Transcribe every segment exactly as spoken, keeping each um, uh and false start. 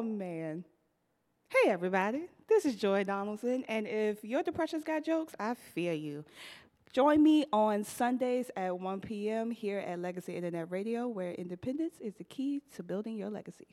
Oh, man. Hey, everybody. This is Joy Donaldson, and if your depression's got jokes, I feel you. Join me on Sundays at one p.m. here at Legacy Internet Radio, where independence is the key to building your legacy.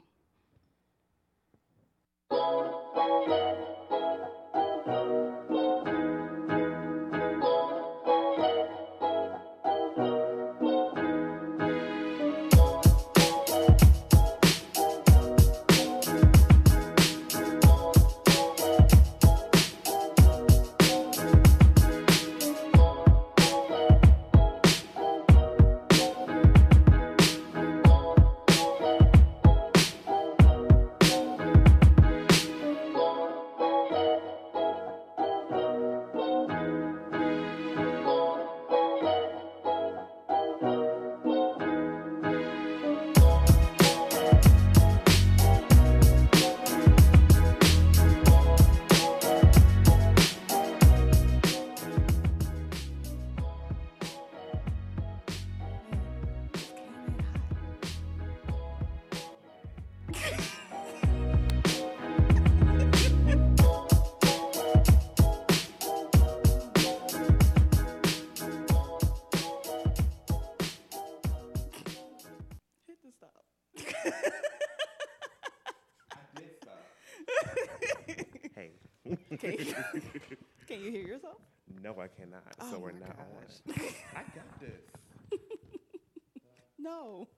Hey. Can you, can you hear yourself? No, I cannot. Oh so we're my not gosh. on. I got this. No.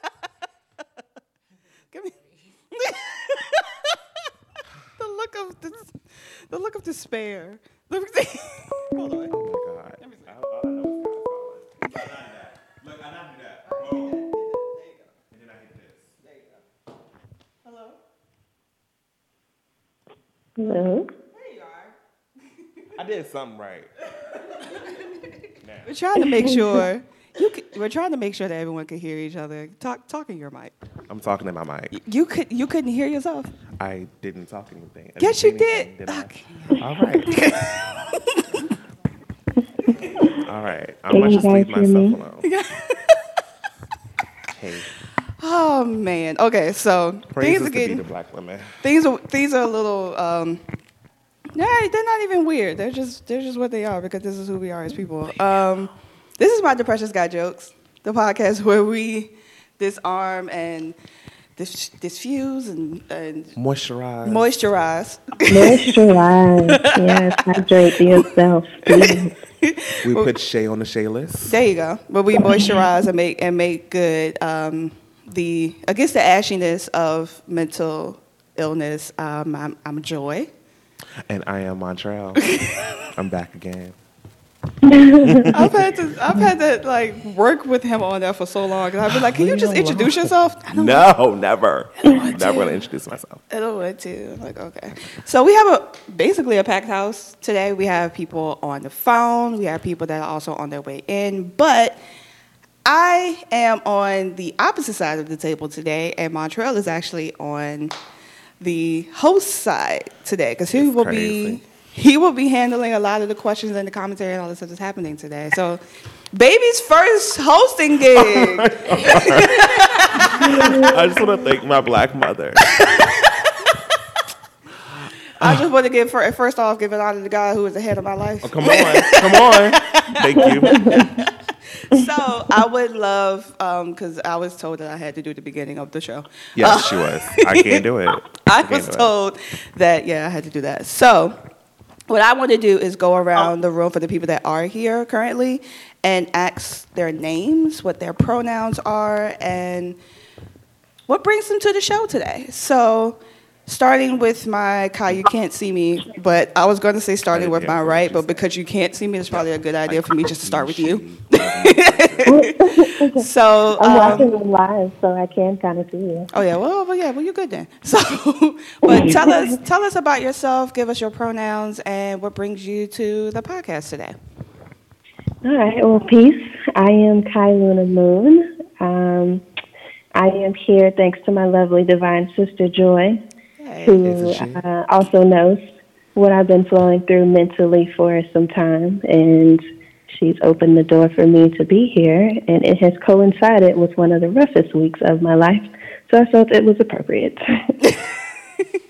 Give me the look of dis- the look of despair. Let me see. Hold on. Oh my God. Let me see. I, all I know is kind of falling. Look, I not do that. Boom. There you go. And then I hit this. There you go. Hello. Hello. There you are. I did something right. Now. We're trying to make sure you. Could, we're trying to make sure that everyone can hear each other. Talk, talk in your mic. I'm talking to my mic. You could. You couldn't hear yourself. I didn't talk anything. I Yes, didn't you say anything, did. I? Okay. All right. All right. I Can must you just leave guys hear me? myself alone. Hey, Oh man. Okay. So praises things are to be getting. the black women. Things are things are a little. Um, nah, they're not even weird. They're just they're just what they are because this is who we are as people. Um, this is my Depression's Got Jokes, the podcast where we disarm and dis- diffuse and, and Moisturize. moisturize. Moisturize. Yes, hydrate yourself, please. We put Shay on the Shay list. There you go. But we moisturize and make and make good um, the against the ashiness of mental illness. Um, I'm, I'm Joy. And I am Montreal. I'm back again. I've had to I've had to like work with him on that for so long. Cause I've been like, can you just introduce yourself? I don't No, never. want Never to. gonna introduce myself. I don't want to. I'm like, okay. So we have a basically a packed house today. We have people on the phone. We have people that are also on their way in. But I am on the opposite side of the table today, and Montreal is actually on the host side today because he It's will crazy. be he will be handling a lot of the questions and the commentary and all the stuff that's happening today. So, baby's first hosting gig. I just want to thank my black mother. I just want to give fir- first off give it honor to the guy who is the head of my life. Oh, come on, come on. Thank you. So I would love, because I was told that I had to do the beginning of the show. Yes, she was. I can't do it. I can't was do it. told that, yeah, I had to do that. So what I want to do is go around the room for the people that are here currently and ask their names, what their pronouns are, and what brings them to the show today. So starting with my, Kai, you can't see me, but I was going to say starting didn't with hear my what right, you but said. because you can't see me, it's probably a good idea for me just to start with you. She- So, I'm um, watching them live, so I can kind of see you. oh yeah, well, well, yeah, well, you're good then. So, but tell us, tell us about yourself. Give us your pronouns and what brings you to the podcast today. All right, well, peace. I am Kai Luna Moon. Um, I am here thanks to my lovely divine sister Joy, Hey. who Isn't she? uh, also knows what I've been flowing through mentally for some time, and she's opened the door for me to be here, and it has coincided with one of the roughest weeks of my life, so I felt it was appropriate.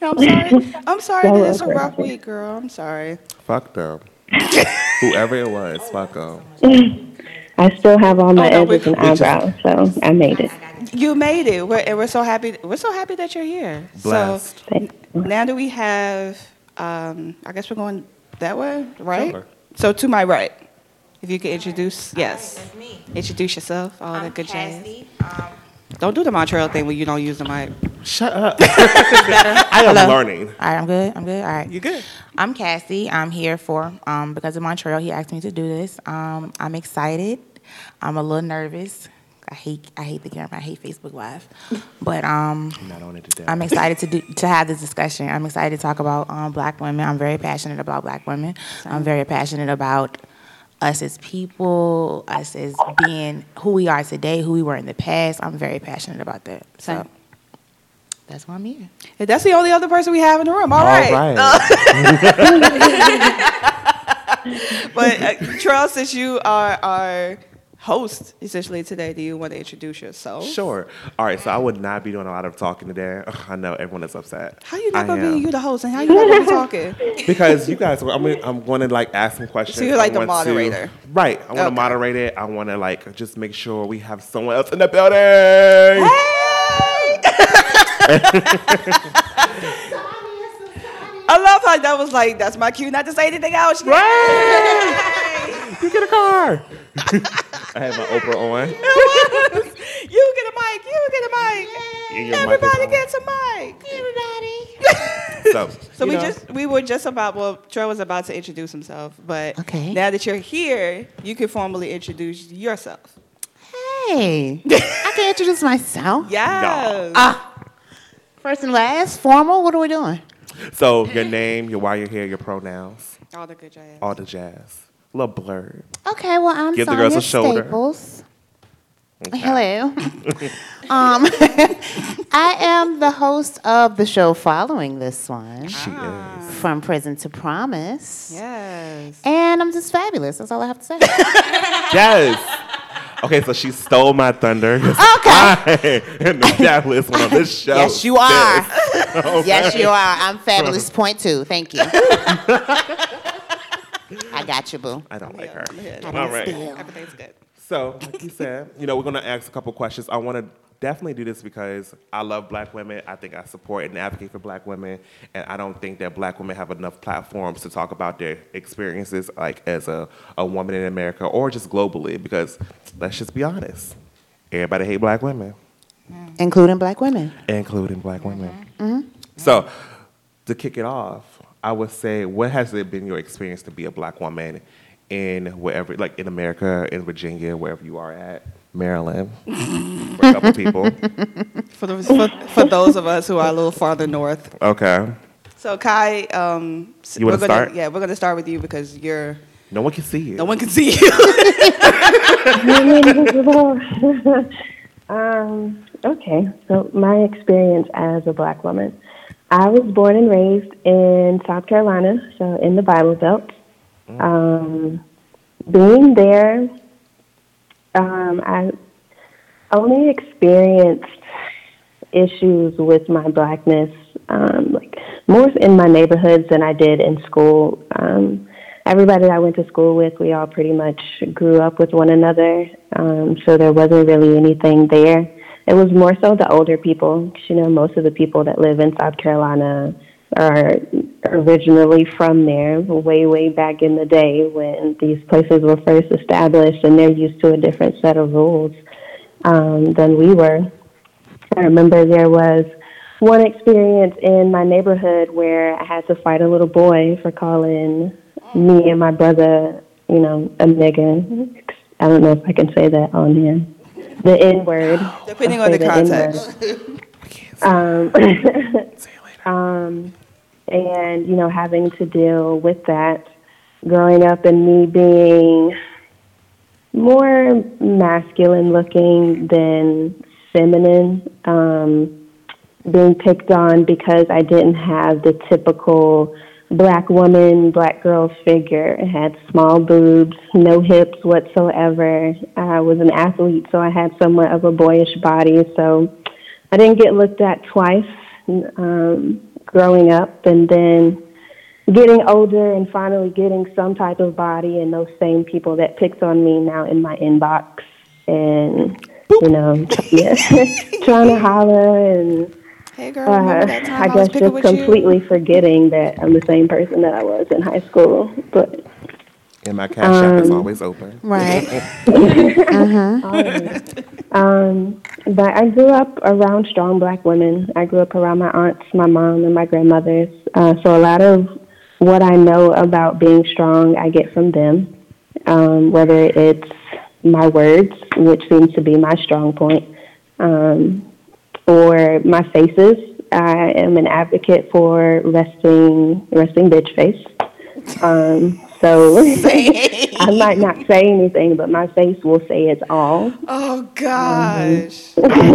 I'm sorry. I'm sorry So that it's a rough welcome. week, girl. I'm sorry. Fuck them. Whoever it was, fuck them. I still have all my Oh, no, we- edges and we just- eyebrows, so I made it. You made it. We're, and we're so happy. We're so happy that you're here. Blessed. So now that we have, um, I guess we're going that way, right? Sure. So to my right, if you could introduce, yes, That's me. introduce yourself, all I'm that good jazz. Cassie. Um, Don't do the Montreal thing where you don't use the mic. Shut up. I am Hello. learning. all right, I'm good. I'm good. All right. You good? I'm Cassie. I'm here for um, because of Montreal. He asked me to do this. Um, I'm excited. I'm a little nervous. I hate I hate the camera. I hate Facebook Live, but um, I'm not on it today. I'm excited to do to have this discussion. I'm excited to talk about um, Black women. I'm very passionate about Black women. I'm very passionate about us as people, us as being who we are today, who we were in the past. I'm very passionate about that. So Same. that's why I'm here. If that's the only other person we have in the room. All All right. right. But uh, Trell, since you are our host essentially today, do you want to introduce yourself? Sure. All right, so I would not be doing a lot of talking today. Ugh, I know everyone is upset. How you not I gonna am. be you the host and how you not gonna be talking? Because you guys, I'm, gonna- I'm going to like ask some questions. So you're like I the want to- moderator. right. I want to Okay. moderate it. I want to like just make sure we have someone else in the building. I love how that was like, that's my cue not to say anything else. Right. You get a car. I have my Oprah on. You get a mic, you get a mic. And your mic is Everybody on. gets a mic. So, So you we know, just we were just about well, Trell was about to introduce himself, but Okay. now that you're here, you can formally introduce yourself. Hey, I can introduce myself. Yes. Ah, first and last, formal. What are we doing? So your name, your why you're here, your pronouns, All the good jazz. all the jazz. A little blurred. Okay, well, I'm Give the Sonia girls a shoulder. Staples. Hello. um, I am the host of the show following this one, She is. From Prison to Promise. Yes. And I'm just fabulous. That's all I have to say. Yes. Okay, so she stole my thunder. Okay. I am the fabulous one on this show. Yes, you are. Okay. Yes, you are. I'm fabulous. Point two. Thank you. I got you, boo. I don't like her. Yeah, I All don't right. steal. everything's good. So, like you said, you know, we're going to ask a couple questions. I want to definitely do this because I love black women. I think I support and advocate for black women. And I don't think that black women have enough platforms to talk about their experiences, like as a, a woman in America or just globally, because let's just be honest. Everybody hate black women, Including black women. including black women. So, to kick it off, I would say, what has it been your experience to be a black woman in wherever, like in America, in Virginia, wherever you are at, Maryland, for a couple people. For, the, for, for those of us who are a little farther north. Okay. So Kai, um, s- You wanna we're gonna, start? Yeah, we're gonna start with you because you're No one can see you. no one can see you. um, okay, so my experience as a black woman. I was born and raised in South Carolina, so in the Bible Belt. Um, being there, um, I only experienced issues with my blackness, um, like more in my neighborhoods than I did in school. Um, everybody that I went to school with, we all pretty much grew up with one another, um, so there wasn't really anything there. It was more so the older people. 'Cause, you know, most of the people that live in South Carolina are originally from there, way, way back in the day when these places were first established, and they're used to a different set of rules um, than we were. I remember there was one experience in my neighborhood where I had to fight a little boy for calling me and my brother, you know, a nigga. I don't know if I can say that on here. The N-word. Depending I'll on the say context. Um, See you later. um, and, you know, having to deal with that, growing up and me being more masculine looking than feminine, um, being picked on because I didn't have the typical black woman, black girl figure. I had small boobs, no hips whatsoever. I was an athlete, so I had somewhat of a boyish body, so I didn't get looked at twice. Um, growing up and then getting older and finally getting some type of body, and those same people that picked on me now in my inbox and, you know, yeah, trying to holler and Hey girl, remember uh, that time I I, was guess picking just with completely you? forgetting that I'm the same person that I was in high school. But And my cash app is always open. Right. Um, but I grew up around strong black women. I grew up around my aunts, my mom, and my grandmothers. Uh, so a lot of what I know about being strong, I get from them. Um, whether it's my words, which seems to be my strong point, um, or my faces. I am an advocate for resting, resting bitch face. Um, so I might not say anything, but my face will say it's all. Oh gosh.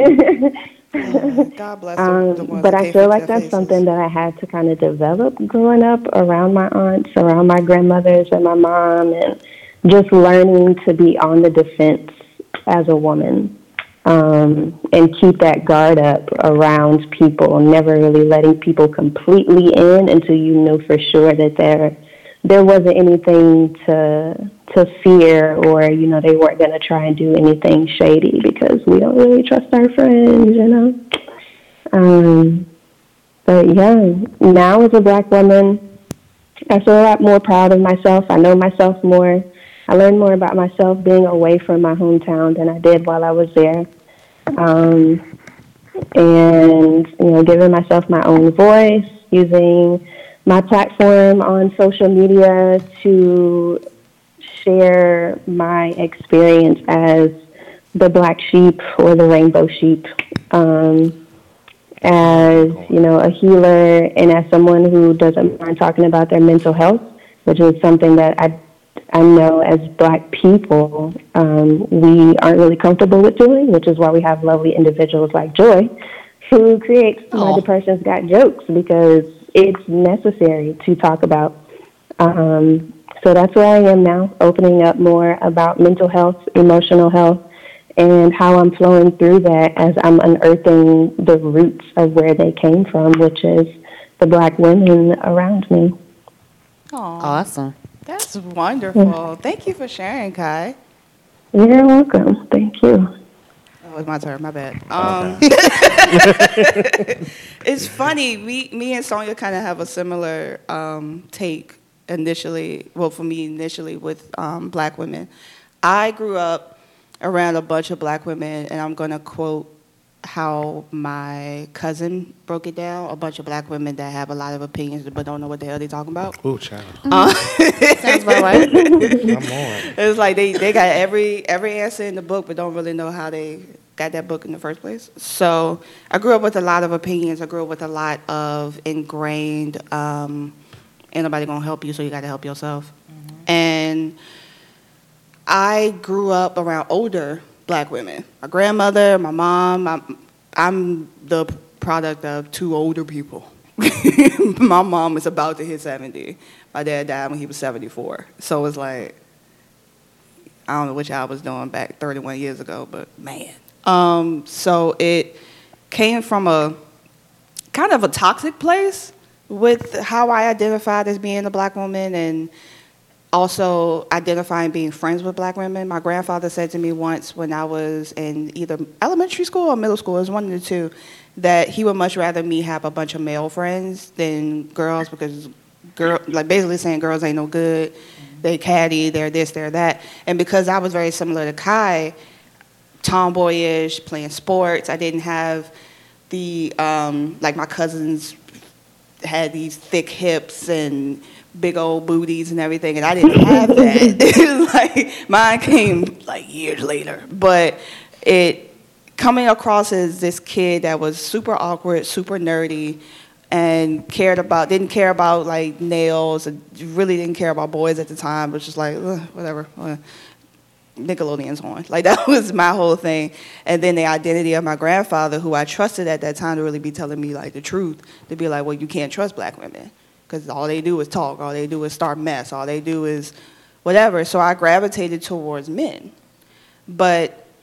God bless the, the Um, ones but that I can't feel fix like their that's something faces. that I had to kind of develop growing up around my aunts, around my grandmothers and my mom, and just learning to be on the defense as a woman, um, and keep that guard up around people, never really letting people completely in until you know for sure that there there wasn't anything to to fear, or you know they weren't going to try and do anything shady, because we don't really trust our friends, you know. Um, but yeah, now as a black woman, I feel a lot more proud of myself. I know myself more. I learned more about myself being away from my hometown than I did while I was there. Um, and, you know, giving myself my own voice, using my platform on social media to share my experience as the black sheep or the rainbow sheep. Um, as, you know, a healer and as someone who doesn't mind talking about their mental health, which is something that I, I know as black people, um, we aren't really comfortable with doing, which is why we have lovely individuals like Joy, who creates My Depression's Got Jokes, because it's necessary to talk about. Um, so that's where I am now, opening up more about mental health, emotional health, and how I'm flowing through that as I'm unearthing the roots of where they came from, which is the black women around me. Aw, Awesome. that's wonderful. Thank you for sharing, Kai. You're welcome. Thank you. Oh, it's my turn. My bad. Um, it's funny. We, me and Sonia kind of have a similar um, take initially. Well, for me initially with um, black women. I grew up around a bunch of black women, and I'm gonna quote how my cousin broke it down. A bunch of black women that have a lot of opinions but don't know what the hell they're talking about. Ooh, child. Sounds about right. I'm on. It's like they, they got every every answer in the book, but don't really know how they got that book in the first place. So I grew up with a lot of opinions. I grew up with a lot of ingrained, um, ain't nobody gonna help you, so you gotta help yourself. Mm-hmm. And I grew up around older black women. My grandmother, my mom, my, I'm the product of two older people. My mom was about to hit seventy. My dad died when he was seventy-four. So it's like, I don't know what y'all was doing back thirty-one years ago, but man. Um, so it came from a kind of a toxic place with how I identified as being a black woman, and also identifying being friends with black women. My grandfather said to me once when I was in either elementary school or middle school, it was one of the two, that he would much rather me have a bunch of male friends than girls, because girl, like basically saying girls ain't no good, they catty, they're this, they're that. And because I was very similar to Kai, tomboyish, playing sports, I didn't have the, um, like my cousins had these thick hips and big old booties and everything, and I didn't have that. It was like, mine came like years later. But it coming across as this kid that was super awkward, super nerdy, and cared about, didn't care about like nails, and really didn't care about boys at the time, but just like, ugh, whatever. Uh, Nickelodeon's on. Like, that was my whole thing. And then the identity of my grandfather, who I trusted at that time to really be telling me like the truth, to be like, well, you can't trust black women, because all they do is talk, all they do is start mess, all they do is whatever. So I gravitated towards men. But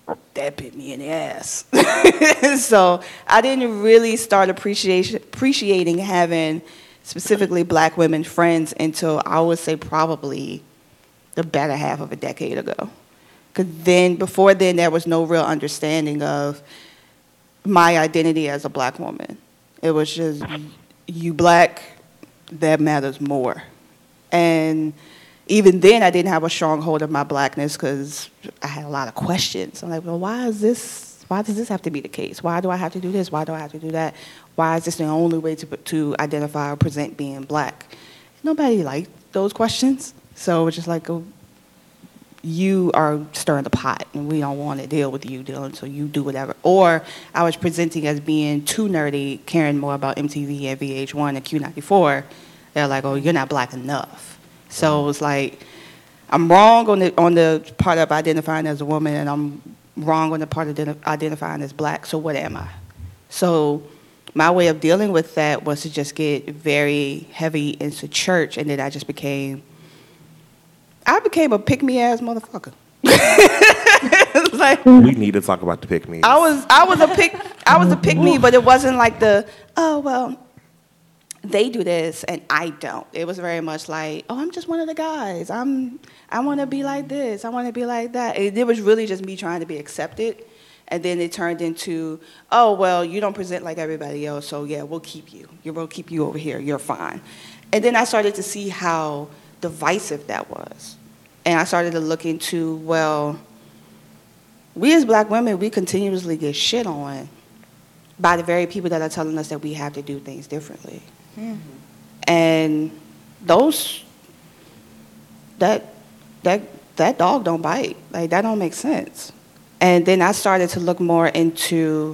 that bit me in the ass. So I didn't really start appreciation, appreciating having specifically black women friends until I would say probably the better half of a decade ago. Because then, before then, there was no real understanding of my identity as a black woman. It was just, you black, that matters more. And even then, I didn't have a strong hold of my blackness because I had a lot of questions. I'm like, well, why is this, why does this have to be the case? Why do I have to do this? Why do I have to do that? Why is this the only way to, to identify or present being black? Nobody liked those questions. So it was just like, oh, you are stirring the pot, and we don't want to deal with you, Dylan, so you do whatever. Or I was presenting as being too nerdy, caring more about M T V and V H one and Q ninety-four. They're like, oh, you're not black enough. So it was like, I'm wrong on the on the part of identifying as a woman, and I'm wrong on the part of identifying as black, so what am I? So my way of dealing with that was to just get very heavy into church, and then I just became I became a pick-me-ass motherfucker. Like, we need to talk about the pick-me. I was, I was a pick, I was a pick-me, but it wasn't like the, oh well, they do this and I don't. It was very much like, oh, I'm just one of the guys. I'm, I want to be like this. I want to be like that. It, it was really just me trying to be accepted, and then it turned into, oh well, you don't present like everybody else, so yeah, we'll keep you. We'll keep you over here. You're fine. And then I started to see how divisive that was. And I started to look into, well, we as black women, we continuously get shit on by the very people that are telling us that we have to do things differently. Mm-hmm. And those, that, that, that dog don't bite. Like, that don't make sense. And then I started to look more into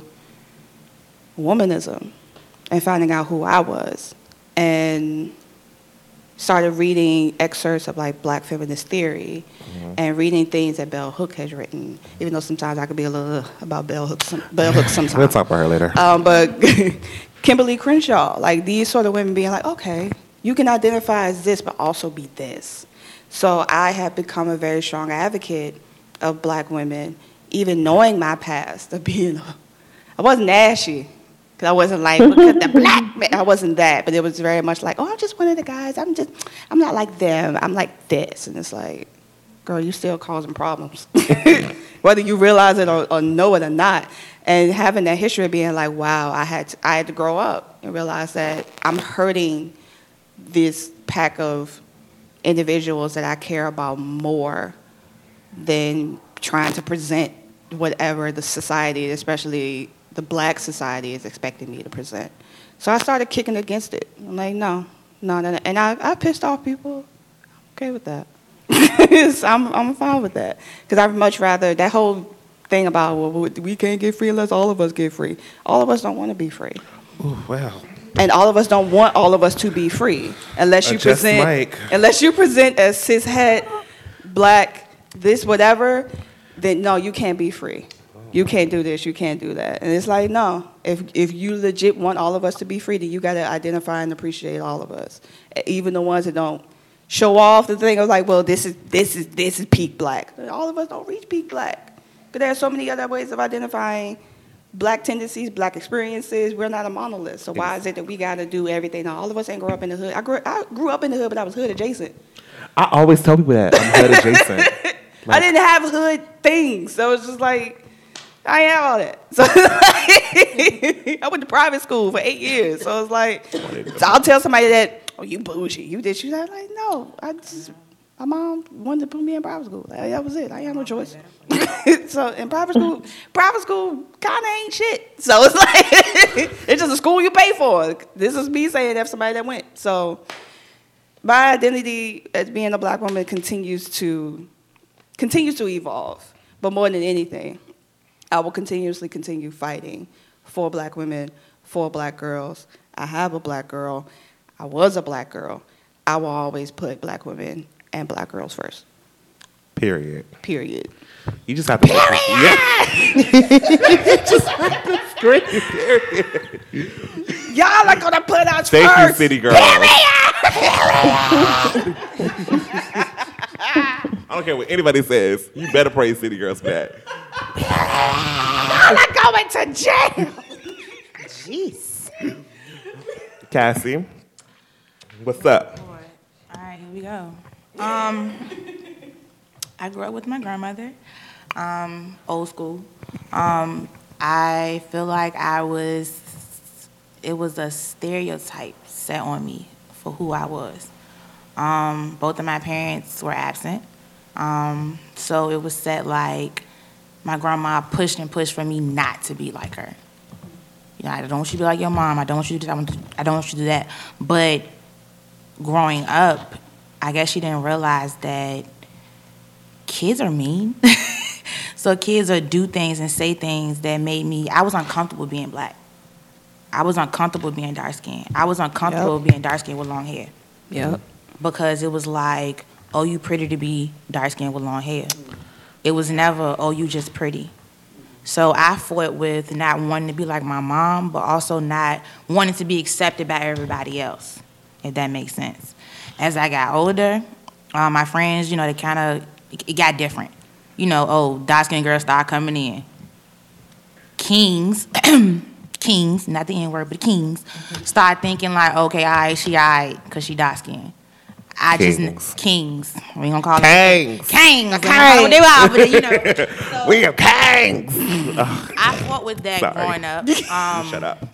womanism and finding out who I was. And started reading excerpts of like Black feminist theory, mm-hmm. and reading things that Bell Hooks has written, even though sometimes I could be a little uh, about Bell Hooks, Bell Hooks sometimes. We'll talk about her later. Um, but Kimberly Crenshaw, like these sort of women being like, okay, you can identify as this, but also be this. So I have become a very strong advocate of black women, even knowing my past of being, a, I wasn't ashy. Because I wasn't like, because the black man, I wasn't that, but it was very much like, oh, I'm just one of the guys. I'm just, I'm not like them. I'm like this. And it's like, girl, you still causing problems. Whether you realize it or, or know it or not. And having that history of being like, wow, I had to, I had to grow up and realize that I'm hurting this pack of individuals that I care about more than trying to present whatever the society, especially the black society, is expecting me to present. So I started kicking against it. I'm like, no, no, no, no. And I, I pissed off people. I'm okay with that. So I'm, I'm fine with that. Because I'd much rather, that whole thing about, well, we can't get free unless all of us get free. All of us don't want to be free. Ooh, wow. And all of us don't want all of us to be free. Unless you Adjust present, mic. unless you present as cishet, black, this, whatever, then no, you can't be free. You can't do this, you can't do that. And it's like, no, if if you legit want all of us to be free, then you got to identify and appreciate all of us. Even the ones that don't show off the thing of like, well, this is this is this is peak black. All of us don't reach peak black. Because there are so many other ways of identifying black tendencies, black experiences. We're not a monolith. So why is it that we got to do everything? Now, all of us ain't grow up in the hood. I grew, I grew up in the hood, but I was hood adjacent. I always tell people that. I'm hood adjacent. Like, I didn't have hood things. So it's just like, I ain't have all that. So like, I went to private school for eight years. So it's like, so I'll tell somebody that, oh, you bougie, you did you that? Like, no, I just, my mom wanted to put me in private school. Like, that was it. I ain't have no choice. So in private school, private school kind of ain't shit. So it's like, it's just a school you pay for. This is me saying that somebody that went. So my identity as being a black woman continues to continues to evolve. But more than anything, I will continuously continue fighting for black women, for black girls. I have a black girl. I was a black girl. I will always put black women and black girls first. Period. Period. You just have to. Period. Yeah. Just have to scream. Period. Y'all are gonna put us Thank first. you, city girl. Period. I'm don't care what anybody says. You better praise City Girls for that. I'm going to jail. Jeez. Cassie, what's up? All right, here we go. Um, I grew up with my grandmother, um, old school. Um, I feel like I was, it was a stereotype set on me for who I was. Um, both of my parents were absent, um, so it was set like my grandma pushed and pushed for me not to be like her. You know, I don't want you to be like your mom. I don't want you to do that. I don't want you to do that. But growing up, I guess she didn't realize that kids are mean. So kids would do things and say things that made me, I was uncomfortable being black. I was uncomfortable being dark skinned. I was uncomfortable yep. being dark skinned with long hair. Yep. Because it was like, oh, you pretty to be dark skinned with long hair. It was never, oh, you just pretty. So I fought with not wanting to be like my mom, but also not wanting to be accepted by everybody else, if that makes sense. As I got older, uh, my friends, you know, they kind of, it got different. You know, oh, dark-skinned girls start coming in. Kings, kings, not the N-word, but kings, start thinking like, okay, all right, she all right, because she dark-skinned. I kings. just kings. We ain't gonna call kings. them kings. Kings. Kings. They are, but you know. So, we are kings. I fought with that Sorry. growing up. Um, Shut up.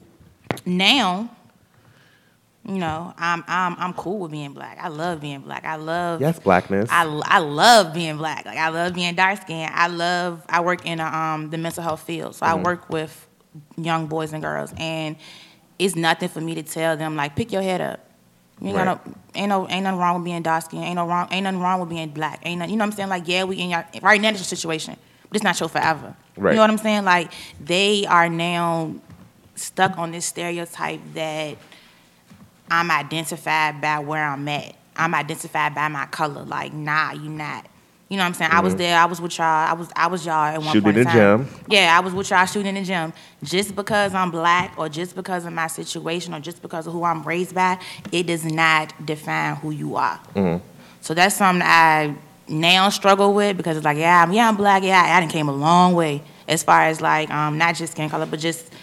Now, you know, I'm I'm I'm cool with being black. I love being black. I love yes, blackness. I, I love being black. Like I love being dark skinned. I love. I work in a, um the mental health field, so mm-hmm. I work with young boys and girls, and it's nothing for me to tell them like pick your head up. You ain't, right. got no, ain't no ain't nothing wrong with being dark skinned. Ain't no wrong ain't nothing wrong with being black. Ain't nothing, you know what I'm saying? Like yeah, we in your right now it's a situation, but it's not your forever. Right. You know what I'm saying? Like they are now stuck on this stereotype that I'm identified by where I'm at. I'm identified by my color. Like nah, you not. You know what I'm saying? Mm-hmm. I was there. I was with y'all. I was I was y'all at one shooting point in time. in the gym. Yeah, I was with y'all shooting in the gym. Just because I'm black or just because of my situation or just because of who I'm raised by, it does not define who you are. Mm-hmm. So that's something I now struggle with because it's like, yeah, I'm, yeah, I'm black. Yeah, I done came a long way as far as like um, not just skin color, but just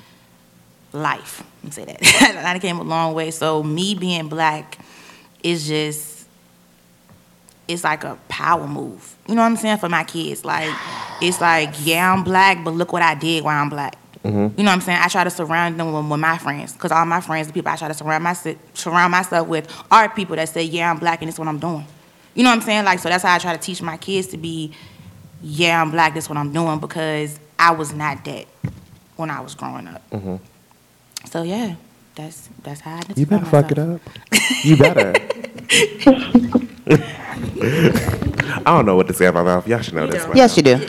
life. Let me say that. I done came a long way. So me being black is just, it's like a power move. You know what I'm saying? For my kids. Like, it's like, yeah, I'm black, but look what I did while I'm black. Mm-hmm. You know what I'm saying? I try to surround them with, with my friends, because all my friends, the people I try to surround, my, surround myself with are people that say, yeah, I'm black and this is what I'm doing. You know what I'm saying? Like, so that's how I try to teach my kids to be, yeah, I'm black, this is what I'm doing, because I was not that when I was growing up. Mm-hmm. So, yeah, that's that's how I You better myself. fuck it up. You better. I don't know what to say about my mouth. Y'all should know this one. Yes, you do.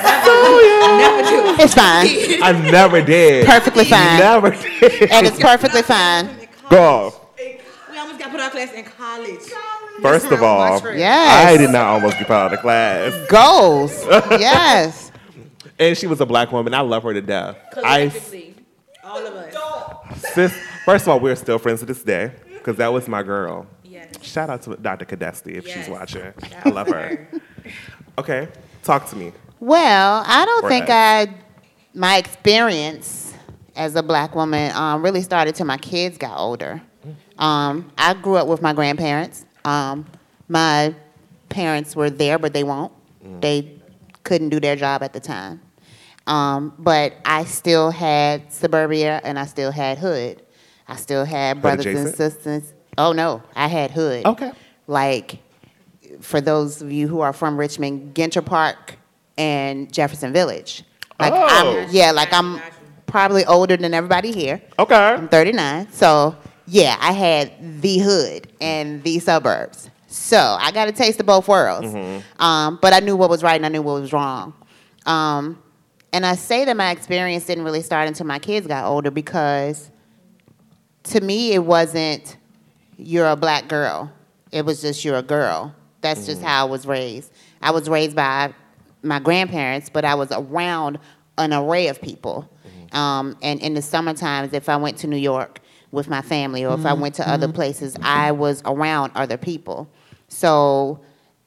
It's fine. I never did. Perfectly fine. Never did. And it's perfectly fine. Go. We almost got put out of class in college. First of all, yes. I did not almost get put out of class. Goals. Yes. And she was a black woman. I love her to death. I, all of us. sis, first of all, we're still friends to this day because that was my girl. Yes. Shout out to Doctor Cadesti if Yes. she's watching. I love her. Okay, talk to me. Well, I don't Or think us. I, my experience as a black woman um, really started till my kids got older. Um, I grew up with my grandparents. Um, my parents were there, but they won't. Mm. They couldn't do their job at the time. Um, but I still had suburbia and I still had hood. I still had brothers and adjacent? sisters. Oh, no, I had hood. Okay. Like, for those of you who are from Richmond, Ginter Park and Jefferson Village. Like Oh. I'm, yeah, like I'm probably older than everybody here. Okay. I'm thirty-nine. So, yeah, I had the hood and the suburbs. So, I got a taste of both worlds. Mm-hmm. Um, but I knew what was right and I knew what was wrong. Um, and I say that my experience didn't really start until my kids got older because to me it wasn't you're a black girl. It was just you're a girl. That's mm-hmm. just how I was raised. I was raised by my grandparents, but I was around an array of people. Mm-hmm. Um, and in the summer times, if I went to New York with my family or mm-hmm. if I went to mm-hmm. other places, I was around other people. So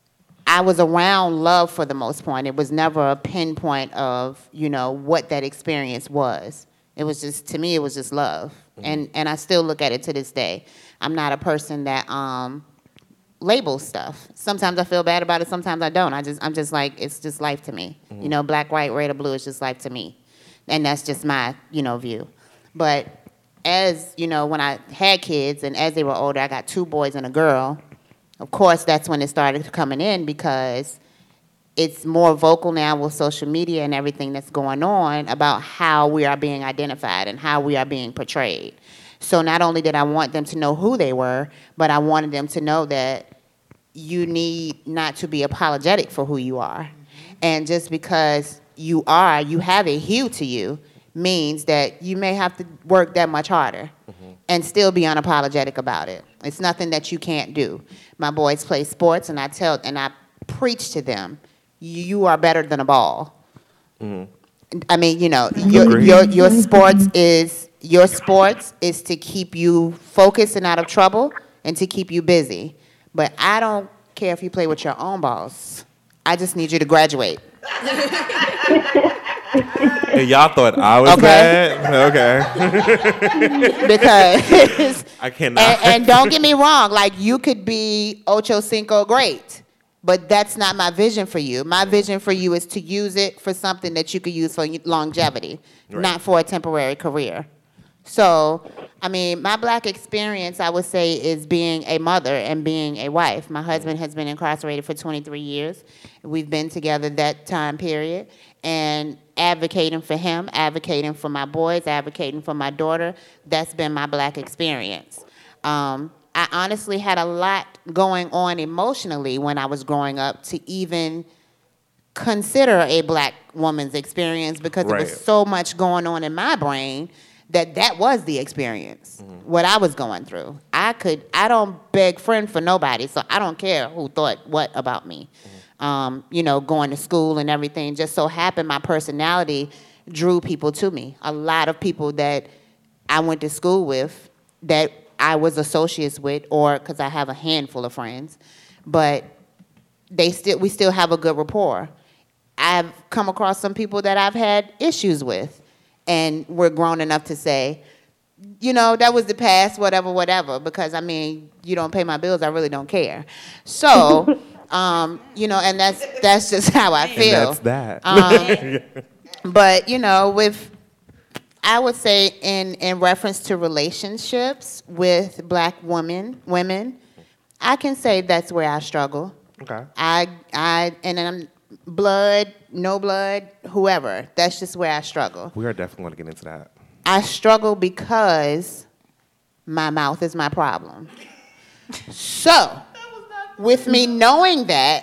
I was around love for the most part. It was never a pinpoint of, you know, what that experience was. It was just, to me, it was just love. Mm-hmm. And and I still look at it to this day. I'm not a person that um, labels stuff. Sometimes I feel bad about it, sometimes I don't. I just, I'm just like, it's just life to me. Mm-hmm. You know, black, white, red, or blue is just life to me. And that's just my, you know, view. But as, you know, when I had kids and as they were older, I got two boys and a girl. Of course, that's when it started coming in because it's more vocal now with social media and everything that's going on about how we are being identified and how we are being portrayed. So not only did I want them to know who they were, but I wanted them to know that you need not to be apologetic for who you are. And just because you are, you have a hue to you, means that you may have to work that much harder mm-hmm. and still be unapologetic about it. It's nothing that you can't do. My boys play sports, and I tell and I preach to them, you are better than a ball. Mm-hmm. I mean, you know, your, your your sports is your sports is to keep you focused and out of trouble and to keep you busy. But I don't care if you play with your own balls. I just need you to graduate. And y'all thought I was okay. bad? Okay. Because I cannot. And, and don't get me wrong, like you could be Ocho Cinco great, but that's not my vision for you. My vision for you is to use it for something that you could use for longevity, right. not for a temporary career. So, I mean, my black experience, I would say, is being a mother and being a wife. My husband has been incarcerated for twenty-three years. We've been together that time period. And advocating for him, advocating for my boys, advocating for my daughter, that's been my black experience. Um, I honestly had a lot going on emotionally when I was growing up to even consider a black woman's experience because right. there was so much going on in my brain that that was the experience, mm-hmm. what I was going through. I could, I don't beg friend for nobody, so I don't care who thought what about me. Mm-hmm. Um, you know, going to school and everything. Just so happened my personality drew people to me. A lot of people that I went to school with, that I was associates with, or because I have a handful of friends, but they still, we still have a good rapport. I've come across some people that I've had issues with, and we're grown enough to say, you know, that was the past, whatever, whatever, because, I mean, you don't pay my bills, I really don't care. So... Um, you know, and that's that's just how I feel. And that's that. Um, but you know, with I would say in in reference to relationships with black women, women, I can say that's where I struggle. Okay. I I and then I'm blood, no blood, whoever. That's just where I struggle. We are definitely going to get into that. I struggle because my mouth is my problem. So. With me knowing that,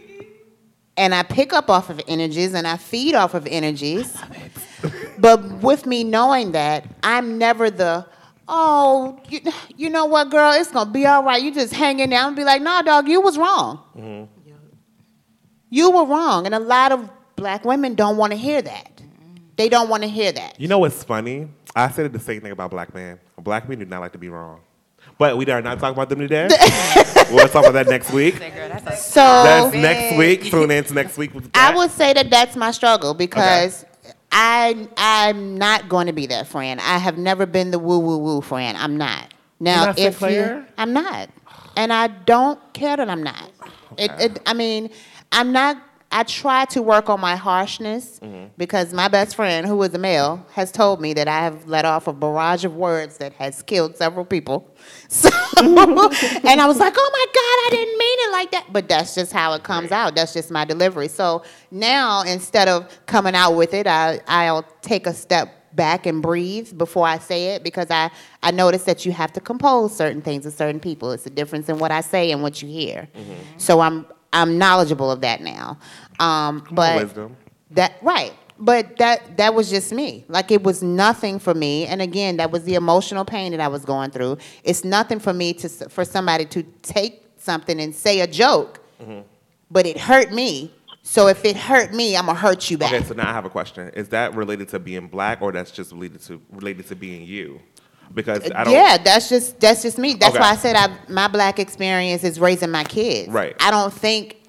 and I pick up off of energies and I feed off of energies, but with me knowing that, I'm never the, oh, you, you know what, girl, it's going to be all right. You just hang in there and be like, no, dog, you was wrong. Mm-hmm. You were wrong. And a lot of black women don't want to hear that. They don't want to hear that. You know what's funny? I said the same thing about black men. Black men do not like to be wrong. But we are not talking about them today. We'll talk about that next week. So that's next week. Tune in to next week. With I would say that that's my struggle because okay. I I'm not going to be that friend. I have never been the woo woo woo friend. I'm not. Now, not if you, I'm not, and I don't care that I'm not. Okay. It, it. I mean, I'm not. I try to work on my harshness mm-hmm. because my best friend, who is a male, has told me that I have let off a barrage of words that has killed several people. So, and I was like, oh my God, I didn't mean it like that. But that's just how it comes out. That's just my delivery. So now, instead of coming out with it, I, I'll take a step back and breathe before I say it because I, I notice that you have to compose certain things to certain people. It's a difference in what I say and what you hear. Mm-hmm. So I'm I'm knowledgeable of that now. Um, but wisdom. That right. But that that was just me. Like it was nothing for me. And again, that was the emotional pain that I was going through. It's nothing for me to for somebody to take something and say a joke, mm-hmm. but it hurt me. So if it hurt me, I'm gonna hurt you back. Okay, so now I have a question. Is that related to being black, or that's just related to related to being you? Because I don't. Yeah, that's just that's just me. That's okay. why I said I, my black experience is raising my kids. Right. I don't think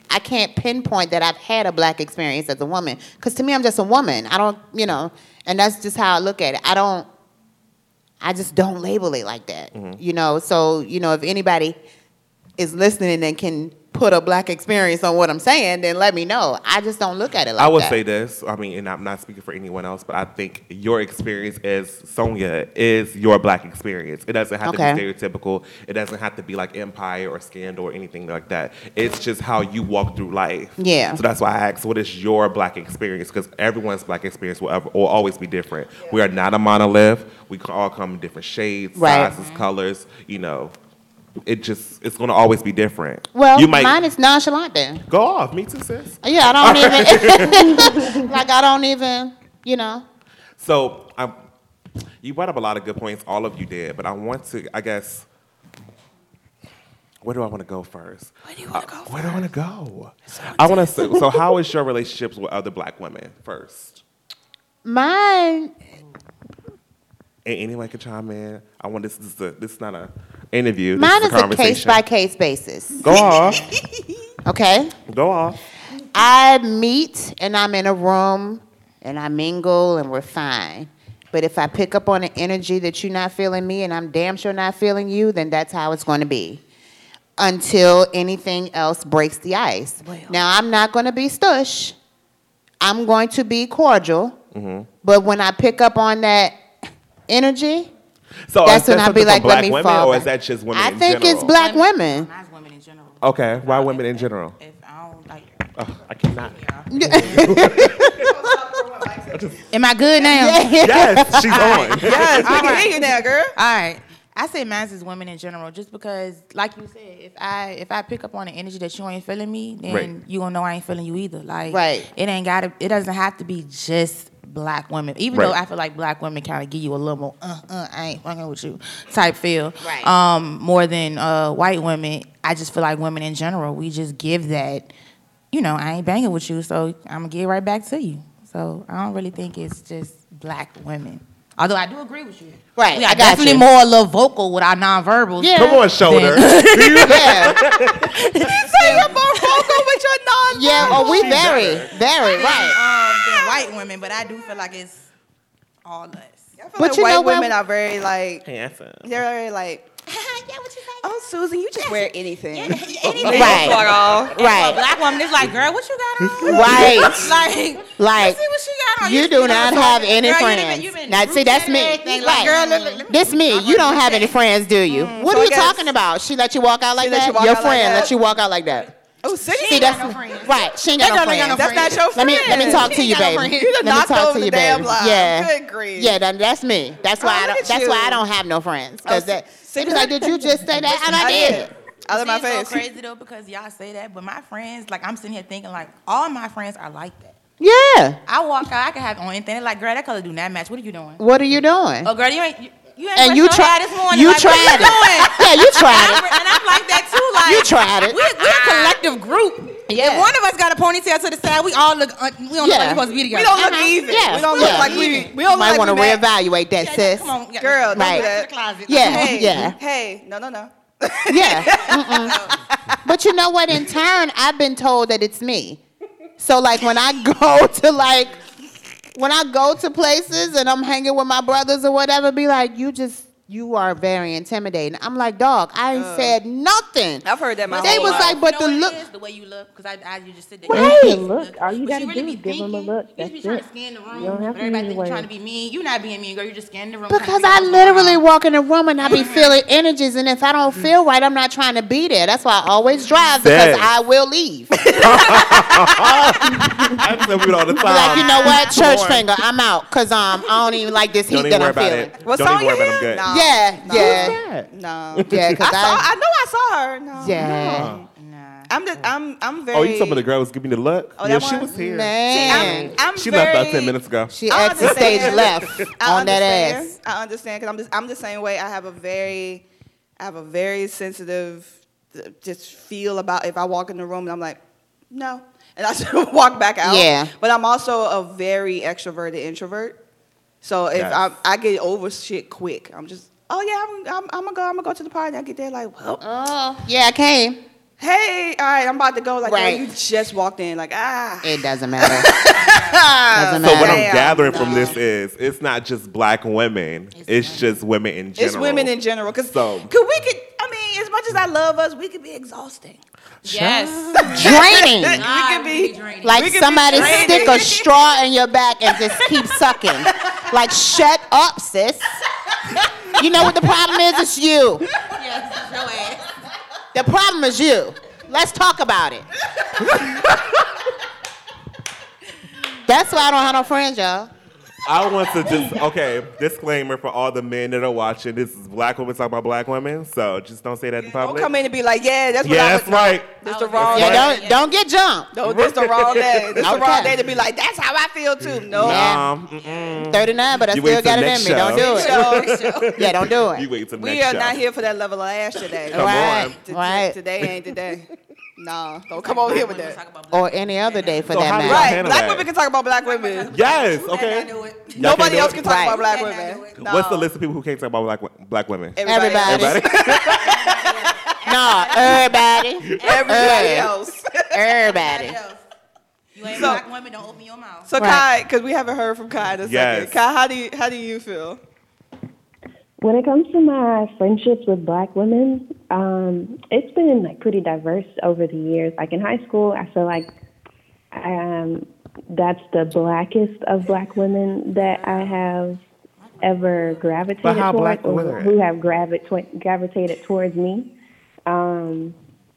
I can't pinpoint that I've had a black experience as a woman. Because to me, I'm just a woman. I don't, you know, and that's just how I look at it. I don't, I just don't label it like that. Mm-hmm. You know, so, you know, if anybody is listening and can put a black experience on what I'm saying, then let me know. I just don't look at it like that. I would that. say this, I mean, and I'm not speaking for anyone else, but I think your experience as Sonia is your black experience. It doesn't have okay. to be stereotypical. It doesn't have to be like Empire or Scandal or anything like that. It's just how you walk through life. Yeah. So that's why I asked, what is your black experience? Because everyone's black experience will, ever, will always be different. Yeah. We are not a monolith. We all come in different shades, right. sizes, mm-hmm. colors, you know. It just, it's going to always be different. Well, you might, mine is nonchalant then. Go off. Me too, sis. Yeah, I don't even, like I don't even, you know. So, um, you brought up a lot of good points. All of you did. But I want to, I guess, where do I want to go first? Where do you want to go uh, first? Where do I want to go? So I want to say, so how is your relationships with other black women first? Mine. And anyone can chime in. I want this, this is a, this is not a interview. Mine this is, is a, a case by case basis. Go off. Okay. Go off. I meet and I'm in a room and I mingle and we're fine. But if I pick up on an energy that you're not feeling me and I'm damn sure not feeling you, then that's how it's going to be. Until anything else breaks the ice. Well. Now, I'm not going to be stush. I'm going to be cordial. Mm-hmm. But when I pick up on that energy, so that's when I'll be like, let me women, fall. Or is that just women I in think general? it's black women. Mine's women in general. Okay, why women in general? If I don't like, oh, I cannot. Am I good now? Yes, she's on. Yes, we can hear you now, girl. All right. I say mine's is women in general, just because, like you said, if I if I pick up on the energy that you ain't feeling me, then right. you gonna know I ain't feeling you either. Like, right. it ain't gotta. It doesn't have to be just black women. Even right. though I feel like black women kind of give you a little more, uh, uh, I ain't fucking with you type feel. Right. Um, more than uh, white women. I just feel like women in general, we just give that. You know, I ain't banging with you, so I'm gonna get right back to you. So I don't really think it's just black women. Although I do agree with you. Right, we are I got definitely you. more a little vocal with our nonverbals. Yeah. Come on, shoulder. Yeah. You say you're more vocal with your non. Yeah, oh, we very, very, right. Um, than white women, but I do feel like it's all us. I feel But like you white know what? women are very like, Handsome. they're very like, Yeah, what you say? oh, Susan, you just wear anything. Anything. Right. Right. Right. Black woman is like, girl, what you got on? Right. like, Like, see what she got on. you do not have any girl, friends. You been, you been Now, see, that's me. everything. Right. Like, girl, look, look, look. This me. You don't have any friends, do you? Mm, What so are I you guess- talking about? She let you walk out like She let that? you walk Your out like friend that? let you walk out like that? Oh, see, She See, ain't that's got no friends. right. She ain't got That no girl ain't got friends. no that's not your Let me friend. let me talk to you, ain't got no baby. friends. You done Let me knocked talk over to the you, damn baby. line. Yeah. Good grief. Yeah, that, that's me. That's why Oh, I look don't. at That's you. why I don't have no friends. Cause Oh, that, see, they was like, did you just say that? And I I did. did. Out of my See, it's face. so crazy though because y'all say that, but my friends, like I'm sitting here thinking like all my friends are like that. Yeah. I walk out, I can have on anything. They're like, girl, that color do not match. What are you doing? What are you doing? Oh, girl, you ain't. You, you ain't And you brushed your hair tried. this morning. You like, what tried you it. doing? Yeah, you tried And it. I'm, and I'm like that too. Like You tried it. We, we a collective group. Yeah. If one of us got a ponytail to the side, we all look. Uh, we don't look Yeah. like we're supposed to be We together. don't look Uh-huh. even. Yeah. We don't Yeah. look like we. We don't Might look want to like we mad. reevaluate that, Yeah, sis. Come on, yeah. Girl, don't Right. do To the that. closet. Yeah. Hey, Yeah. hey, no, no, no. Yeah. Mm-mm. But you know what? In turn, I've been told that it's me. So like when I go to like when I go to places and I'm hanging with my brothers or whatever, be like, you just you are very intimidating. I'm like, dog, I ain't Uh, said nothing. I've heard that my They whole was life. like, but you the know look. what it is? The way you look, because I, I you just sit there. Right. You Look, all you But gotta really do be is give 'em a thinking- look. You just be That's trying it. to scan the room. You don't have but to everybody use think you're trying words. to be mean. You not being mean, girl. You just scanning the room. Because trying to I figure out what's literally going on. walk in the room and I be feeling energies, and if I don't feel right, I'm not trying to be there. That's why I always drive because Sis. I will leave. I tell people all the time. Like, you know what, church finger, I'm out because um I don't even like this heat Don't even that worry I'm about feeling. it. What Don't song even worry you about it. I'm hear? good. No. Yeah, No. yeah, No. yeah. Because I saw. I, I know I saw her. No. yeah, Nah. I'm just. I'm. I'm very. Oh, you talking about the girl was giving me the look? Oh, yeah, that she one? was here. man. I'm. I'm She very, left about ten minutes ago. She I exit stage understand. left I on that understand. ass. I understand because I'm just. I'm the same way. I have a very. I have a very sensitive, uh, just feel about if I walk in the room and I'm like, no, and I just walk back out. Yeah. But I'm also a very extroverted introvert. So if Yes. I I get over shit quick, I'm just. Oh yeah, I'm. I'm, I'm gonna go. I'm gonna go to the party. I get there like, well, Oh, yeah, I came. hey, all right, I'm about to go. Like, Right. yo, you just walked in. Like, ah. It doesn't matter. doesn't So what matter. I'm Damn, gathering from no. this is it's not just black women. It's, just women in general. It's women in general. Because So- we could, I mean, as much as I love us, we could be exhausting. Yes. Draining. we could be. draining. Like We could be somebody draining. stick a straw in your back and just keep sucking. Like, shut up, sis. You know what the problem is? It's you. Yes, your ass. The problem is you. Let's talk about it. That's why I don't have no friends, y'all. I want to just okay. Disclaimer for all the men that are watching: this is black women talking about black women, so just don't say that in Don't public. come in and be like, yeah, that's what Yeah, I that's was. right. This the wrong Yeah, day. don't don't get jumped. No, this the wrong day. This the Okay. wrong day to be like, that's how I feel too. No. Um, mm-mm. thirty-nine, but I You wait still till got it in next me. Don't do show. it. Yeah, don't do it. You wait till We next are show. not here for that level of ass today. Come Right, on. T- t- right. Today ain't the day. Nah, don't come over here with that. Or any other day for So that how do matter. y'all Right, handle black that? women can talk about black women. Yes. Okay. I knew it. Y'all can't Nobody do else it? can talk Right. about black Can I women. do it? No. What's the list of people who can't talk about black black women? Everybody, Everybody. else. No, everybody. Everybody Uh, else. Everybody. Else. You ain't So- black women, don't open your mouth. So Right. Kai, because we haven't heard from Kai in a Yes. second. Kai, how do you how do you feel? When it comes to my friendships with black women, um, it's been like pretty diverse over the years. Like in high school, I feel like um, that's the blackest of black women that I have ever gravitated But how towards, black or were they? who have gravita- gravitated towards me. Um,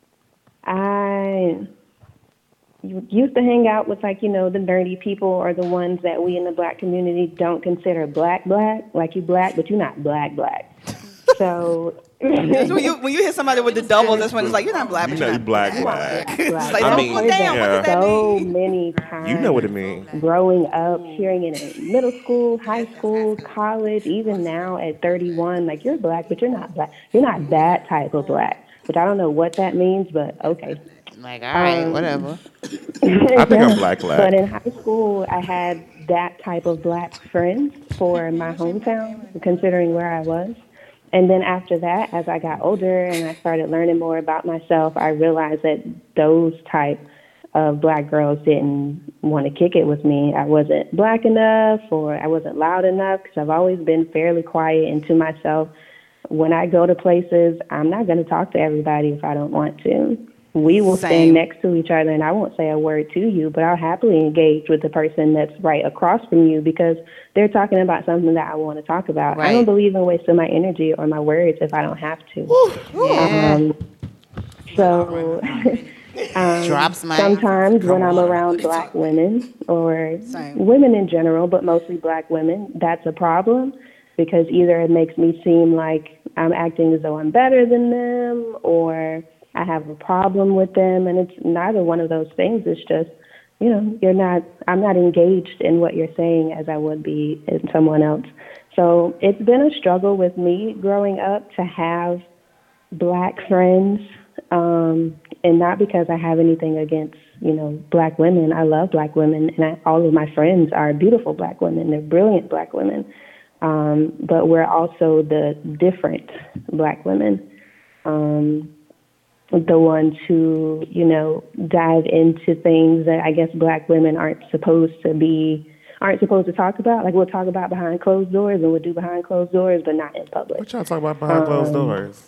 I used to hang out with, like, you know, the nerdy people or the ones that we in the black community don't consider black black. Like, you black, but you're not black black. So That's when you when you hit somebody with the doubles, that's when it's like you're not black, You but know you're you not black black. black. It's like, I oh, mean, well, damn, what does that so mean? many times. You know what it means. Growing up, hearing it in middle school, high school, college, even now at thirty-one, like, you're black, but you're not black. You're not that type of black, which I don't know what that means, but okay. Like, all right, Um, whatever. I think I'm black black. But in high school, I had that type of black friends for my hometown, considering where I was. And then after that, as I got older and I started learning more about myself, I realized that those type of black girls didn't want to kick it with me. I wasn't black enough, or I wasn't loud enough, because I've always been fairly quiet and to myself. When I go to places, I'm not going to talk to everybody if I don't want to. We will Same. stand next to each other, and I won't say a word to you, but I'll happily engage with the person that's right across from you because they're talking about something that I want to talk about. I Right. don't believe in wasting my energy or my words if I don't have to. Yeah. Um, so um, Drops my. sometimes when I'm around black women or Same. women in general, but mostly black women, that's a problem because either it makes me seem like I'm acting as though I'm better than them, or I have a problem with them, and it's neither one of those things. It's just, you know, you're not, I'm not engaged in what you're saying as I would be in someone else. So it's been a struggle with me growing up to have black friends, um, and not because I have anything against, you know, black women. I love black women, and I, all of my friends are beautiful black women. They're brilliant black women. Um, but we're also the different black women. Um, the ones who, you know, dive into things that I guess black women aren't supposed to be, aren't supposed to talk about. Like, we'll talk about behind closed doors, and we'll do behind closed doors, but not in public. What y'all talk about behind closed doors?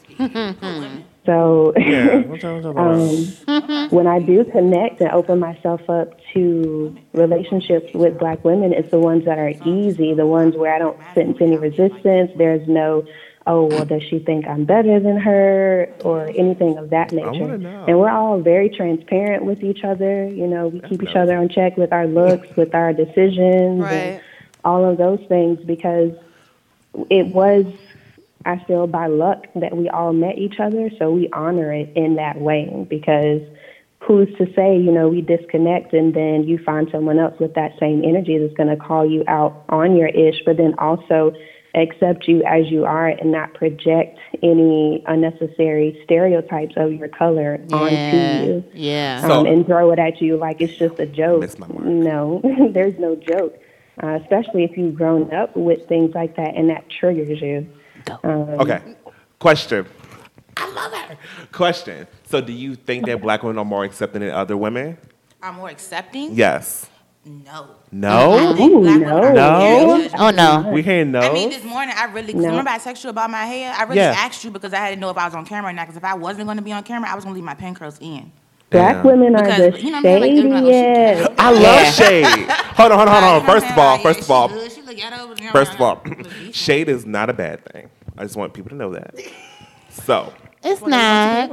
So Yeah. What y'all talking about? um, when I do connect and open myself up to relationships with black women, it's the ones that are easy, the ones where I don't sense any resistance. There's no, oh, well, does she think I'm better than her, or anything of that nature. wanna know. And we're all very transparent with each other. You know, we keep each other on check with our looks, with our decisions, Right. and all of those things, because it was, I feel, by luck that we all met each other. So we honor it in that way, because who's to say, you know, we disconnect and then you find someone else with that same energy that's going to call you out on your ish, but then also accept you as you are and not project any unnecessary stereotypes of your color Yeah. onto you. Yeah. Um, So- and throw it at you like it's just a joke. Missed my mark. No, there's no joke, uh, especially if you've grown up with things like that and that triggers you. Um, Okay. Question. I booger. Question. So do you think that black women are more accepting than other women? I'm more accepting. Yes. No. No? I think Ooh, black no. women are very No? judgmental. Oh no. We hearing no? I mean, this morning I really, 'cause No. remember I texted you about my hair? I really Yeah. asked you because I had to know if I was on camera or not. Because if I wasn't going to be on camera, I was going to leave my pen curls in. Black Damn. women are Because, the you know what I'm saying? Like, they're like, oh, she shadiest. ghetto. I love Yeah. shade. Hold on, hold on, hold on. You know what First I'm of all, saying? first Like, of all, yeah, she look- she look ghetto, but, you know, first of all, look decent. shade is not a bad thing. I just want people to know that. So, It's not.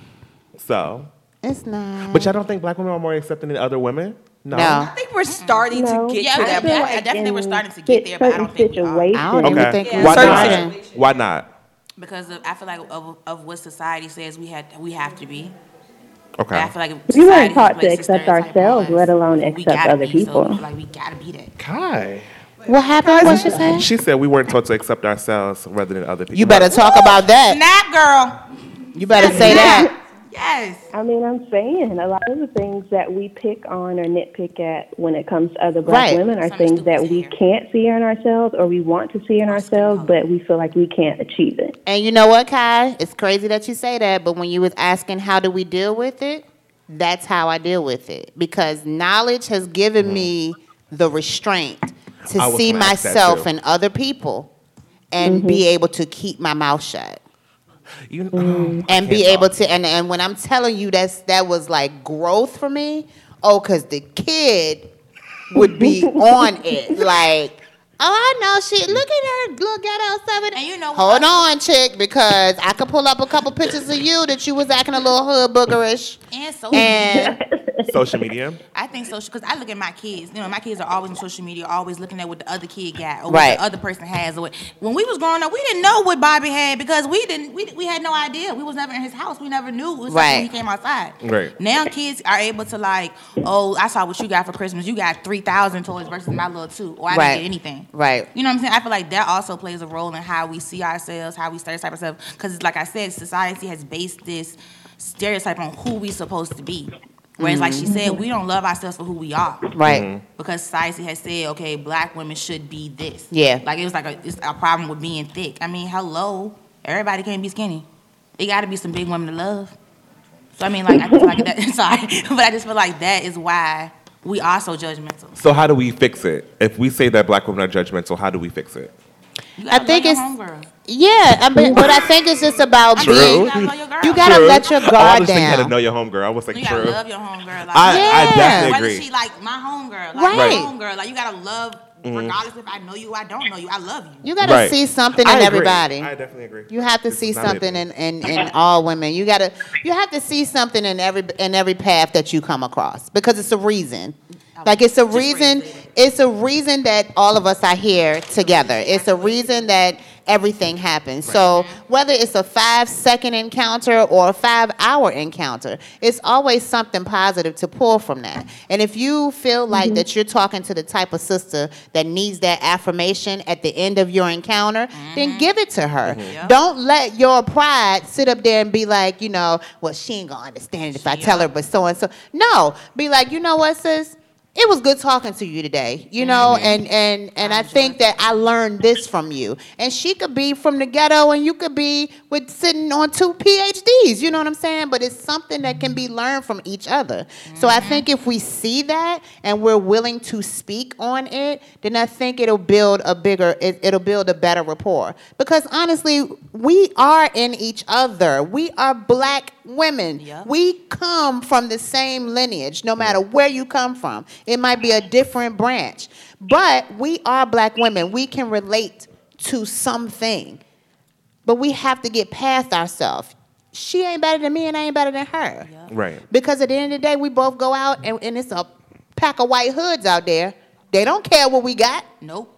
so. It's not. But y'all don't think black women are more accepting than other women? No. No. I think we're starting No. to get Yeah, to I that feel point. like- I definitely were in starting to get there, but I don't certain think we are. situations, I don't even Okay. think Yeah, we Why certain are. not? situations. Why not? Because of, I feel like of, of what society says we had, we have to be. Okay. I feel like We weren't society taught to places accept stereotype on ourselves, us. let alone We accept gotta other be, so people. I feel like we gotta be that. Kai. What happened? What she said? She said we weren't taught to accept ourselves rather than other people. You better talk about that. Snap, girl. You better say that. Yes. I mean, I'm saying a lot of the things that we pick on or nitpick at when it comes to other black Right. women are Some things stupid that we hair. can't see in ourselves or we want to see in Or skin ourselves, color. but we feel like we can't achieve it. And you know what, Kai? It's crazy that you say that, but when you was asking how do we deal with it, that's how I deal with it. Because knowledge has given me the restraint to I was see gonna ask that myself too. and other people and be able to keep my mouth shut. You, And be able to and, and when I'm telling you that's that was like growth for me, oh, cause the kid would be on it. Like, oh, I know she look at her, look at her seven. And you know what Hold else- on, chick, because I could pull up a couple pictures of you that you was acting a little hood boogerish. And social And social media. I think social, because I look at my kids. You know, my kids are always on social media, always looking at what the other kid got or what Right. the other person has. Or what, when we was growing up, we didn't know what Bobby had because we didn't. We, we had no idea. We was never in his house. We never knew. It was Right. when he came outside. Right. Now kids are able to like, oh, I saw what you got for Christmas. You got three thousand toys versus my little two, or I Right. didn't get anything. Right. You know what I'm saying? I feel like that also plays a role in how we see ourselves, how we stereotype ourselves. Because, like I said, society has based this stereotype on who we supposed to be. Whereas, like she said, we don't love ourselves for who we are. right. Because society has said, okay, black women should be this. Yeah. Like it was like a, it's a problem with being thick. I mean, hello, everybody can't be skinny. It got to be some big women to love. So I mean, like I feel like that. Sorry, but I just feel like that is why we are so judgmental. So how do we fix it? If we say that black women are judgmental, how do we fix it? You I gotta think love it's your homegirl. yeah, I mean, but I think it's just about True. being. You gotta love your girl. You gotta True. let your Oh, I guard was thinking you had to down. know your homegirl. I was like, You gotta true. love your homegirl. Like, I, I Yeah. definitely whether agree. she like my homegirl, like Right. my homegirl, like you gotta love, regardless if I know you, or I don't know you. I love you. You gotta Right. see something I in agree. everybody. I definitely agree. You have to This see is not something it. in, in, in all women. You gotta you have to see something in every in every path that you come across because it's a reason. Like it's a Just reason. phrase it. It's a reason that all of us are here together. It's a reason that everything happens. So whether it's a five second encounter or a five hour encounter, it's always something positive to pull from that. And if you feel like that you're talking to the type of sister that needs that affirmation at the end of your encounter, then give it to her. Yep. Don't let your pride sit up there and be like, you know, well, she ain't gonna understand it if I tell her, but so and so. No, be like, you know what, sis? It was good talking to you today, you know, and and and I, think that I learned this from you. And she could be from the ghetto, and you could be with sitting on two P H Ds. You know what I'm saying? But it's something that can be learned from each other. So I think if we see that and we're willing to speak on it, then I think it'll build a bigger, it, it'll build a better rapport. Because honestly, we are in each other. We are black women. Yep. We come from the same lineage, no matter where you come from. It might be a different branch, but we are black women. We can relate to something, but we have to get past ourselves. She ain't better than me, and I ain't better than her. Right. Because at the end of the day, we both go out, and, and it's a pack of white hoods out there. They don't care what we got. Nope.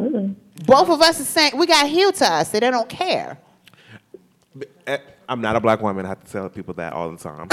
Both of us are saying we got healed to us, so they don't care. Eh, I'm not a black woman. I have to tell people that all the time.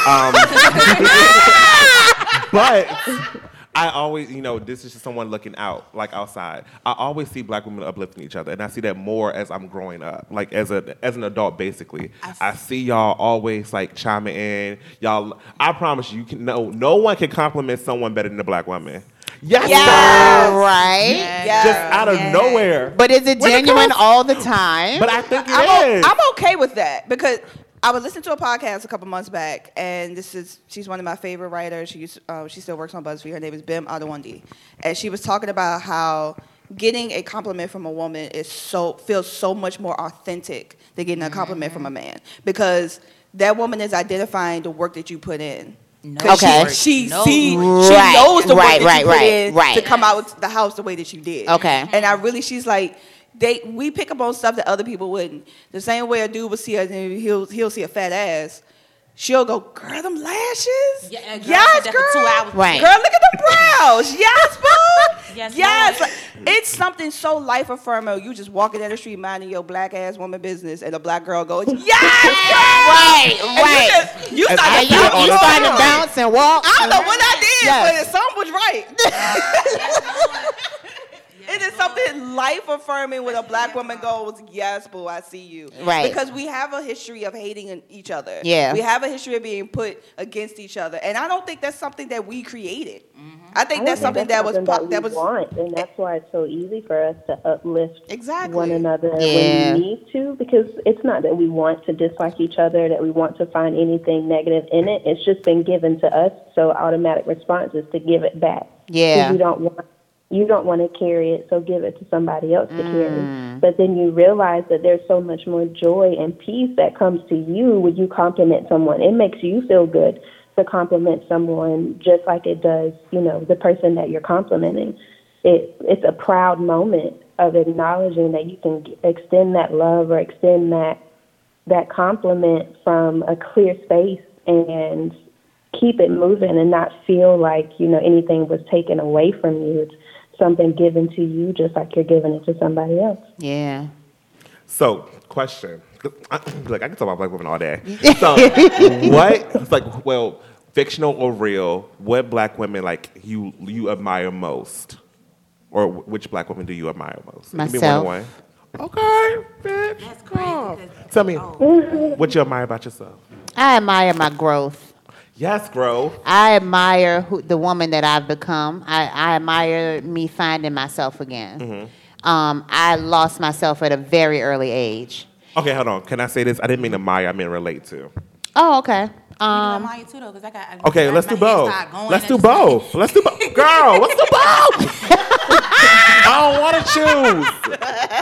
um, but I always, you know, this is just someone looking out, like outside. I always see black women uplifting each other, and I see that more as I'm growing up, like as a as an adult, basically. I I see y'all always like chiming in. Y'all, I promise you, you can no no one can compliment someone better than a black woman. Yes, All sir. right. Yeah. Just out of nowhere. But is it When it genuine comes- all the time? But I think it I'm, o- is. I'm okay with that because I was listening to a podcast a couple months back, and this is she's one of my favorite writers. She used, uh, she still works on BuzzFeed. Her name is Bim Adewande, and she was talking about how getting a compliment from a woman is so feels so much more authentic than getting a compliment mm-hmm. from a man, because that woman is identifying the work that you put in. No. Okay. She she, no. see, right. she knows the right, work that right, you put right, in right. to come out the house the way that you did. Okay. And I really, she's like, they we pick up on stuff that other people wouldn't. The same way a dude would see her, and he'll he'll see a fat ass. She'll go, girl, them lashes? Yeah, girl, yes, girl. girl. For two hours. Right. Girl, look at the brows. Yes, boo. Yes, yes. Lord. It's something so life affirming. You just walking down the street minding your black ass woman business, and a black girl goes, yes, girl. Right, And right. You, just, you And started I You, feel bouncing. you all the started to time. bounce and walk. I don't know what I did, Yes. but something was right. It is something life affirming when a black woman goes, yes, boo, I see you. Right. Because we have a history of hating each other. Yeah. We have a history of being put against each other. And I don't think that's something that we created. Mm-hmm. I think I that's think something that's that was, something po- that, that we was, want, and that's why it's so easy for us to uplift Exactly. one another Yeah. when we need to, because it's not that we want to dislike each other, that we want to find anything negative in it. It's just been given to us, so automatic response is to give it back. Yeah. 'Cause you don't want you don't want to carry it, so give it to somebody else to Mm. carry. But then you realize that there's so much more joy and peace that comes to you when you compliment someone. It makes you feel good to compliment someone just like it does, you know, the person that you're complimenting. It it's a proud moment of acknowledging that you can extend that love or extend that that compliment from a clear space and keep it moving and not feel like, you know, anything was taken away from you. It's something given to you just like you're giving it to somebody else. Yeah. So, question. I, look, I can talk about black women all day. So, what, it's like, well, fictional or real, what black women, like, you you admire most? Or which black women do you admire most? It can be Myself. one and one. Okay, bitch. That's crazy. Come. because- Tell me, Oh. what you admire about yourself? I admire my growth. Yes, growth. I admire who, the woman that I've become. I, I admire me finding myself again. Mm-hmm. Um, I lost myself at a very early age. Okay, hold on. Can I say this? I didn't mean admire, I meant relate to. Oh, okay. Um, Um, I too, though, 'cause I got, Okay, my let's do head both. started going Let's at do the same- both. Let's do both. Girl, let's do both. I don't want to choose.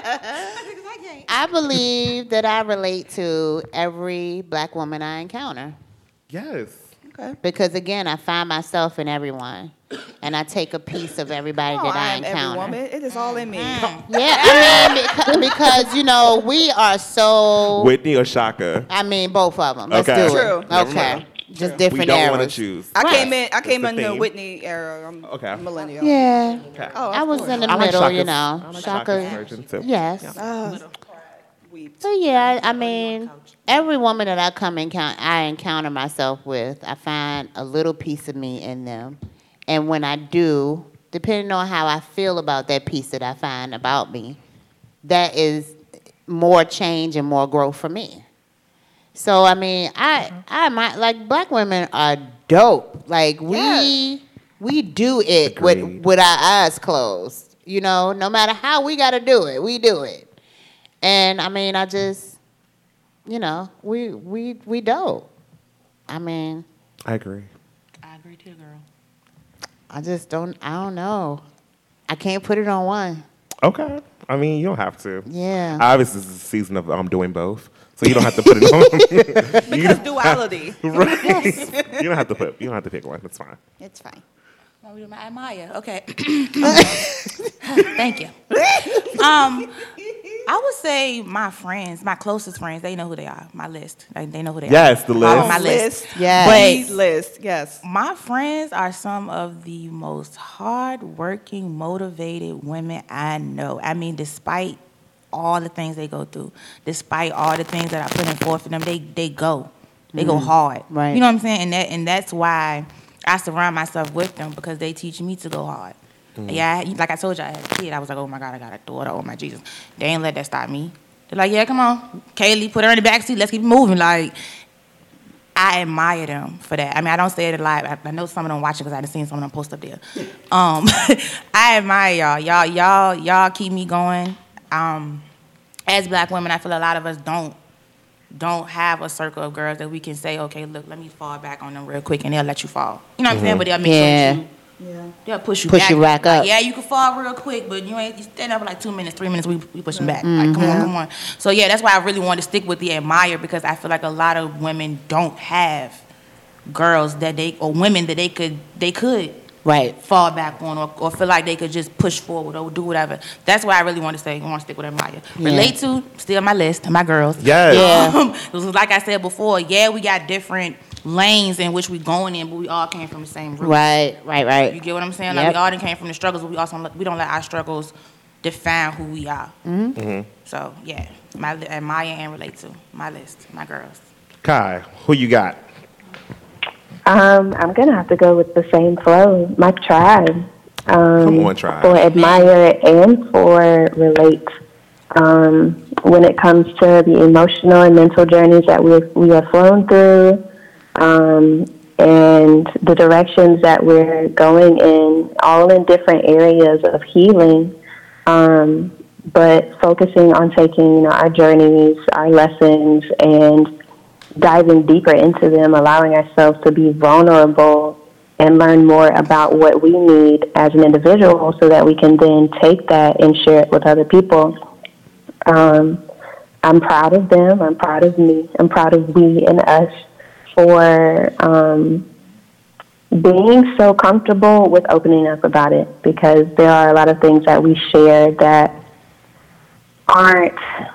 I believe that I relate to every black woman I encounter. Yes. okay. Because again, I find myself in everyone, and I take a piece of everybody Oh, that I, I am every encounter. woman. It is all in me. Yeah, I mean, because, because you know we are so. Whitney or Shaka? I mean, both of them. Let's Okay. do it. True. Never Okay, mind. just We different don't eras. want to choose. I Right. came in. I came the in the theme. Whitney era. I'm Okay. millennial. Yeah, Okay. Oh, I of was course. in the I like middle, you Shaka's- know. I like Shaka, Shaka's version too. yes. Ah, weep. So yeah, I mean, every woman that I come encounter, I encounter myself with, I find a little piece of me in them, and when I do, depending on how I feel about that piece that I find about me, that is more change and more growth for me. So I mean, I I might like black women are dope. Like we we do it Agreed. with with our eyes closed. You know, no matter how we got to do it, we do it. And I mean, I just, you know, we we we dope. I mean, I agree. I agree too, girl. I just don't. I don't know. I can't put it on one. Okay. I mean, you don't have to. Yeah. Obviously, this is a season of um, doing both, so you don't have to put it on. You Because don't- duality. right. You don't have to put. You don't have to pick one. That's fine. It's fine. Oh, we do my admire. Okay. Thank you. Um, I would say my friends, my closest friends, they know who they are. My list. Like, they know who they Yes, are. the list. Oh, my list. Yes. The list. Yes. My friends are some of the most hardworking, motivated women I know. I mean, despite all the things they go through, despite all the things that I put in forth for them, they they go. They go hard. Right. You know what I'm saying? And that and that's why I surround myself with them, because they teach me to go hard. Yeah, I- like I told you, I had a kid. I was like, oh my God, I got a daughter. Oh my Jesus. They ain't let that stop me. They're like, yeah, come on. Kaylee, put her in the back seat. Let's keep moving. Like, I admire them for that. I mean, I don't say it a lot. I, I know some of them watching because I done seen some of them post up there. Um, I admire y'all. Y'all, y'all, y'all keep me going. Um, as black women, I feel a lot of us don't don't have a circle of girls that we can say, okay, look, let me fall back on them real quick, and they'll let you fall. You know what I'm saying? But they'll make Yeah. sure you, yeah. they'll push you Push back. you back Like, up. yeah, you can fall real quick, but you ain't you stand up for like two minutes, three minutes, we we pushing back. Like, come on, come on. So yeah, that's why I really want to stick with the admire, because I feel like a lot of women don't have girls that they or women that they could they could Right. fall back on, or, or feel like they could just push forward or do whatever. That's why I really want to say, I want to stick with admire. Relate to, still my list, my girls. Yes. Yeah. Um, it was like I said before, yeah, we got different lanes in which we going in, but we all came from the same root. Right, right, right. You get what I'm saying? Like, Yep. we all done came from the struggles, but we also we don't let our struggles define who we are. Mm-hmm. So yeah, my admire and relate to, my list, my girls. Kai, who you got? Um, I'm gonna have to go with the same flow. My tribe. Um, Come on, tribe. For admire and for relate. Um, when it comes to the emotional and mental journeys that we we have flown through, um, and the directions that we're going in, all in different areas of healing. Um, but focusing on taking, you know, our journeys, our lessons, and diving deeper into them, allowing ourselves to be vulnerable and learn more about what we need as an individual so that we can then take that and share it with other people. Um, I'm proud of them. I'm proud of me. I'm proud of we and us for um, being so comfortable with opening up about it, because there are a lot of things that we share that aren't,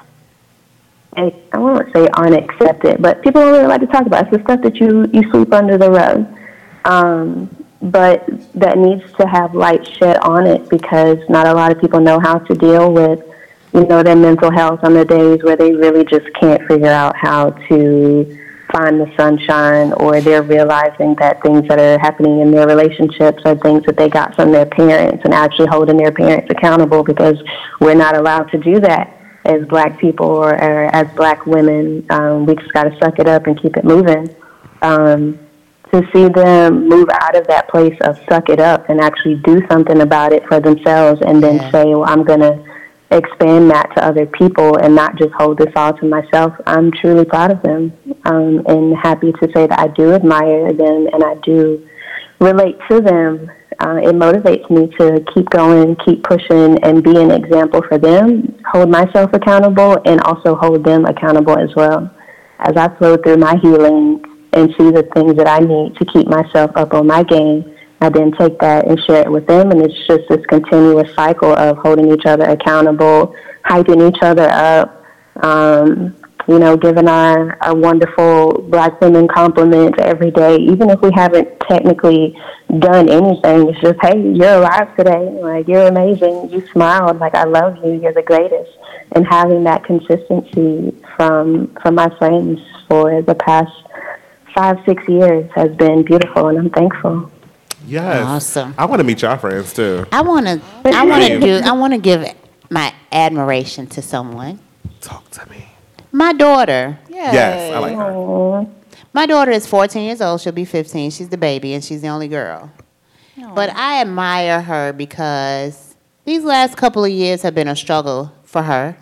I won't say aren't accepted, but people don't really like to talk about. It's the stuff that you, you sweep under the rug. Um, but that needs to have light shed on it, because not a lot of people know how to deal with, you know, their mental health on the days where they really just can't figure out how to find the sunshine, or they're realizing that things that are happening in their relationships are things that they got from their parents, and actually holding their parents accountable, because we're not allowed to do that as black people or, or as black women. Um, we just got to suck it up and keep it moving. Um, to see them move out of that place of suck it up and actually do something about it for themselves, and then Yeah. say, well, I'm going to expand that to other people and not just hold this all to myself. I'm truly proud of them, um, and happy to say that I do admire them and I do relate to them. Uh, it motivates me to keep going, keep pushing, and be an example for them, hold myself accountable, and also hold them accountable as well. As I flow through my healing and see the things that I need to keep myself up on my game, I then take that and share it with them, and it's just this continuous cycle of holding each other accountable, hyping each other up, um, you know, giving our, our wonderful black women compliments every day, even if we haven't technically done anything. It's just, hey, you're alive today. Like, you're amazing. You smiled. Like, I love you. You're the greatest. And having that consistency from from my friends for the past five, six years has been beautiful, and I'm thankful. Yes. Awesome. I want to meet your friends too. I want to. I want to do. I want to give my admiration to someone. Talk to me. My daughter. Yes, I like her. Aww. My daughter is fourteen years old. She'll be fifteen. She's the baby, and she's the only girl. But I admire her because these last couple of years have been a struggle for her.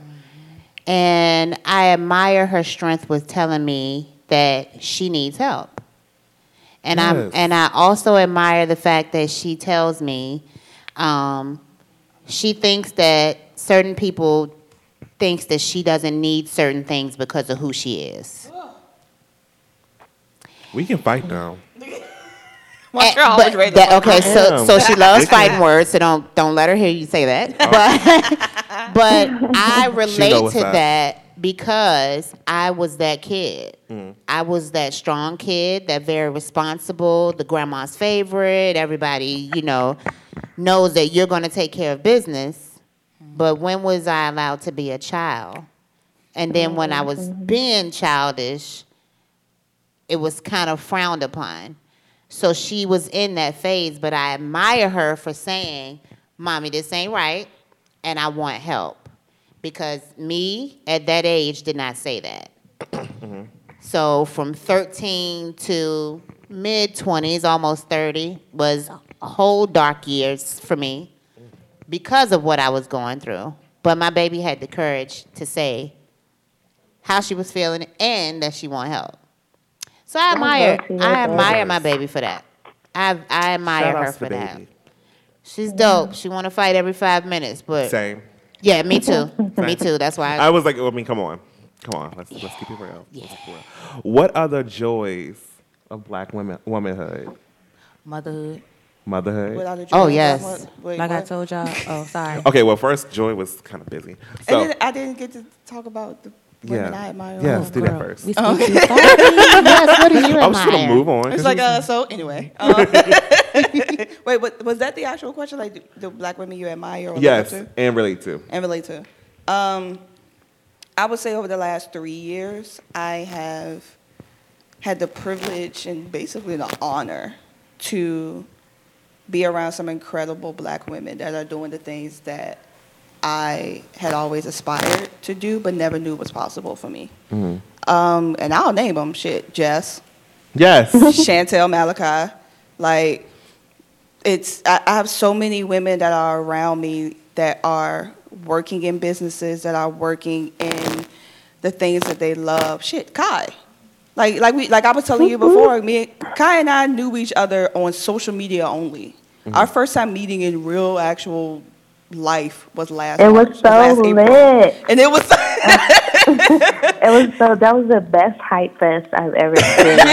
And I admire her strength with telling me that she needs help. And Yes. I'm and I also admire the fact that she tells me um, she thinks that certain people thinks that she doesn't need certain things because of who she is. We can fight now. Eh, but that- okay, so am. so she loves Dickhead. fighting words, so don't don't let her hear you say that. But but I relate what's to up. that because I was that kid. I was that strong kid, that very responsible, the grandma's favorite. Everybody, you know, knows that you're going to take care of business. But when was I allowed to be a child? And then when I was being childish, it was kind of frowned upon. So she was in that phase, but I admire her for saying, Mommy, this ain't right, and I want help. Because me, at that age, did not say that. So from thirteen to mid-twenties, almost thirty, was a whole dark years for me because of what I was going through. But my baby had the courage to say, how she was feeling, and that she want help. So I That's admire, dope to hear I that. admire my baby for that. I I admire Shout her outs to for that. baby. She's dope. She want to fight every five minutes, but Same. yeah, me too. Me too. That's why. I was like, I mean, come on, come on. Let's let's keep it real. Let's keep it real. What other joys of black women womanhood, Motherhood. motherhood? Without a Oh, joy, yes. what- wait, Like I what? told y'all. Oh, sorry. Okay, well, first Joy was kind of busy, so And then I didn't get to talk about the women I yeah, admire. yes, Oh, do girl. that first. We speak too fast. Yes, what do you I was just gonna admire? move on. It's like uh. So anyway, um, wait, what, was that the actual question? Like the, the black women you admire or yes, look up to and relate to. and relate to? Um, I would say over the last three years, I have had the privilege and basically the honor to be around some incredible black women that are doing the things that I had always aspired to do, but never knew was possible for me. Um, and I'll name them. Shit, Jess, Yes. Chantel Malachi. Like, it's I, I have so many women that are around me that are working in businesses, that are working in the things that they love. Shit, Kai. Like like we like I was telling you before, me Kai and I knew each other on social media only. Our first time meeting in real actual life was last It March. was so last April. lit. And it was It was so that was the best hype fest I've ever experienced.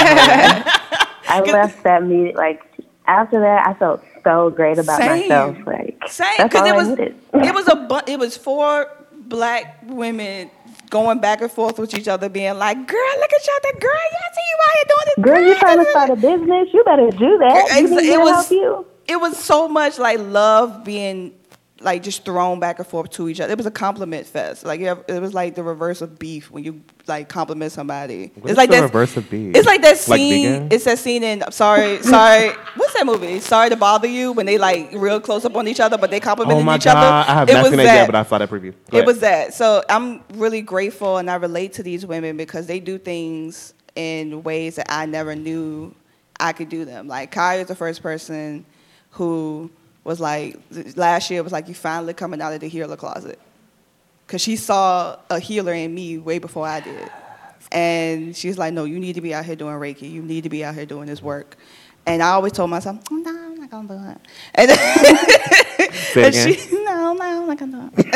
I left that meeting like after that I felt so great about Same. myself. Like same that's because all it I was needed. it was a bu- it was four black women going back and forth with each other, being like, "Girl, look at y'all, that girl, yeah, I see you out here doing this." Girl, you trying to start a business? You better do that. You Ex- need me it to was help you. it was so much like love being like just thrown back and forth to each other. It was a compliment fest. Like you have, it was like the reverse of beef when you like compliment somebody. What is it's like the that- reverse of beef? It's like that Like scene. vegan? It's that scene in sorry, sorry. What's that movie? Sorry to bother you when they like real close up on each other, but they complimented Oh my each god, other. I have It not was seen that yet, but I saw that preview. Go It ahead. was that. So I'm really grateful and I relate to these women because they do things in ways that I never knew I could do them. Like Kai is the first person who was like, last year was like, you finally coming out of the healer closet. Because she saw a healer in me way before I did. And she's like, no, you need to be out here doing Reiki. You need to be out here doing this work. And I always told myself, oh, no, I'm not going to do it. And, Say it and again. she, no, no, I'm not going to do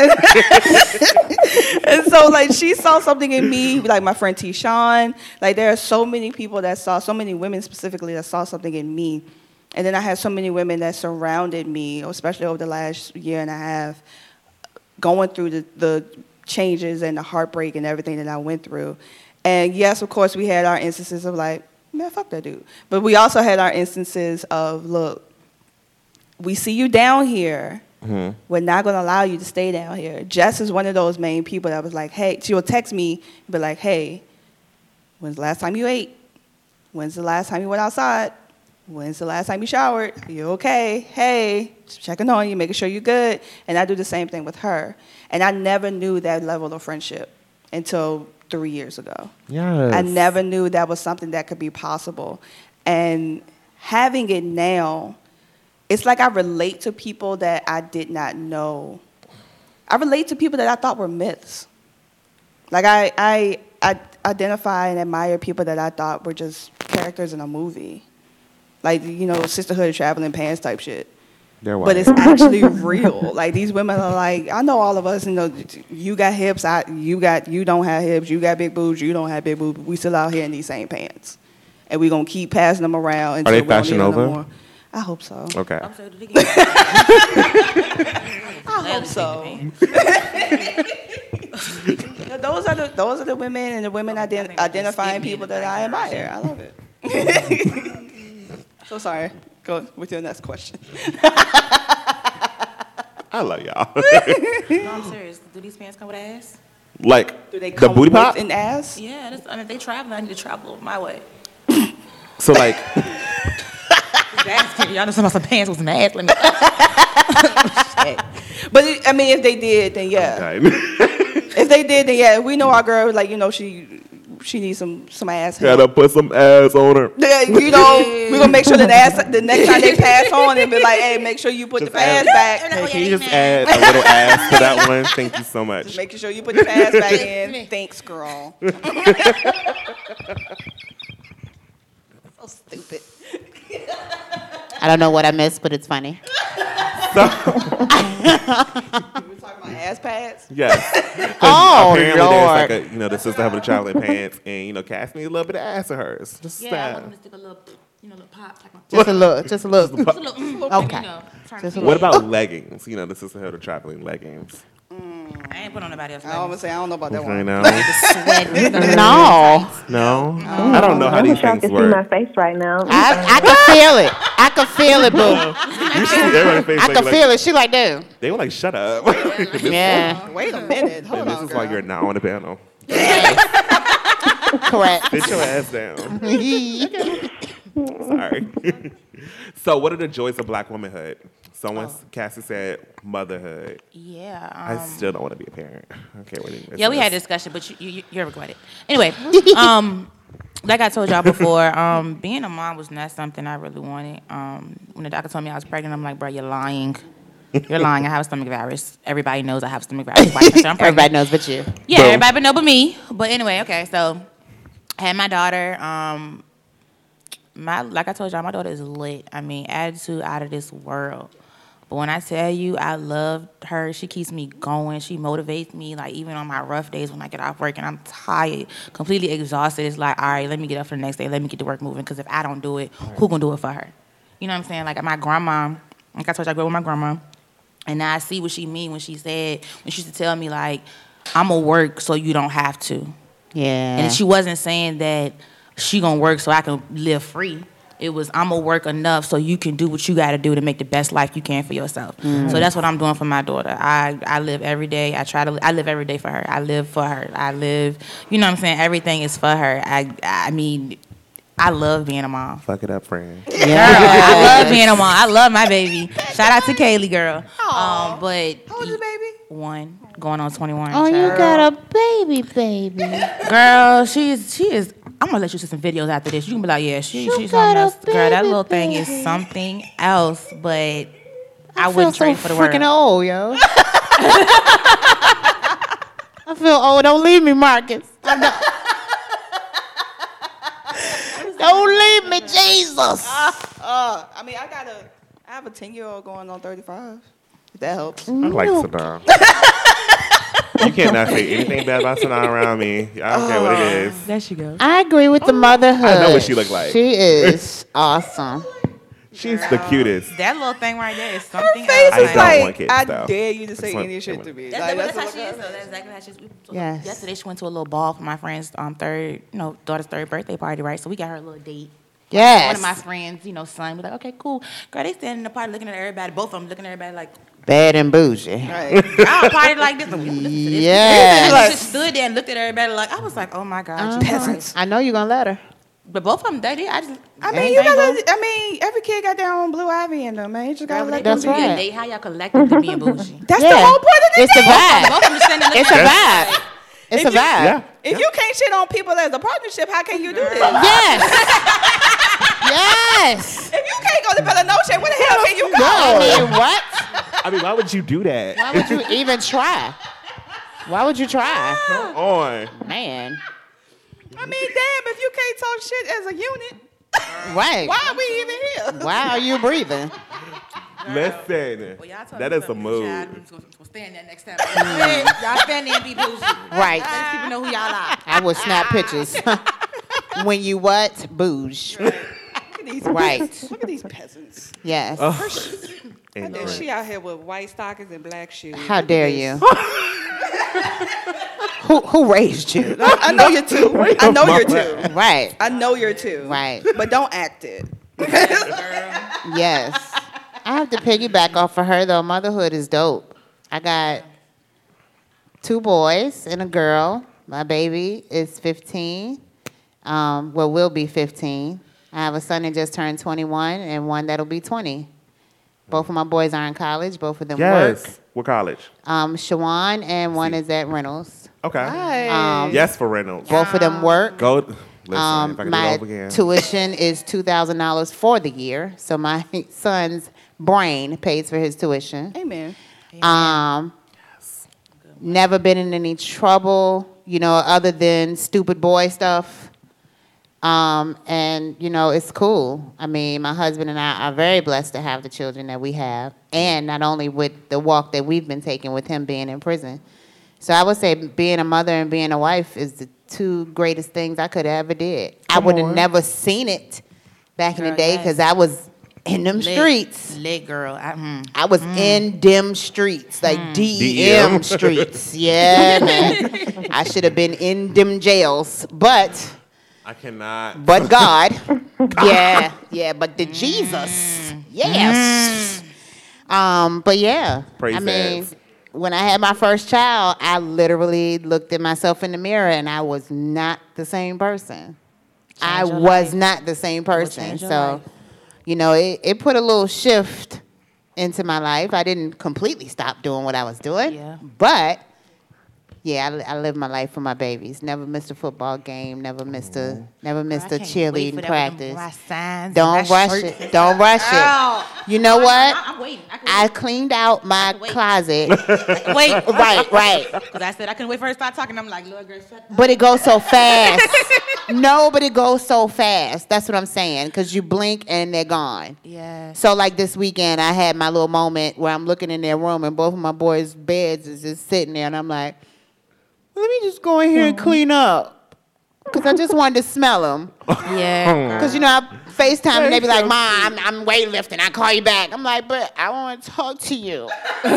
it. And so, like, she saw something in me, like my friend T-Shawn. Like, there are so many people that saw, so many women specifically that saw something in me. And then I had so many women that surrounded me, especially over the last year and a half, going through the, the changes and the heartbreak and everything that I went through. And yes, of course, we had our instances of like, man, fuck that dude. But we also had our instances of, look, we see you down here. Mhm. We're not going to allow you to stay down here. Jess is one of those main people that was like, hey, she'll text me, be like, hey, when's the last time you ate? When's the last time you went outside? When's the last time you showered? You okay? Hey, just checking on you, making sure you're good. And I do the same thing with her. And I never knew that level of friendship until three years ago. Yes. I never knew that was something that could be possible. And having it now, it's like I relate to people that I did not know. I relate to people that I thought were myths. Like I, I, I identify and admire people that I thought were just characters in a movie. Like, you know, Sisterhood of Traveling Pants type shit. They're But white. it's actually real. Like, these women are like, I know all of us, you know, you got hips, I, you got, you don't have hips, you got big boobs, you don't have big boobs. We still out here in these same pants. And we're going to keep passing them around until they we don't Fashion need them no Nova? more. I hope so. Okay. I'm sorry, did it get- I hope so. those are the those are the women and the women ident- identifying people that I admire. I love it. So sorry. Go with your next question. I love y'all. No, I'm serious. Do these pants come with ass? Like Do they the come booty with pop. an ass? Yeah, that's, I mean, if they travel, I need to travel my way. So like, Y'all know some pants with some ass. Let me. But it, I mean, if they did, then yeah. okay. If they did, then yeah. We know our girl, like, you know, she she needs some some ass Gotta help. put some ass on her. Yeah, you know, we're gonna make sure that the, ass, the next time they pass on and be like, hey, make sure you put Just the pads add- back. Hey, can you just add a little ass to that one? Thank you so much. Just making sure you put the pads back in. Thanks, girl. So stupid. I don't know what I missed, but it's funny. We were talking about ass pads. Yes. Oh, Apparently Lord. there's like a, you know, the sister having the traveling pants, and you know, Cass needs a little bit of ass of hers. Just Yeah, I that. want them to stick a little, you know, little pop. Like a, Just a little, just a little. just a little, mm, Okay. You know, trying Just to a see What it. about leggings? You know, the sister had the traveling leggings. I ain't put on nobody else. I almost say I don't know about that I one. know. Sweat. No. No, I don't know how I these wish y'all things could see my work. face right now. I, I can feel it. I can feel it, boo. You see everybody's face I like- can like- feel it. She like, dude. They were like, "Shut up." Yeah. Wait a minute. Hold And this on, is girl. why you're not on the panel. Correct. Sit your ass down. Sorry. So, what are the joys of Black womanhood? Someone, Cassie said, motherhood. Yeah. I Um, still don't want to be a parent. Okay, wait. yeah, we had a discussion, but you, you, you're regretted. Anyway, um, like I told y'all before, um, being a mom was not something I really wanted. Um, when the doctor told me I was pregnant, I'm like, bro, you're lying. You're lying. I have a stomach virus. Everybody knows I have stomach virus. Why can't I say I'm pregnant? Everybody knows but you. Yeah, Boom. everybody but know but me. But anyway, okay, so I had my daughter. Um, my like I told y'all, my daughter is lit. I mean, attitude out of this world. But when I tell you I love her, she keeps me going. She motivates me. Like even on my rough days when I get off work and I'm tired, completely exhausted, it's like, all right, let me get up for the next day. Let me get to work moving. Because if I don't do it, who gonna do it for her? You know what I'm saying? Like my grandma, like I told you, I grew up with my grandma. And now I see what she mean when she said, when she used to tell me, like, I'm going to work so you don't have to. Yeah. And she wasn't saying that she going to work so I can live free. It was, I'm going to work enough so you can do what you got to do to make the best life you can for yourself. Mm-hmm. So that's what I'm doing for my daughter. I, I live every day. I try to, I live every day for her. I live for her. I live, you know what I'm saying? Everything is for her. I, I mean, I love being a mom. Fuck it up, friend. Girl, I love being a mom. I love my baby. Shout out to Kaylee, girl. Um, but How old is the baby? one going on twenty-one. Oh, you child. got a baby, baby. Girl, she is. She is. I'm gonna let you see some videos after this. You can be like, yeah, she, You she's got something a else. Girl, that baby, little thing is baby. something else. But I, I wouldn't feel trade so for the freaking world. old, yo. I feel old. Don't leave me, Marcus. I'm not- Don't leave me, Jesus. Uh, I mean, I got a, I have a ten year old going on thirty-five. If that helps. I like Sadam. You cannot say anything bad about Sadam around me. I don't care what it is. There she goes. I agree with the motherhood. I know what she look like. She is awesome. She's the cutest. That little thing right there is something Face else. I is don't like, want kids, I though. dare you to say Just want- any shit to me. That's, Like, that's, that's how she what- is, though. That's exactly how she is. Yes. Yesterday, she went to a little ball for my friend's um, third, you know, daughter's third birthday party, right? So we got her a little date. Yes. One of my friends, you know, son, was like, okay, cool. Girl, they standing in the party looking at everybody. Both of them looking at everybody like, Bad and bougie. Right. I party like this. And we listen to this. Yes. She just stood there and looked at everybody like, I was like, oh my God, you peasants. I know you're going to let her. But both of them, they did. I just, I mean, you gotta. I mean, every kid got their own blue ivy in them, man. You just gotta let them That's be. right. They, how y'all collectively being bougie. That's Yeah. the whole point of the It's a day. vibe. Both of them standing looking It's a at vibe. everybody. It's If a you- vibe. Yeah. If you can't shit on people as a partnership, how can you do this? Yes. Yes. If you can't go to Bella Noche, where the hell can you go? I mean, what? I mean, why would you do that? Why would you even try? Why would you try? Come on. Man. I mean, damn, if you can't talk shit as a unit, Right. why are we even here? Why are you breathing? Listen, Well, y'all told that me is a something. move. Child, I'm just gonna- gonna stand there next time. Y'all stand there and be bougie. Right. Let people know who y'all are. I would snap pictures. When you what? Bouge. Look at these Right. peasants. Look at these peasants. Yes. And then she out here with white stockings and black shoes. How dare you? who who raised you? I know you're two. I know you're two. Right. I know you're two. Right. But don't act it. Yes. I have to piggyback off of her though. Motherhood is dope. I got two boys and a girl. My baby is fifteen. Um, well, will be fifteen. I have a son that just turned twenty-one and one that'll be twenty. Both of my boys are in college. Both of them Yes. work. What college? Um, Shawan and one is at Reynolds. Okay. Nice. Um, Yes, for Reynolds. Both of them work. Go. Listen, Um, if I can my do it over again. tuition is two thousand dollars for the year, so my son's brain pays for his tuition. Amen. Um, never been in any trouble, you know, other than stupid boy stuff. Um, and, you know, it's cool. I mean, my husband and I are very blessed to have the children that we have, and not only with the walk that we've been taking with him being in prison. So I would say being a mother and being a wife is the two greatest things I could have ever did. I would have never seen it back in the Girl, day yes. because I was in them Lit- streets. Lit girl. I, mm. I was in them streets, like D E M D E M. streets. Yeah, man. I should have been in them jails, but I cannot. but God, yeah, yeah, but the Jesus, yes. Um, but yeah, Praise I mean, ads. when I had my first child, I literally looked at myself in the mirror, and I was not the same person. I your was life. not the same person. change your So, life. you know, it, it put a little shift into my life. I didn't completely stop doing what I was doing, Yeah. but yeah, I, li- I lived my life for my babies. Never missed a football game. Never missed a never missed I a can't wait for cheerleading that with practice. them- my signs Don't and my rush shirts. it. Don't rush Girl. it. You know I- what? I- I'm waiting. I can I wait. cleaned out my can wait. closet. Wait. Right, right. Because I said I couldn't wait for her to start talking. I'm like, Lord, girl, shut up. But it goes so fast. No, but it goes so fast. That's what I'm saying. Because you blink and they're gone. Yeah. So like this weekend, I had my little moment where I'm looking in their room and both of my boys' beds is just sitting there, and I'm like, let me just go in here and clean up, because I just wanted to smell them. Yeah. Because you know, I FaceTime and they be like, "Mom, I'm, I'm weightlifting. I call you back." I'm like, "But I want to talk to you.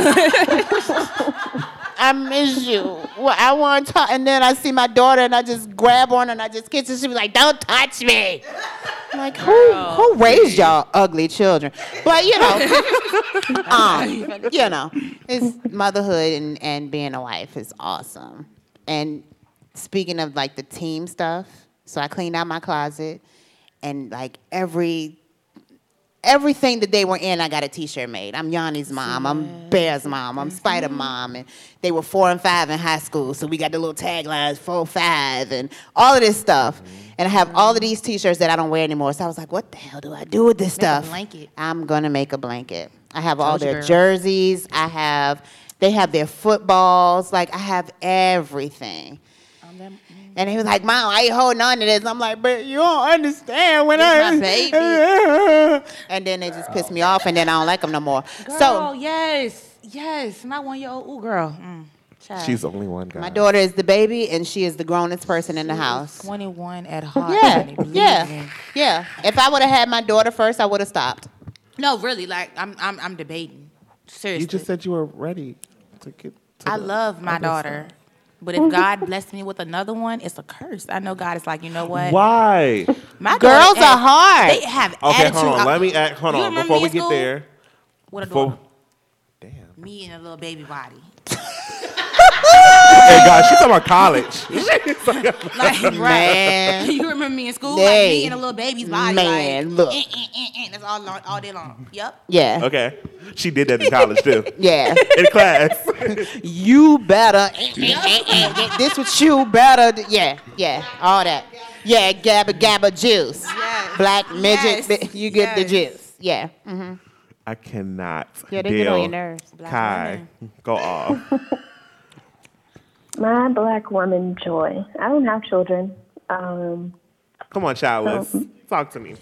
I miss you. Well, I want to talk." And then I see my daughter and I just grab on her and I just kiss her. She be like, "Don't touch me." I'm like, who who raised y'all ugly children? But you know, um, you know, it's motherhood and, and being a wife is awesome. And speaking of like the team stuff, so I cleaned out my closet, and like every everything that they were in, I got a T-shirt made. I'm Yanni's mom. I'm Bear's mom. I'm Spider mom. And they were four and five in high school, so we got the little taglines, four, five, and all of this stuff. And I have all of these T-shirts that I don't wear anymore. So I was like, what the hell do I do with this Make a stuff? blanket. I'm gonna make a blanket. I have all Told you, their girl. jerseys. I have. They have their footballs. Like I have everything. And he was like, "Mom, why you holding on to this?" I'm like, "But you don't understand when This I." my baby. And then they just piss me off, and then I don't like them no more. Girl, So yes, yes, my one year old. Ooh, girl. Mm, child. She's the only one, guys. my daughter is the baby, and she is the grownest person in the house. twenty-one at heart. Yeah, honey, believe yeah, me. yeah. If I would have had my daughter first, I would have stopped. No, really, like I'm, I'm, I'm debating. Seriously, You just said you were ready to get. To I the love my other daughter, stuff. but if God blessed me with another one, it's a curse. I know God is like, you know what? Why? My Girls daughter are act- hard. They have Okay, attitude. hold on. I- Let me act. Hold You on. remember Before me we in get school? there. What a Before, daughter. damn. Me in a little baby body. Hey, guys, she's talking about college. Like, right. Man. You remember me in school? Hey. Like me in a little baby's body. Man, like, look. eh, eh, eh, eh, that's all, long, all day long. Yep. Yeah, Okay. She did that in college, too. yeah. In class. You better. eh, eh, eh, eh, eh, This what you better. do. Yeah, yeah. All that. Yeah, gabba gabba juice. Yes. Black midget. Yes. You get the Yes. juice. Yeah. hmm I cannot. Yeah, they deal. get on your nerves. Black Kai, women. go off. My black woman joy. I don't have children. Um, Come on, childless. Talk to me.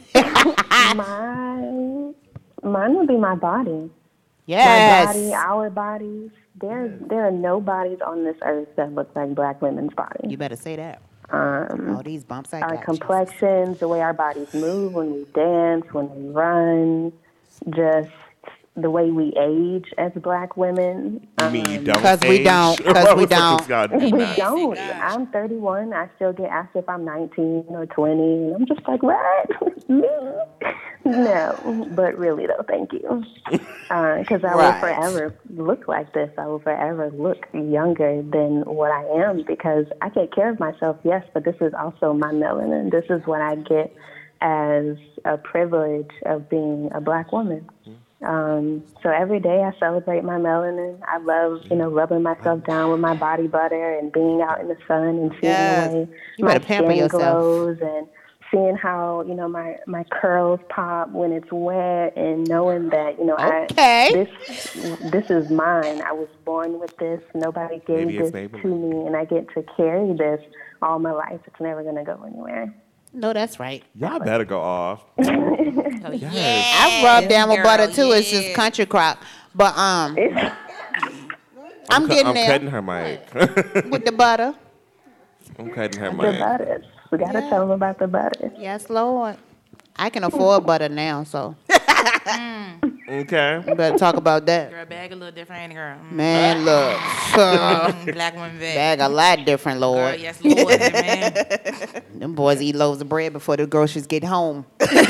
my mine would be my body. Yes. My body, our bodies. There, there are no bodies on this earth that look like black women's bodies. You better say that. Um, All these bumps I our got. complexions, the way our bodies move when we dance, when we run, just the way we age as black women. You mean you don't? 'Cause we age? don't, 'cause we What the fuck is don't. God doing We that? don't. gosh. I'm thirty-one. I still get asked if I'm nineteen or twenty. And I'm just like, what? Me? No. But really, though, thank you. Because I will Right. forever look like this. I will forever look younger than what I am because I take care of myself, yes, but this is also my melanin. This is what I get as a privilege of being a black woman. Um, so every day I celebrate my melanin. I love, you know, rubbing myself down with my body butter and being out in the sun and seeing Yes. the way You my better pamper skin yourself. glows and seeing how, you know, my, my curls pop when it's wet and knowing that, you know, Okay. I, this this is mine. I was born with this. Nobody gave Maybe it's this Maybelline. to me, and I get to carry this all my life. It's never going to go anywhere. No, that's right. Y'all better go off. Oh, Yes. I rub down with girl, butter too. It's yeah. just country crock. But um, I'm cu- getting I'm there cutting her mic. with the butter. I'm cutting her The mic. butter. We got to tell them about the butter. Yes, Lord. I can afford butter now, so Okay. we better talk about that. Girl, bag a little different, ain't it, girl? Mm. Man, look. Mm, Black woman bag. Bag a lot different, Girl, Lord. yes, Lord, man. Them boys eat loaves of bread before the groceries get home.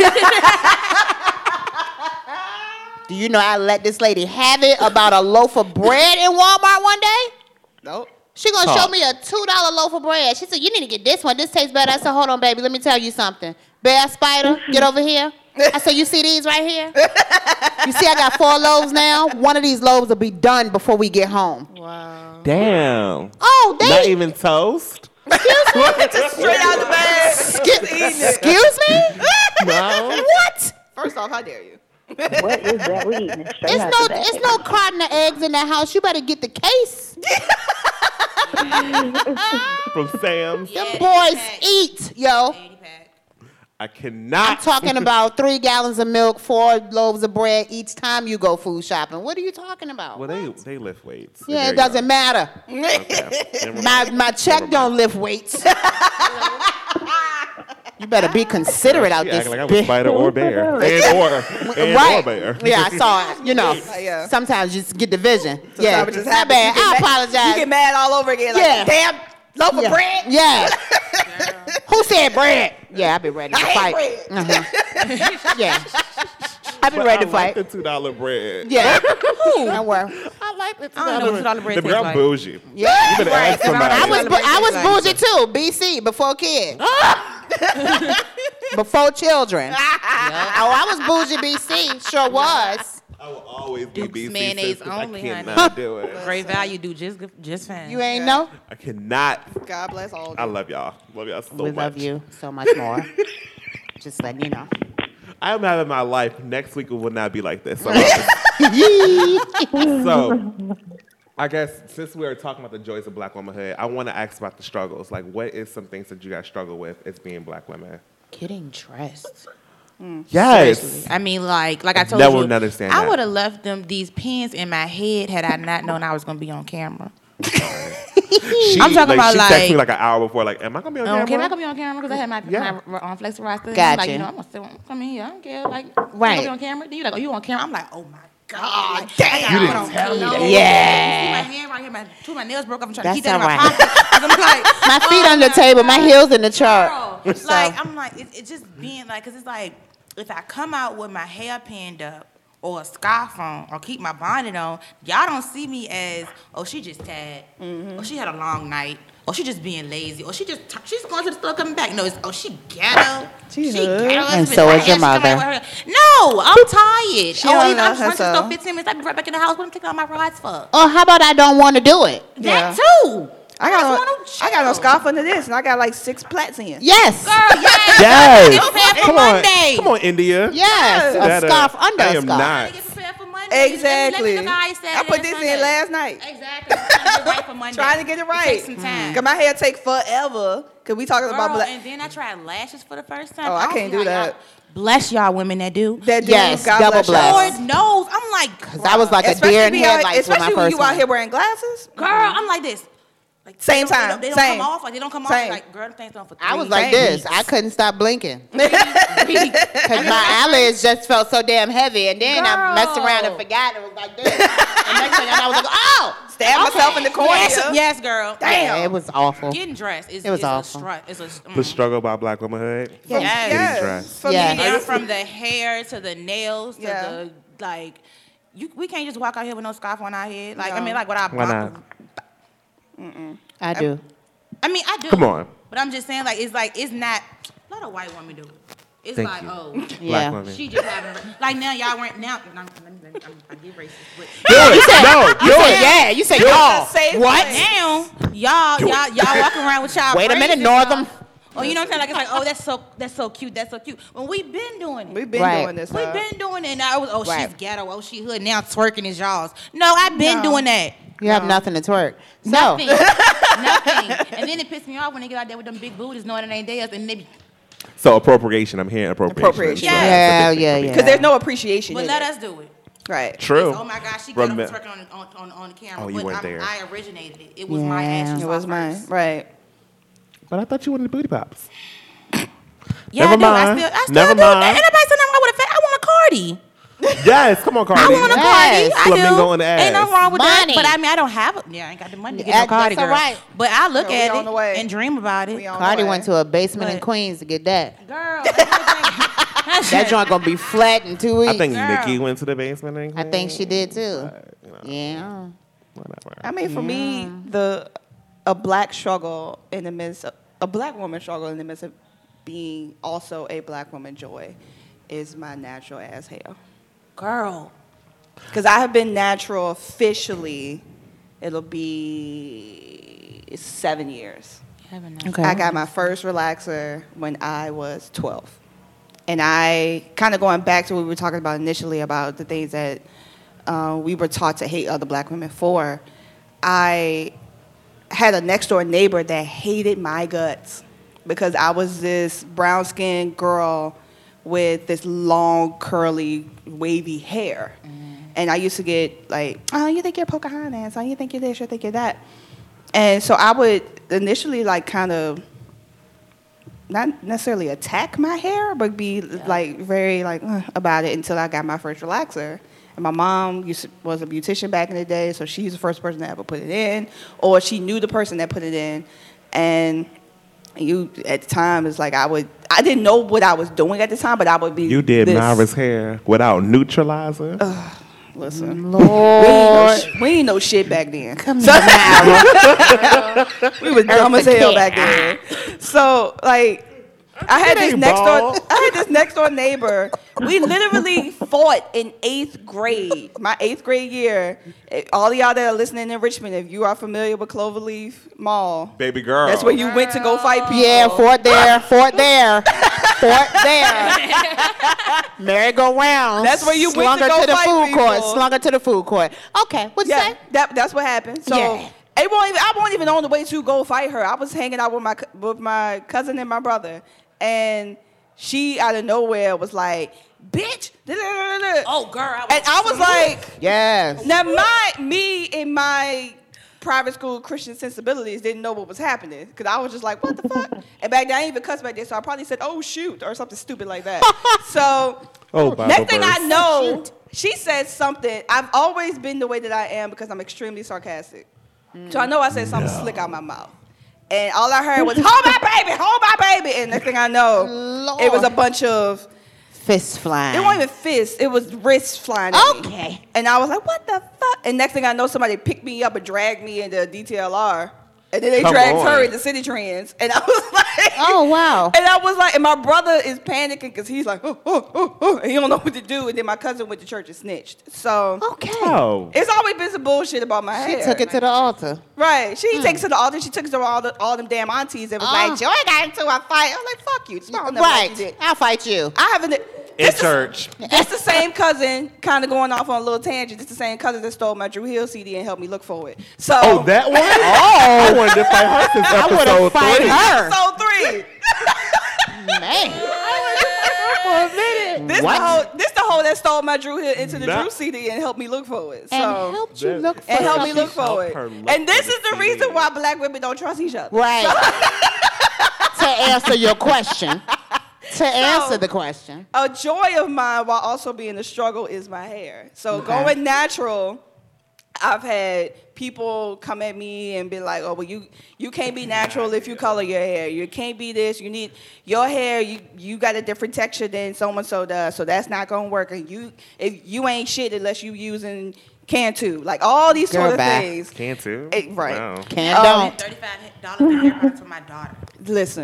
Do you know I let this lady have it about a loaf of bread in Walmart one day? Nope. She gonna Talk. show me a two dollar loaf of bread. She said, "You need to get this one. This tastes better." I said, "Hold on, baby. Let me tell you something. Bear Spider, get over here." I said, "You see these right here? You see I got four loaves now. One of these loaves will be done before we get home." Damn. Oh, they Not even toast? Straight out the bag. excuse me? No. What? First off, how dare you? What is that? We eating it straight It's out no, the bag. it's no carton of eggs in that house. You better get the case. From Sam's. Them boys eat, yo. I cannot. I'm talking about three gallons of milk, four loaves of bread each time you go food shopping. What are you talking about? Well, they they lift weights. yeah, There it doesn't matter. you go. Okay. Never My mind. my check Never don't lift weights. You better be considerate out She this acting like I'm a bitch. spider or bear. And or, and Right. or bear. Yeah, I saw it. You know, yeah. sometimes you just get the vision. Yeah, it just my happens. bad. You get I mad- apologize. You get mad all over again. Like, Yeah. damn loaf of yeah. bread. Yeah. Who said bread? Yeah, I've been ready to I hate fight. bread. Uh-huh. Yeah. I've been But ready I to fight. like the two dollar bread. Yeah. Don't worry. I like the I don't know what two dollar bread The tastes girl like. bougie. Yeah. You better ask somebody. I was bu- I was Like- bougie too. B C before kids. Before children. Oh, I was bougie B C. Sure was. I will always be Duke's B C mayonnaise sis, 'cause only, I honey. cannot do it. Great value, do just good- just fine. You ain't know? I cannot. God bless all of I you. love y'all. Love y'all so We much. love you so much more. Just letting you know. I am having my life. Next week it will not be like this. So, so I guess since we are talking about the joys of Black womanhood, I want to ask about the struggles. Like, what is some things that you guys struggle with as being Black women? Getting dressed. Yes. I mean, like, like I told Never you, would understand I that. would have left them these pins in my head had I not known I was gonna be on camera. She, I'm talking about, she texted me like- like an hour before, like, am I gonna be on Um, camera? can I gonna be on camera because I had my, Yeah. my on flex roster? Gotcha. Like, you know, I'm gonna sit, come in here. I don't care. Like, Right. You gonna be on camera? Then you like, oh, you on camera? I'm like, oh my god, damn. You didn't tell me that. Yeah. You see my hand right here? My two of my nails broke off. I'm trying That's to keep that in my all right. pocket. 'Cause I'm like, My feet oh on the my table, my God. heels in the chart. Girl, So- like I'm like it, it's just being like, cause it's like if I come out with my hair pinned up or a scarf on or keep my bonnet on, y'all don't see me as oh she just tired, or she had a long night, or she just being lazy, or she just she's going to the store coming back. No, it's oh she ghetto, She she hood. ghetto. And It's so been is your tired. She come mother. out with her- No, I'm tired. She oh, don't even I'm love just running to the store herself. fifteen minutes. I be right back in the house. What I'm taking all my rides for? Or how about I don't want to do it? That Yeah. too. I got just no, wanna I got no chill. scarf under this, and I got like six plaits in. Yes. Girl, yes. Yes. Get prepared for Come on. Monday. Come on, India. Yes. That, A uh, scarf under I a am scarf. not. Get prepared for Monday. Exactly. Let me look how I said I it put on this Sunday. in last night. Exactly. I'm trying to get it right for Monday. Trying to get it right. Take some time. Cause my hair take forever. Cause we talking about Girl, black. and then I tried lashes for the first time. Oh, I don't can't see do how that. y'all- Bless y'all women that do. That do, Yes, God double bless y'all. bless. Lord knows. I'm like, Cause I was like a Especially deer in be out- headlights with my especially when first you out one. here wearing glasses. girl, I'm like this. Like, Same they don't- time, They don't, same. come off. Like they don't come Same. off. Like girl, them things on for three I was like days. this. I couldn't stop blinking. Because my eyelids just felt so damn heavy. And then I messed around and Girl. forgot it was like this. And next thing I was like, oh! Stab myself in the corner. Yes, yes, girl. Yeah, it was awful. Getting dressed is It was is awful. a strut. It's a mm. The struggle about Black womanhood. Yes. Yes. Getting dressed. For Yeah. me, down from the hair to the nails to Yeah. the like. You, we can't just walk out here with no scarf on our head. Like I No. mean, like what I Why not? I do. I mean, I do. Come on. But I'm just saying, like, it's like it's not. A lot of white women do it. It's Thank like, you. oh, Yeah. Black women. she just having like now y'all weren't now. I'm, I'm, I'm, I get racist, but Do it. No, do it. Yeah, you say Do it. y'all. Safe What? place. now y'all y'all y'all walking around with y'all. Wait a minute, braids and Northam. stuff. Oh, you know what I'm saying? Like it's like, oh, that's so that's so cute, that's so cute. When we've been doing it. We've been Right. doing this. We've huh? been doing it. Now it was, oh, Right. she's ghetto. Oh, she hood. Now twerking is y'all's. No, I've been No. doing that. You have nothing to twerk. So, Nothing. Nothing. And then it pissed me off when they get out there with them big booties knowing it ain't theirs. And they be, So appropriation. I'm hearing appropriation. Appropriation. Yeah. yeah, yeah, yeah. Because there's no appreciation. but in let it. us do it. Right. True. It's, oh my gosh, she got Remem- up twerking on, on, on, on the camera. Oh, you but weren't I'm, there. I originated it. It was my Yeah. ass. It was mine. Right. But I thought you wanted the booty pops. Yeah, Never I do. I mind. still, I still Never do. mind. Ain't nobody said nothing wrong with a fat. I want a Cardi. Yes, come on, Cardi. I want a Yes. Cardi. I Flamingo do. in the Ain't nothing ass. wrong with Money. that. But I mean, I don't have it. Yeah, I ain't got the money to get Yeah, no Cardi, that's girl. all right. But I look Girl, we at on the it way. and dream about it. We on Cardi the way. went to a basement in But- Queens to get that. Girl, That joint gonna be flat in two weeks. I think Girl. Nikki went to the basement. And I think she did too. You know, Yeah. whatever. I mean, for me, the a black struggle in the midst of, a black woman struggle in the midst of being also a black woman joy is my natural ass hair. girl. Because I have been natural officially, it'll be seven years. Okay. I got my first relaxer when I was twelve. And I, kind of going back to what we were talking about initially about the things that uh, we were taught to hate other black women for, I had a next door neighbor that hated my guts because I was this brown skinned girl with this long, curly, wavy hair. And I used to get like, oh, you think you're Pocahontas? Oh, you think you're this, you think you're that. And so I would initially like kind of not necessarily attack my hair, but be like very like uh, about it until I got my first relaxer. And my mom used to, was a beautician back in the day, so she's the first person to ever put it in, or she knew the person that put it in. And you at the time it's like I would I didn't know what I was doing at the time, but I would be You did this. Myra's hair without neutralizer. Listen, Lord. we ain't, no sh- we ain't know shit back then. Come So- here, Myra. we was dumb as hell back then. So like, I had It this ain't next door. bald. I had this next door neighbor. We literally fought in eighth grade. My eighth grade year. Eh, All of y'all that are listening in Richmond, if you are familiar with Cloverleaf Mall, Baby girl. that's where you went to go fight people. Yeah, fort there, fort there, fort there. Merry-go-round. That's where you went Slung to her go to the fight food court. people. Slung her to the food court. Okay, what'd you Yeah, say? that, that's what happened. So Yeah. it won't even, I wasn't even on the way to go fight her. I was hanging out with my cou- with my cousin and my brother, and she out of nowhere was like, "Bitch!" Oh, girl. I was And I was like, Yes. now my me in my private school Christian sensibilities didn't know what was happening because I was just like, "What the fuck?" And back then I didn't even cuss back then, so I probably said, "Oh shoot" or something stupid like that. So Oh, Bible next thing I verse. know, she said something. I've always been the way that I am because I'm extremely sarcastic. So I know I said something slick out my mouth. And all I heard was, hold my baby, hold my baby. And next thing I know, Lord. it was a bunch of, Fist flying. it wasn't even fists, it was wrists flying at me. Okay. And I was like, what the fuck? And next thing I know, somebody picked me up and dragged me into D T L R. And then they Come dragged on. her into City Trends. And I was like, Oh, wow. And I was like, and my brother is panicking because he's like, oh, oh, oh, oh, and he don't know what to do. And then my cousin went to church and snitched. So Okay. Oh. it's always been some bullshit about my She hair. took it to the altar. Right. She didn't take it to the altar. She took it to all, the, all them damn aunties and was Oh. like, Joy got into a fight. I was like, fuck you. It's not nothing like you Right. did. I'll fight you. I haven't. In This is, church. this the same cousin, kind of going off on a little tangent. This the same cousin that stole my Drew Hill C D and helped me look for it. So, Oh, that one? Oh. I wanted to fight her since I would episode have fight three. her. so three. Man. This What? the whole this the whole that stole my Drew Hill into the Nah. Drew C D and helped me look for it. So And helped you That- look for and helped me something. look for it. Help her look And this for the is the C D. reason why black women don't trust each other. Right. To answer your question. To answer the question. A joy of mine while also being a struggle is my hair. So Okay. going natural, I've had people come at me and be like, "Oh, well, you you can't be natural if you color your hair. You can't be this. You need your hair. You you got a different texture than so and so does. So that's not gonna work. And you if you ain't shit unless you using Cantu. Like all these Girl, sort of bye. things. Can too. Eh, right. Wow. Can Um, don't. thirty-five dollars for hair products for my daughter. Listen,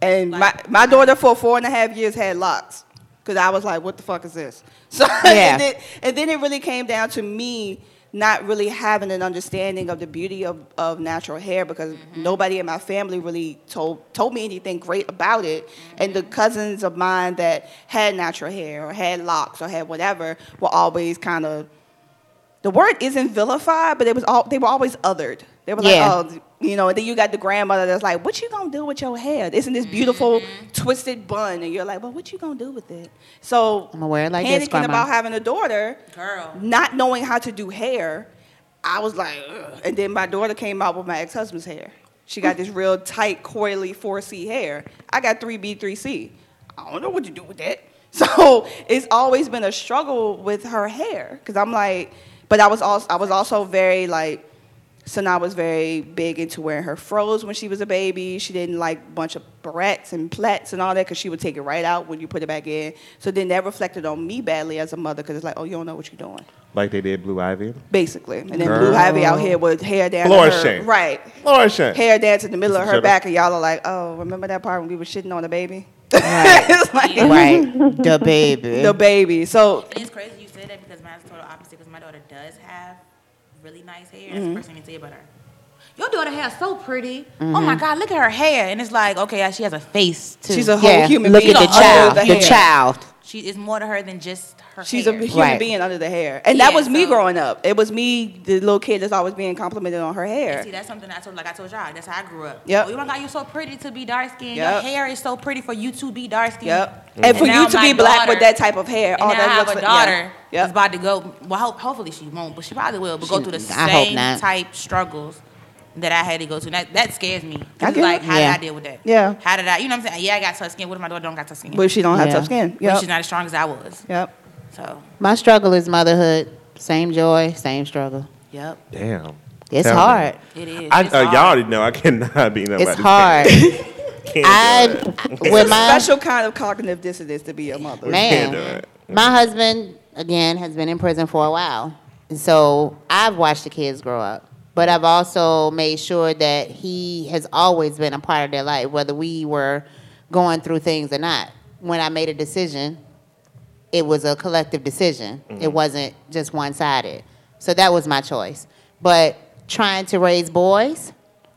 And Like, my, my daughter for four and a half years had locks. Because I was like, what the fuck is this? So Yeah. and, then, and then it really came down to me not really having an understanding of the beauty of, of natural hair because mm-hmm. nobody in my family really told told me anything great about it. Mm-hmm. And the cousins of mine that had natural hair or had locks or had whatever were always kind of, the word isn't vilified, but it was all they were always othered. They were Yeah. like, oh, you know, and then you got the grandmother that's like, what you gonna do with your hair? Isn't this beautiful Mm-hmm. twisted bun? And you're like, well, what you gonna do with it? So I'm gonna wear it like panicking this, Grandma. about having a daughter, Girl. not knowing how to do hair, I was like, ugh. And then my daughter came out with my ex-husband's hair. She got this real tight, coily four C hair. I got three B, three C. I don't know what to do with that. So it's always been a struggle with her hair because I'm like, but I was also I was also very like. Sana was very big into wearing her froze when she was a baby. She didn't like a bunch of barrettes and plaits and all that because she would take it right out when you put it back in. So then that reflected on me badly as a mother because it's like, oh, you don't know what you're doing. Like they did Blue Ivy. Basically. And then Girl. Blue Ivy out here with hair down Floor to her. shame. Right. Floor shame. Hair down to the middle of her Shut up. back and y'all are like, oh, remember that part when we were shitting on the baby? Right. It's like, Right. The baby. the baby. So And it's crazy you said that because mine's total opposite because my daughter does have really nice hair. Mm-hmm. That's the first thing they say about her. Your daughter hair is so pretty. Oh my God, look at her hair. And it's like, okay, she has a face too. she's a whole Yeah. human Look being. at the under child. the The hair. child. She is more to her than just her She's hair. a human Right. being under the hair. And that Yeah, was me so- growing up. It was me, the little kid that's always being complimented on her hair. See, that's something I told, like I told y'all, that's how I grew up. Yep. Oh, you my God, you're so pretty to be dark skinned. Yep. Your hair is so pretty for you to be dark skinned. Yep. And for now you to my be black daughter- with that type of hair, And all now that I have looks a like- yeah. daughter Yep. that's about to go, well, ho- hopefully she won't, but she probably will, but go She- through the I hope same not. type struggles that I had to go through. That, that scares me. 'Cause I it's get like, it. how Yeah. did I deal with that? Yeah. How did I, you know what I'm saying? Yeah, I got tough skin. What if my daughter don't got tough skin? But she don't have Yeah. tough skin. But Yep. she's not as strong as I was. Yep. So, My struggle is motherhood. Same joy, same struggle. yep, Damn. It's Tell me. hard. it is. I, It's uh, hard. y'all already know I cannot be nobody. It's hard. Can't I do it. It's with a my special kind of cognitive dissonance to be a mother. Man. Can't do it. my husband again has been in prison for a while, and so I've watched the kids grow up. But I've also made sure that he has always been a part of their life, whether we were going through things or not. When I made a decision, it was a collective decision. It wasn't just one-sided. So that was my choice. But trying to raise boys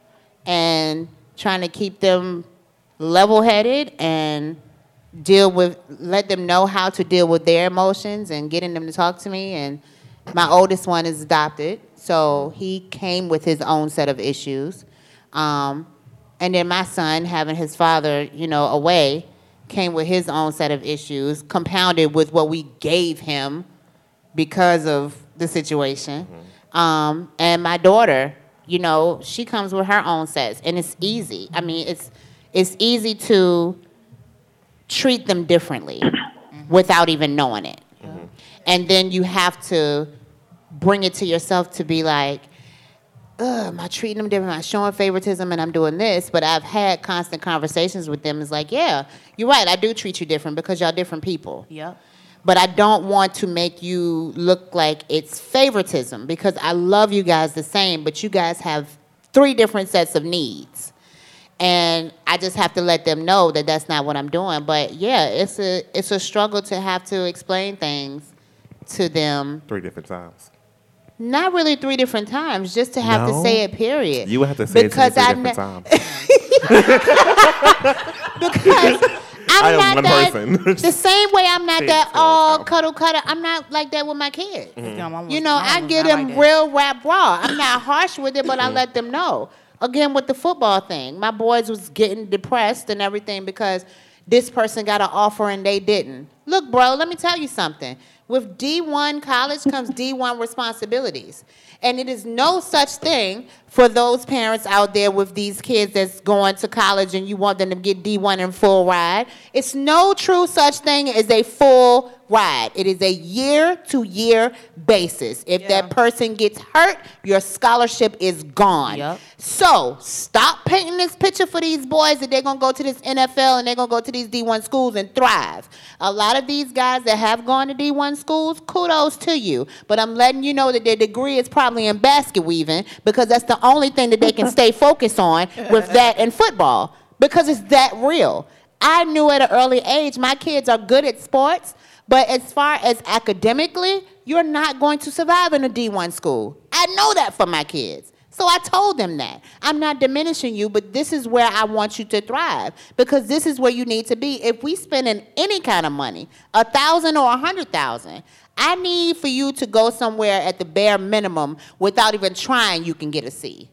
and trying to keep them level-headed and deal with, let them know how to deal with their emotions and getting them to talk to me. And my oldest one is adopted, so he came with his own set of issues. Um, and then my son, having his father, you know, away, came with his own set of issues, compounded with what we gave him because of the situation. Um, and my daughter, you know, she comes with her own sets, and it's easy. I mean, it's it's easy to treat them differently without even knowing it. And then you have to bring it to yourself to be like, ugh, am I treating them different? Am I showing favoritism and I'm doing this? But I've had constant conversations with them. It's like, yeah, you're right. I do treat you different because y'all different people. Yep. But I don't want to make you look like it's favoritism because I love you guys the same, but you guys have three different sets of needs. And I just have to let them know that that's not what I'm doing. But yeah, it's a it's a struggle to have to explain things to them. Three different times. Not really three different times, just to have No? to say it, period. You would have to say Because it to I me three ne- different times. Because I'm I am not one that, person. the same way I'm not Say it that to all yourself. cuddle cuddle. I'm not like that with my kids. Yeah, mine was- You know, mine I was give not them like that. real rap raw. I'm not harsh with it, but I let them know. Again, with the football thing, my boys was getting depressed and everything because this person got an offer and they didn't. Look, bro, let me tell you something. With D one college comes D one responsibilities. And it is no such thing for those parents out there with these kids that's going to college and you want them to get D one and full ride. It's no true such thing as a full ride. It is a year-to-year basis. If Yeah. that person gets hurt, your scholarship is gone. Yep. So stop painting this picture for these boys that they're going to go to this N F L and they're going to go to these D one schools and thrive. A lot of these guys that have gone to D one schools, kudos to you. But I'm letting you know that their degree is probably in basket weaving because that's the only thing that they can stay focused on with that and football. because it's that real. I knew at an early age my kids are good at sports, but as far as academically, you're not going to survive in a D one school. I know that for my kids. So I told them that. I'm not diminishing you, but this is where I want you to thrive because this is where you need to be. If we spending any kind of money, a thousand or a hundred thousand, I need for you to go somewhere at the bare minimum without even trying, you can get a C.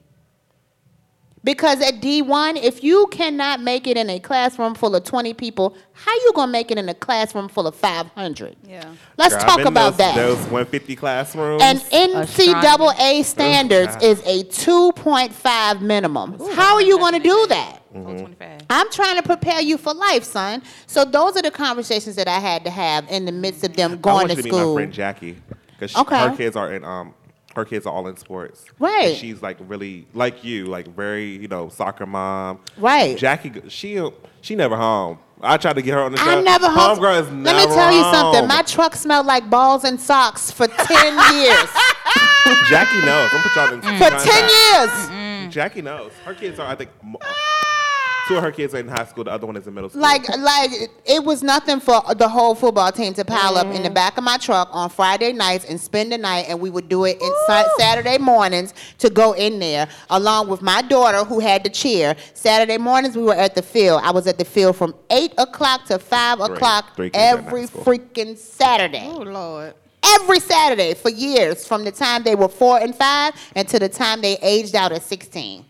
Because at D one, if you cannot make it in a classroom full of twenty people, how you going to make it in a classroom full of five hundred? Yeah. Let's Girl, talk I've been in about those, that. Those one fifty classrooms. And N C double A standards is a two point five minimum. How are you going to do that? twenty-five. I'm trying to prepare you for life, son. So those are the conversations that I had to have in the midst of them I going want to you to meet my school. friend Jackie because Okay. her kids are in um her kids are all in sports. Right. And she's like really like you, like very you know soccer mom. Right. Jackie, she she never home. I tried to get her on the show. I'm never home. Homegirl is Let never me tell you something. home. My truck smelled like balls and socks for ten years. Jackie knows. I'm put y'all in For ten years. Jackie knows. Her kids are I think mo- two of her kids are in high school. The other one is in middle school. Like, like it was nothing for the whole football team to pile up in the back of my truck on Friday nights and spend the night, and we would do it in sa- Saturday mornings to go in there, along with my daughter who had to cheer. Saturday mornings we were at the field. I was at the field from eight o'clock to five Three- o'clock three kids at every night school. freaking Saturday. Oh, Lord. Every Saturday for years, from the time they were four and five until the time they aged out at sixteen.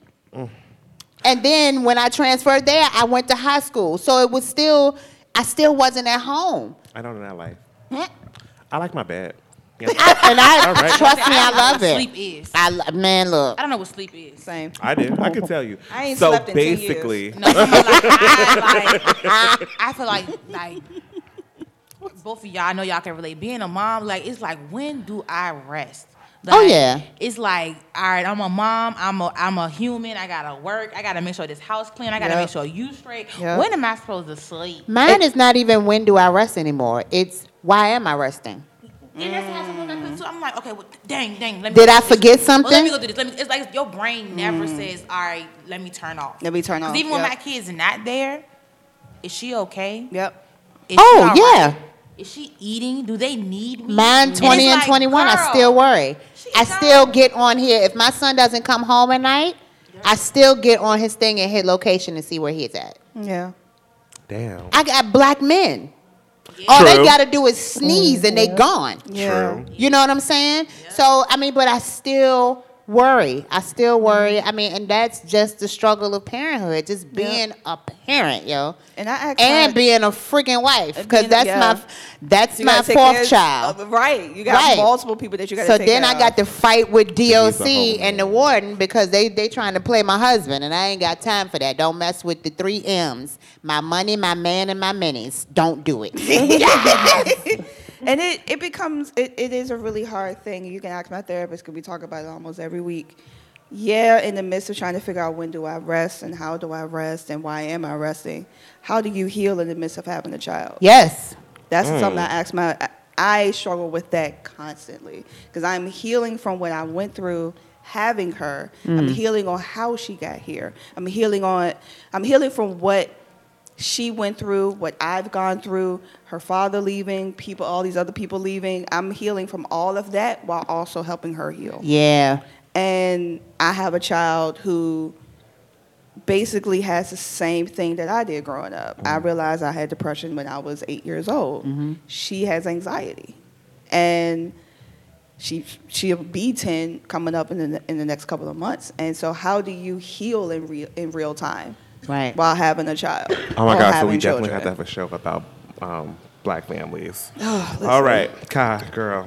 And then when I transferred there, I went to high school. So it was still, I still wasn't at home. I don't know that life. Hmm? I like my bed. Yeah. I, and I, All right. trust me, I don't know love what it. Sleep is. I, lo- man, look. I don't know what sleep is. Same. I did. I can tell you. I ain't so slept in ten years. basically, No, I feel like, I, like, I feel like, like, both of y'all, I know y'all can relate. Being a mom, like, it's like, when do I rest? Like, Oh, yeah. It's like, all right, I'm a mom. I'm a, I'm a human. I gotta work. I gotta make sure this house clean. I gotta Yep. make sure you straight. Yep. When am I supposed to sleep? Mine is not even when do I rest anymore. It's why am I resting? And that's how sometimes I feel too. I'm like, okay, well, dang, dang. Let me Did go I do this. forget Well, something? let me go do this. Let me, it's like your brain never says, all right, let me turn off. Let me turn off. Because even when Yep. my kid's not there, is she okay? Yep. Is Oh, she all right? yeah. Is she eating? Do they need me? Mine twenty and it's like, twenty-one, I girl, still worry. she I not- still get on here. If my son doesn't come home at night, I still get on his thing and hit location and see where he's at. Yeah. damn. I got black men. All they True. got to do is sneeze and they gone. Yeah. True. You know what I'm saying? So, I mean, but I still worry. I still worry. I mean, and that's just the struggle of parenthood, just being a parent, yo. And I asked And my- being a freaking wife, And because being a- that's yeah. my that's You my gotta take fourth care child. of- right. You got Right. multiple people that you got to So take then care I got of. to fight with D O He's a C homie. and the warden because they they trying to play my husband, and I ain't got time for that. Don't mess with the three M's: my money, my man, and my minis. Don't do it. And it, it becomes, it, it is a really hard thing. You can ask my therapist because we talk about it almost every week. Yeah, in the midst of trying to figure out when do I rest and how do I rest and why am I resting, how do you heal in the midst of having a child? Yes. That's something I ask my, I, I struggle with that constantly because I'm healing from what I went through having her. I'm healing on how she got here. I'm healing on, I'm healing from what she went through, what I've gone through, her father leaving, people, all these other people leaving. I'm healing from all of that while also helping her heal. Yeah. And I have a child who basically has the same thing that I did growing up. I realized I had depression when I was eight years old. She has anxiety. And she she'll be ten coming up in the in the next couple of months. And so how do you heal in real in real time? Right. While having a child. Oh my or God! So having we definitely children. have to have a show about um, black families. Oh, listen. All right, Kai, girl.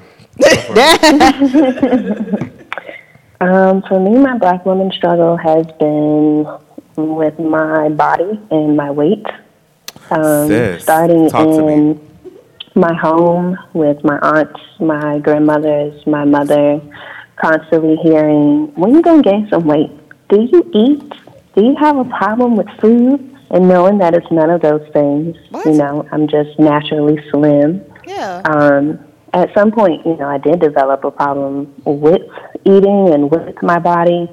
Um, for me, my black woman struggle has been with my body and my weight. Um, Sis, starting talk to me. in my home with my aunts, my grandmothers, my mother, constantly hearing, when you going to gain some weight? Do you eat? Do you have a problem with food? And knowing that it's none of those things. What? You know, I'm just naturally slim. Yeah. Um, at some point, you know, I did develop a problem with eating and with my body.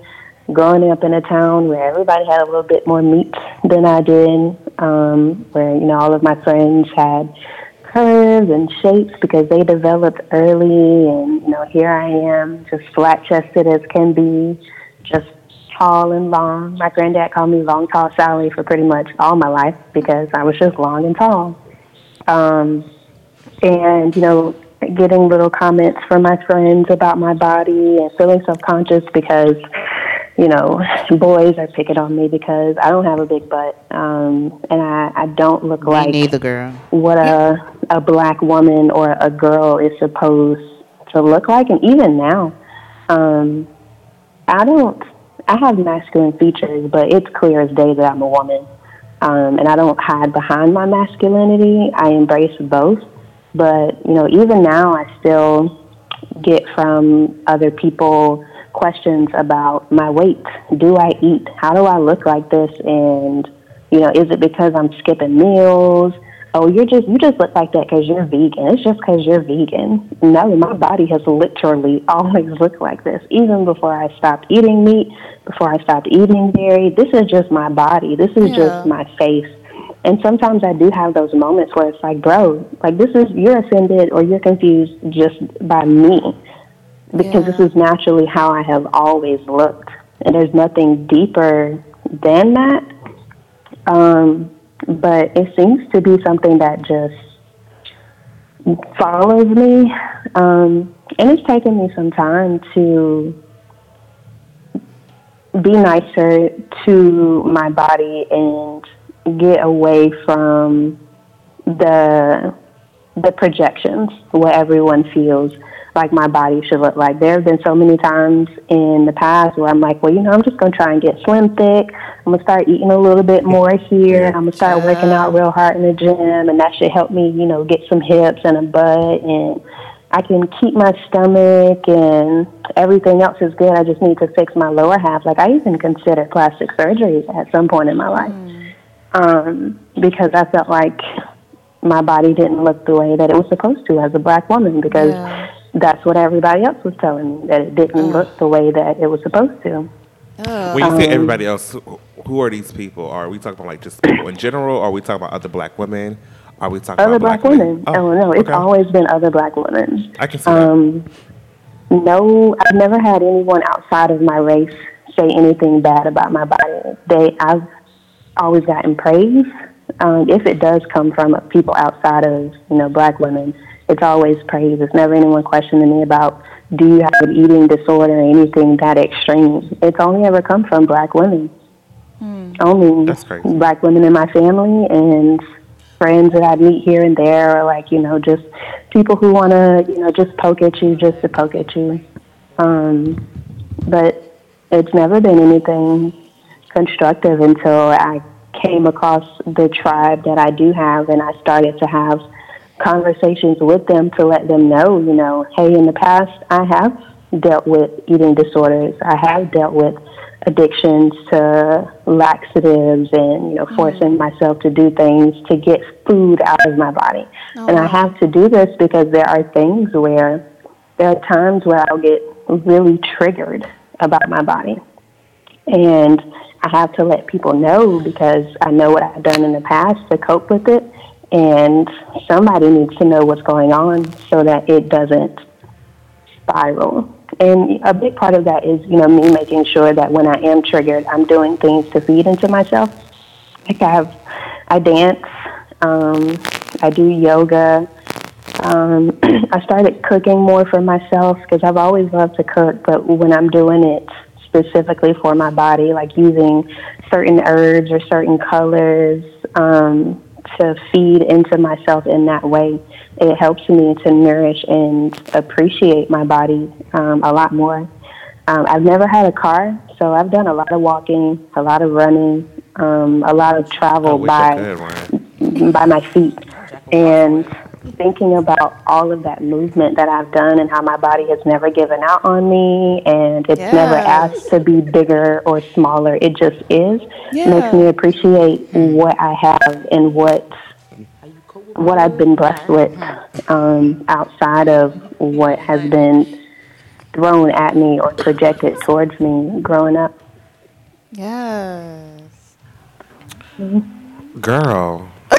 growing up in a town where everybody had a little bit more meat than I did, um, where, you know, all of my friends had curves and shapes because they developed early, and, you know, here I am, just flat-chested as can be, just tall and long. My granddad called me Long Tall Sally for pretty much all my life because I was just long and tall. Um, and, you know, getting little comments from my friends about my body and feeling self-conscious because, you know, boys are picking on me because I don't have a big butt, um, and I, I don't look Me like neither, girl. what a a black woman or a girl is supposed to look like. And even now, um, I don't, I have masculine features, but it's clear as day that I'm a woman. Um, and I don't hide behind my masculinity. I embrace both. But, you know, even now I still get from other people questions about my weight. Do I eat? How do I look like this? And, you know, is it because I'm skipping meals? Oh, you're just, you just look like that because you're vegan. It's just because you're vegan. No, my body has literally always looked like this. Even before I stopped eating meat, before I stopped eating dairy, this is just my body. This is Yeah. just my face. And sometimes I do have those moments where it's like, bro, like this is, you're offended or you're confused just by me. Because Yeah. this is naturally how I have always looked. And there's nothing deeper than that. Um, but it seems to be something that just follows me. Um, and it's taken me some time to be nicer to my body and get away from the the projections, what everyone feels like my body should look like. There have been so many times in the past where I'm like, well, you know, I'm just going to try and get slim thick. I'm going to start eating a little bit more here. And I'm going to start working out real hard in the gym. And that should help me, you know, get some hips and a butt. And I can keep my stomach and everything else is good. I just need to fix my lower half. Like, I even considered plastic surgery at some point in my life. Mm. Um, because I felt like my body didn't look the way that it was supposed to as a black woman, because yeah. that's what everybody else was telling me, that it didn't Ugh. look the way that it was supposed to. Ugh. When you say um, everybody else, who are these people? Are we talking about like just people in general, or are we talking about other black women? Are we talking other about black, black women? women? Oh, oh no, it's okay. always been other black women. I can see um, that. No, I've never had anyone outside of my race say anything bad about my body. They, I've always gotten praise. Um, if it does come from people outside of, you know, black women, it's always praise. It's never anyone questioning me about, do you have an eating disorder or anything that extreme. It's only ever come from black women. Hmm. Only black women in my family and friends that I meet here and there, or like, you know, just people who want to, you know, just poke at you just to poke at you. Um, but it's never been anything constructive until I came across the tribe that I do have, and I started to have conversations with them to let them know, you know, hey, in the past I have dealt with eating disorders. I have dealt with addictions to laxatives and, you know, forcing mm. myself to do things to get food out of my body. Oh. And I have to do this because there are things where, there are times where I'll get really triggered about my body. And I have to let people know, because I know what I've done in the past to cope with it, and somebody needs to know what's going on so that it doesn't spiral. And a big part of that is, you know, me making sure that when I am triggered, I'm doing things to feed into myself. Like I have, I dance, um, I do yoga. Um, I started cooking more for myself because I've always loved to cook, but when I'm doing it specifically for my body, like using certain herbs or certain colors um, to feed into myself in that way, it helps me to nourish and appreciate my body um, a lot more. Um, I've never had a car, so I've done a lot of walking, a lot of running, um, a lot of travel by by my feet. And thinking about all of that movement that I've done and how my body has never given out on me, and it's yes. never asked to be bigger or smaller. It just is. Yeah. Makes me appreciate what I have and what what I've been blessed with um, outside of what has been thrown at me or projected towards me growing up. Yes. Girl. uh,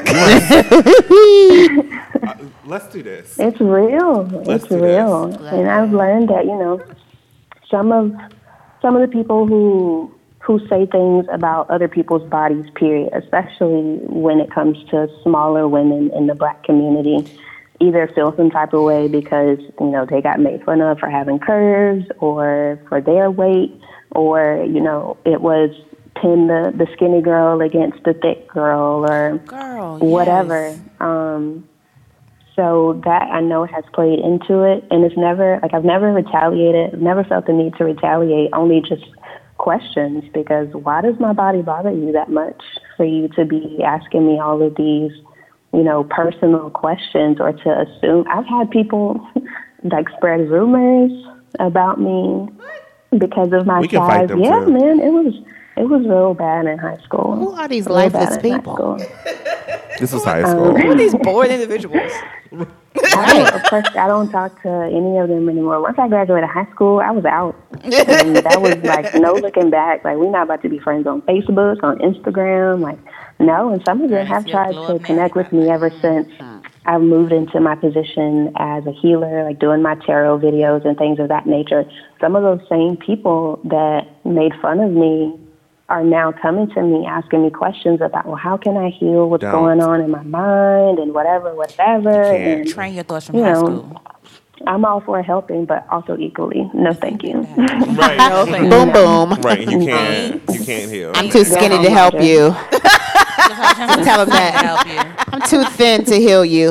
let's do this. It's real. Let's it's do real. this. And I've learned that, you know, some of some of the people who who say things about other people's bodies, period, especially when it comes to smaller women in the black community, either feel some type of way because, you know, they got made fun of for having curves or for their weight, or, you know, it was pin the, the skinny girl against the thick girl or Girl, whatever. yes. Um, so that I know has played into it, and it's never, like I've never retaliated, I've never felt the need to retaliate, only just questions, because why does my body bother you that much for you to be asking me all of these, you know, personal questions or to assume? I've had people like spread rumors about me because of my We can fight size. them, Yeah, too. man, it was it was real bad in high school. Who are these Real lifeless bad in high people? school. This was high school. Um, Who are these bored individuals? I don't, of course, I don't talk to any of them anymore. Once I graduated high school, I was out. And that was like no looking back. Like, we're not about to be friends on Facebook, on Instagram. Like, no. And some of them have tried to connect with me ever since I've moved into my position as a healer, like doing my tarot videos and things of that nature. Some of those same people that made fun of me are now coming to me asking me questions about, well, how can I heal what's Don't. going on in my mind and whatever, whatever. can't. And, Train your thoughts from you high know, school. I'm all for helping, but also equally, no thank you. Right. Boom, boom. Right. You can't. You can't heal. I'm too skinny to help you. Tell him that. Help you. I'm too thin to heal you.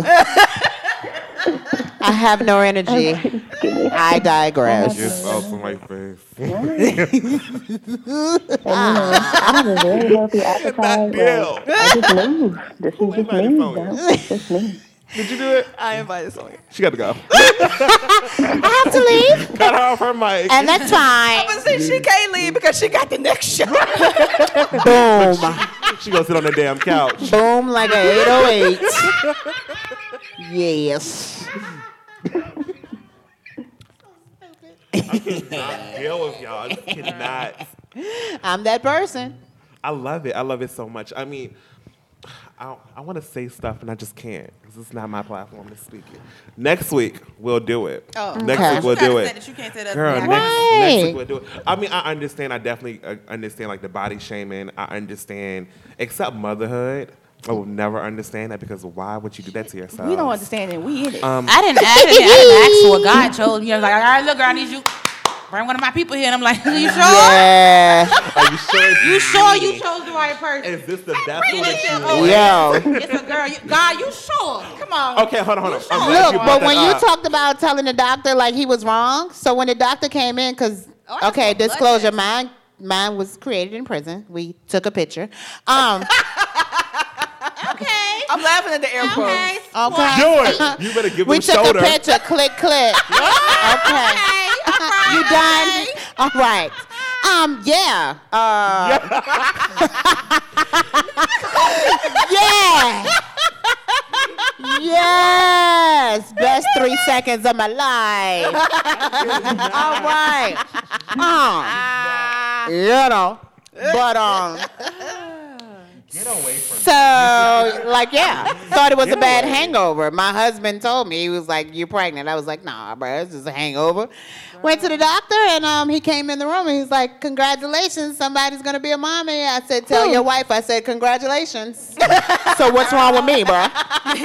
I have no energy. I digress. Yourself in my face. I have a very healthy appetite. deal. Like, I just move. This is just invited me. Sonya? bro. It's just me. Did you do it? I invited Sonya. She got to go. I have to leave, Cut off her mic. and that's fine. But see, she can't leave because she got the next show. Boom. She gonna sit on the damn couch. Boom like a eight oh eight. Yes. I cannot deal with y'all. I just cannot. I'm that person. I love it. I love it so much. I mean, I, I want to say stuff and I just can't because it's not my platform to speak it. Next week we'll do it. Oh. Next Okay. week we'll do it. That you can't say that. Girl, Yeah. next, Right. next week we'll do it. I mean, I understand. I definitely uh, understand like the body shaming. I understand, except motherhood. I will never understand that because why would you do that to yourself? We don't understand it. We in it. Um, I didn't, I didn't, I didn't ask for what God chose me. I was like, all right, look, girl, I need you. Bring one of my people here. And I'm like, you sure? Yeah. Are you sure? It's You sure you me? chose the right person? Is this the vessel Bring it that in. you Oh, want? Yo. It's a girl. You, God, you sure? Come on. Okay, hold on, hold on. I'm glad Look, you but brought when that you up. talked about telling the doctor like he was wrong, so when the doctor came in, because Oh, I okay, saw blood disclosure, test. mine mine was created in prison. We took a picture. Um, Okay. I'm laughing at the air quotes. Okay. okay. Do it. You better give We them took shoulder. a picture. Click, click. Okay. You done? All right. Um. Yeah. Uh. yeah. Yes. Best three seconds of my life. All right. Um. You know. But um. Get away from So, like, yeah, thought it was a bad away. hangover. My husband told me, he was like, "You're pregnant." I was like, "Nah, bro, it's just a hangover." Went to the doctor, and um, he came in the room, and he's like, "Congratulations, somebody's gonna be a mommy." I said, "Tell your wife." I said, "Congratulations." So what's wrong with me, bro? Yup.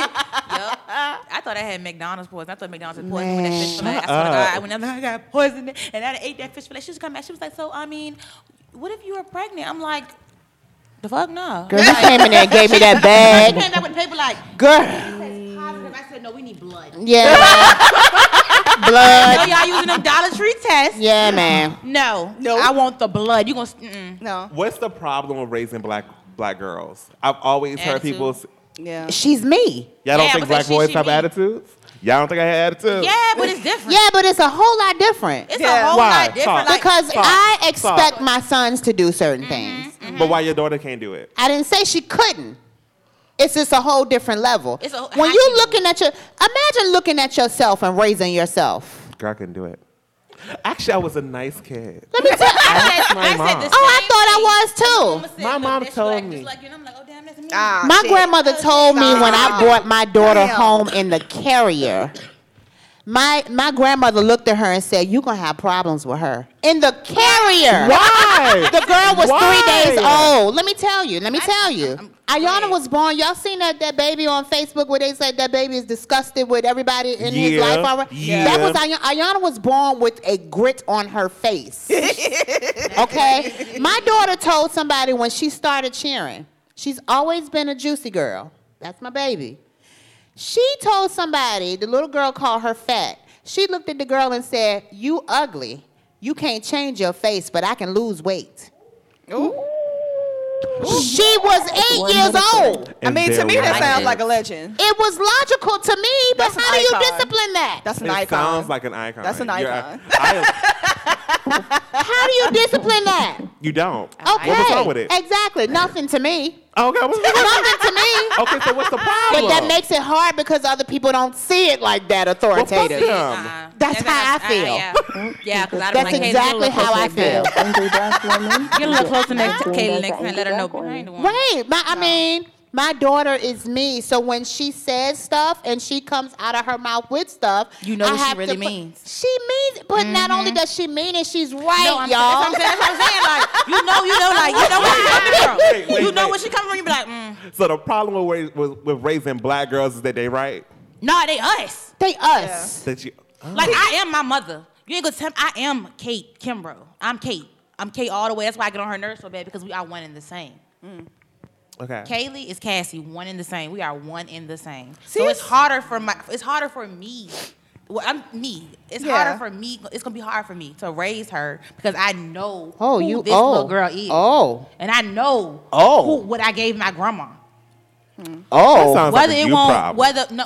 I thought I had McDonald's poison. I thought McDonald's had poisoned when that fish fillet. I swear to God, whenever I got poisoned and I ate that fish fillet, she was coming back. She was like, "So, I mean, what if you were pregnant?" I'm like, "The fuck no." Girl, you came in there and gave me that She bag. came back with paper like, Girl, "Says positive." I said, "No, we need blood." yeah, So blood. y'all using them Dollar Tree tests? Yeah, man. No, No. I want the blood. You gonna? Mm-mm. No. What's the problem with raising black black girls? I've always heard Attitude. people. s- Yeah. She's me. Y'all don't Yeah, think but black she- boys she have me. attitudes? Y'all don't think I had attitude? Yeah, but it's different. Yeah, but it's a whole lot different. It's Yeah. a whole Why? lot different. Talk. Like, Because Stop. I expect Stop. my sons to do certain things. But why your daughter can't do it? I didn't say she couldn't. It's just a whole different level. It's a- when how you she do looking at your, imagine looking at yourself and raising yourself. Girl, I couldn't do it. Actually, I was a nice kid. Let me tell you. I said, my I mom. said the Oh, I same thought I thing. was too. Mama said, My "Look, mom that's told like- me. just like you." And I'm like, "Oh damn, that's me." Ah, My shit. grandmother told me when I Stop. brought my daughter Damn. home in the carrier. My my grandmother looked at her and said, "You gonna have problems with her in the carrier." Why? The girl was Why? three days old. Let me tell you. Let me tell you. I'm- Ayana was born. Y'all seen that that baby on Facebook where they said that baby is disgusted with everybody in his Yeah, life already? yeah. That was Ayana. Ayana was born with a grit on her face. Okay? My daughter told somebody when she started cheering, she's always been a juicy girl. That's my baby. She told somebody, the little girl called her fat. She looked at the girl and said, "You ugly. You can't change your face, but I can lose weight." She was eight years old. I mean, to me, that like sounds it. like a legend. It was logical to me, but That's an how do you icon. discipline that? That's an It icon. sounds like an icon. That's an You're- icon. I am- How do you discipline that? you don't. Okay. What was wrong with it? Exactly. Nothing to me. Okay, what's wrong? Nothing to me. Okay, so what's the problem? But that makes it hard because other people don't see it like that authoritative. Well, fuck them. Uh-uh. That's how I uh, feel. yeah, yeah, because I That's like, hey, exactly get a little how I closer to feel. that. Angry black woman. Get a little closer next to Being Kaylee as next an time. Let her know angry I black ain't the one. Right. My, I mean, my daughter is me. So when she says stuff and she comes out of her mouth with stuff, You know I what she have to really put- means. She means it, but not only does she mean it, she's right, No, I'm, y'all. that's, what I'm saying, that's what I'm saying. Like, you know, you know, like, you know where she coming from. Wait, wait, you know wait. when she coming from, you be like, mm. So the problem with, with, with raising black girls is that they right. Nah, they us. They us. That you. Like, I am my mother. You ain't gonna tell me, I am Kate Kimbrough. I'm Kate. I'm Kate all the way. That's why I get on her nerves so bad, because we are one and the same. Okay. Kaylee is Cassie, one in the same. We are one in the same. See, so it's it's- harder for my. It's harder for me. Well, I'm me. It's Yeah. harder for me. It's gonna be hard for me to raise her because I know Oh, who you- this oh. little girl is. Oh. and I know Oh. who, what I gave my grandma. Oh. Sounds Whether like a it you won't, problem. whether no,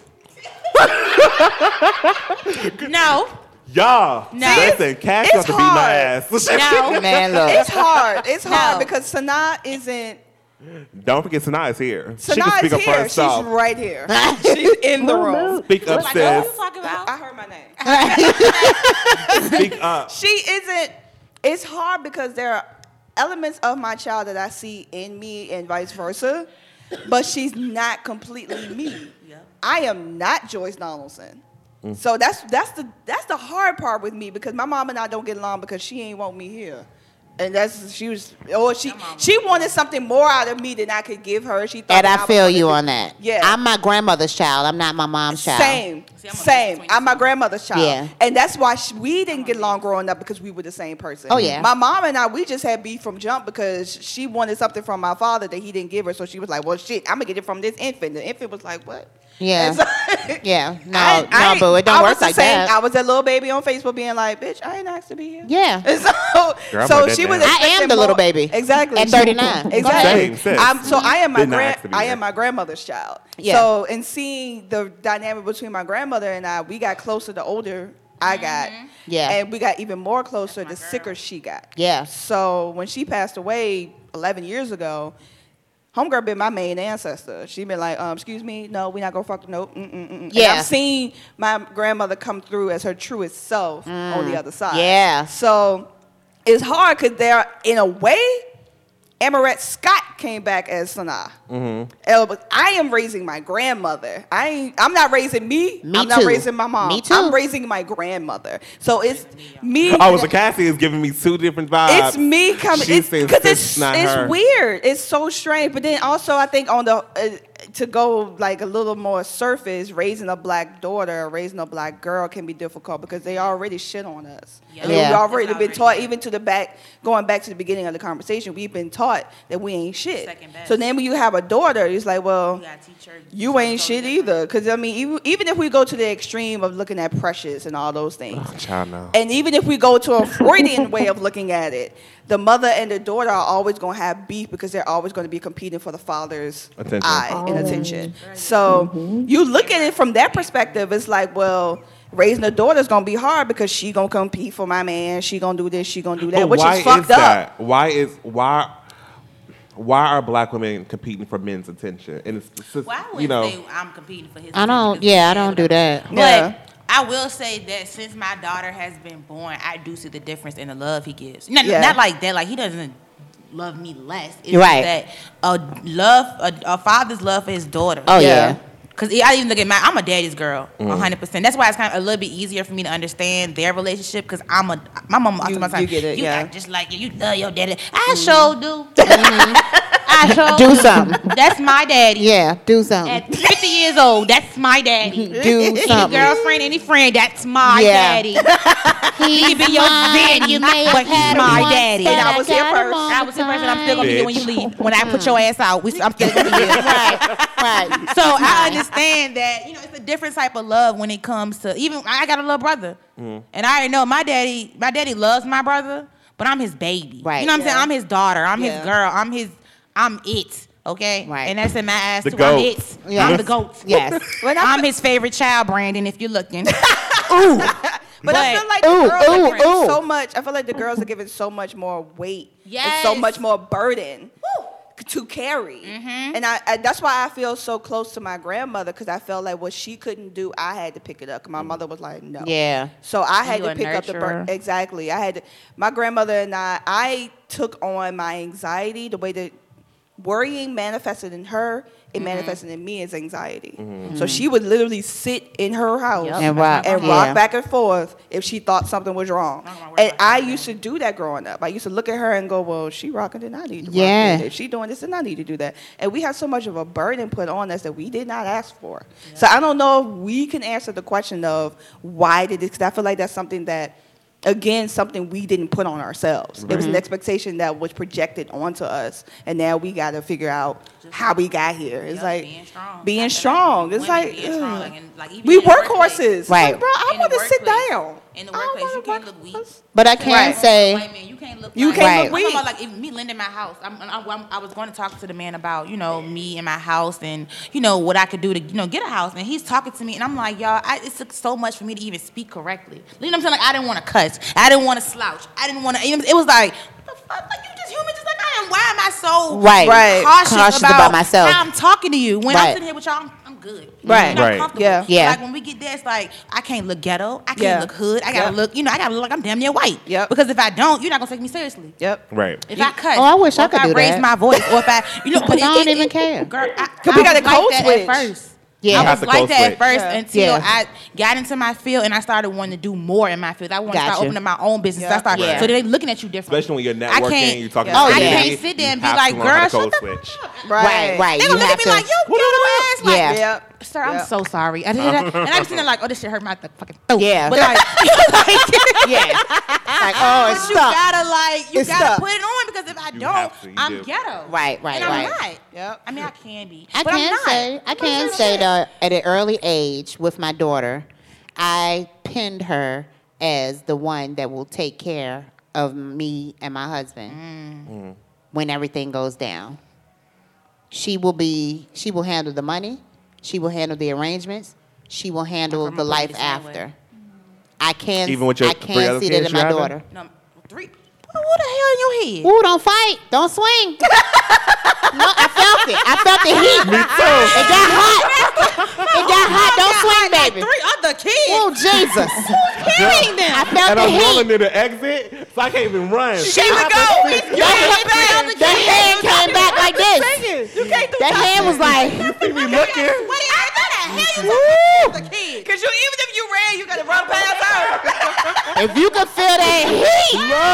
no, Y'all, No. listen, Cash it's got to beat my hard. ass. no. Man, look. It's hard. It's hard No. because Sanaa isn't. Don't forget Sanaa is here. she can Sanaa speak is up for here. She's herself. right here. She's in the room. Speak up, Like, what are sis. you talking about? I heard my name. Speak up. She isn't. It's hard because there are elements of my child that I see in me and vice versa, but she's not completely me. I am not Joyce Donaldson. So that's that's the that's the hard part with me because my mom and I don't get along because she ain't want me here. And that's she was or she she wanted something more out of me than I could give her. She thought And that I was feel gonna you do- on that. Yeah. I'm my grandmother's child. I'm not my mom's child. Same, See, I'm a mix same. between I'm my two. grandmother's child, Yeah. and that's why sh we didn't get along growing up because we were the same person. Oh, yeah. My mom and I, we just had beef from jump because she wanted something from my father that he didn't give her, so she was like, "Well, shit, I'm gonna get it from this infant." The infant was like, "What?" Yeah. And so- Yeah. No, I- no, I ain't- but it don't I work was the like same- that. I was that little baby on Facebook being like, "Bitch, I ain't asked to be here." Yeah. And so, Girl, I'm so like that she was. now. I am expecting the little more- baby. Exactly. At She- thirty-nine. Exactly. Same, sis. I'm, so I am my Did not grand. ask to be I here. am my grandmother's child. Yeah. So in seeing the dynamic between my grandmother and I, we got closer the older I got. Yeah. And we got even more closer the sicker she got. Yeah. So when she passed away eleven years ago, homegirl been my main ancestor. She been like, um, excuse me, no, we not gonna fuck, nope. Mm, mm, mm. And Yeah. I've seen my grandmother come through as her truest self on the other side. Yeah. So it's hard because they're, in a way, Amarette Scott came back as Sanaa. Mm-hmm. But I am raising my grandmother. I ain't, I'm not raising me. Me I'm not too. raising my mom. Me too. I'm raising my grandmother. So it's me. Oh, so Cassie is giving me two different vibes. It's me coming. She It's says because sis, it's not it's her. weird. It's so strange. But then also, I think on the uh, to go like a little more surface, raising a black daughter, raising a black girl can be difficult because they already shit on us. Yeah. I mean, Yeah. we've already It's been already taught, there. even to the back, going back to the beginning of the conversation, we've been taught that we ain't shit. Second best. So then when you have a daughter, it's like, well, You gotta teach her you something ain't totally shit different. either. Because I mean, even, even if we go to the extreme of looking at Precious and all those things, Child, no. and even if we go to a Freudian way of looking at it, the mother and the daughter are always going to have beef because they're always going to be competing for the father's Attention. eye and attention. So you look at it from that perspective, it's like, well, raising a daughter is going to be hard because she going to compete for my man. She going to do this, she going to do that, But which why is fucked is up. that? Why is why why are black women competing for men's attention? And it's, it's just, Well, I you wouldn't know, say I'm competing for his. I don't. attention, Yeah, I because don't do that. But Yeah. I will say that since my daughter has been born, I do see the difference in the love he gives. Not, Yeah. not like that. Like he doesn't love me less. It's Right. That a love, a, a father's love for his daughter. Oh, yeah. Cause I even look at my, I'm a daddy's girl, one hundred percent. That's why it's kind of a little bit easier for me to understand their relationship. Cause I'm a, my mom, You- you, my time, you get it, you yeah. act just like you, you love your daddy. I sure do. I sure Do something. That's my daddy. Yeah, do something. At fifty years old, that's my daddy. Do Any something. girlfriend, any friend, that's my Yeah. daddy. He can be your daddy, but he's my daddy. And I was here first. I was here first, and I'm still gonna be here when you Bitch. leave. When I put your ass out, we, I'm still gonna be here. Right, right. So I understand that, you know, it's a different type of love when it comes to, even I got a little brother, and I already know my daddy. My daddy loves my brother, but I'm his baby. Right. You know what I'm Yeah. saying? I'm his daughter. I'm Yeah. his girl. I'm his. I'm it. Okay. Right. And that's in my ass The too. goat. I'm it. Yeah. I'm the goat. Yes. When I I'm his favorite child, Brandon. If you're looking. But, I feel like the Ooh, girls ooh, are given ooh. so much. I feel like the girls are given so much more weight and Yes. so much more burden to carry. Mm-hmm. And I, I that's why I feel so close to my grandmother, because I felt like what she couldn't do, I had to pick it up. 'Cause my mother was like, no. Yeah. So I had You to a pick up the burden. nurturer. Exactly. I had to, my grandmother and I. I took on my anxiety the way that worrying manifested in her. It Mm-hmm. manifested in me as anxiety. So she would literally sit in her house Yep. And rock. and Yeah. rock back and forth if she thought something was wrong. I'm gonna worry And about I that. used to do that growing up. I used to look at her and go, well, she rocking, then I need to rock. Yeah. Then. If she doing this, then I need to do that. And we had so much of a burden put on us that we did not ask for. So I don't know if we can answer the question of why did this, because I feel like that's something that, again, something we didn't put on ourselves. It was an expectation that was projected onto us, and now we got to figure out how we got here. It's Yep, like being strong. being I feel strong. It's women like, being strong, ugh. like, and, like, even we in the work workplace. horses. Right. Like, bro, I In the want to sit workplace. down. In the I don't workplace, wanna you can't work look weak. horse. But I can Right. say, White man, you can't look. You like, can't Right. look I'm weak. talking about like if me lending my house. I'm, I'm, I'm, I was going to talk to the man about, you know, me and my house and, you know, what I could do to, you know, get a house. And he's talking to me, and I'm like, y'all, I, it took so much for me to even speak correctly. You know what I'm saying? Like, I didn't want to cuss. I didn't want to slouch. I didn't want to. It was like, what the fuck? Like, you just human, just like I am. Why am I so Right. Right. cautious, Cautious about, about myself. how I'm talking to you? When Right. I'm sitting here with y'all, I'm, I'm good. Right. You know, I'm Right. comfortable. Yeah. Yeah. Like when we get there, it's like I can't look ghetto. I can't Yeah. look hood. I gotta Yep. look. You know, I gotta look like I'm damn near white. Yep. Because if I don't, you're not gonna take me seriously. Yep. Right. If I cuss, Oh, I wish or I if could I do raise that. my voice, or if I, you know, but I don't even care. Girl, I, Cause I we gotta was like code that switch. at first. Yeah. I have was to like code that at switch. first Yeah. until Yeah. I got into my field and I started wanting to do more in my field. I wanted to Gotcha. start opening my own business. So I Yeah. started, Yeah. so they're looking at you different. Especially when you're I networking, can't- you're talking yeah. Oh, to yeah. I somebody, can't sit there and you be have like, to learn how girl, to code shut the switch. fuck up. Right, right. They You gonna look have at me to. like, yo, ghetto ass. Like, Yeah. Yep. Sir, I'm Yep. so sorry. I did that. And I'm sitting there like, oh, this shit hurt my th- fucking throat. Yeah. But like, Yeah. Like, oh, it's but you stuck. gotta like, you It's gotta stuck. put it on because if I You don't, have to, you I'm do. ghetto. Right, right, and I'm right. not. Yep. I mean, I can be. I but I'm can not. say, I can say that at an early age with my daughter, I pinned her as the one that will take care of me and my husband Mm. when everything goes down. She will be, she will handle the money. She will handle the arrangements. She will handle I'm the gonna put life it the same way. after. I can't, Even with your I three can't other see that kids in you my having? daughter. No, three. What the hell in your head? Ooh, don't fight. Don't swing. No, I felt it. I felt the heat. Me too. It got hot. It got hot. Don't swing, baby. Three other kids. Oh, Jesus. Carrying them. I felt And the I'm rolling heat. near the exit, so I can't even run. She would go. That hand, that hand came back like this. You can't do That hand was like, You see me looking? What the hell you woo. the kids? Cause you, even if you ran, you gotta run past her. If you could feel that heat,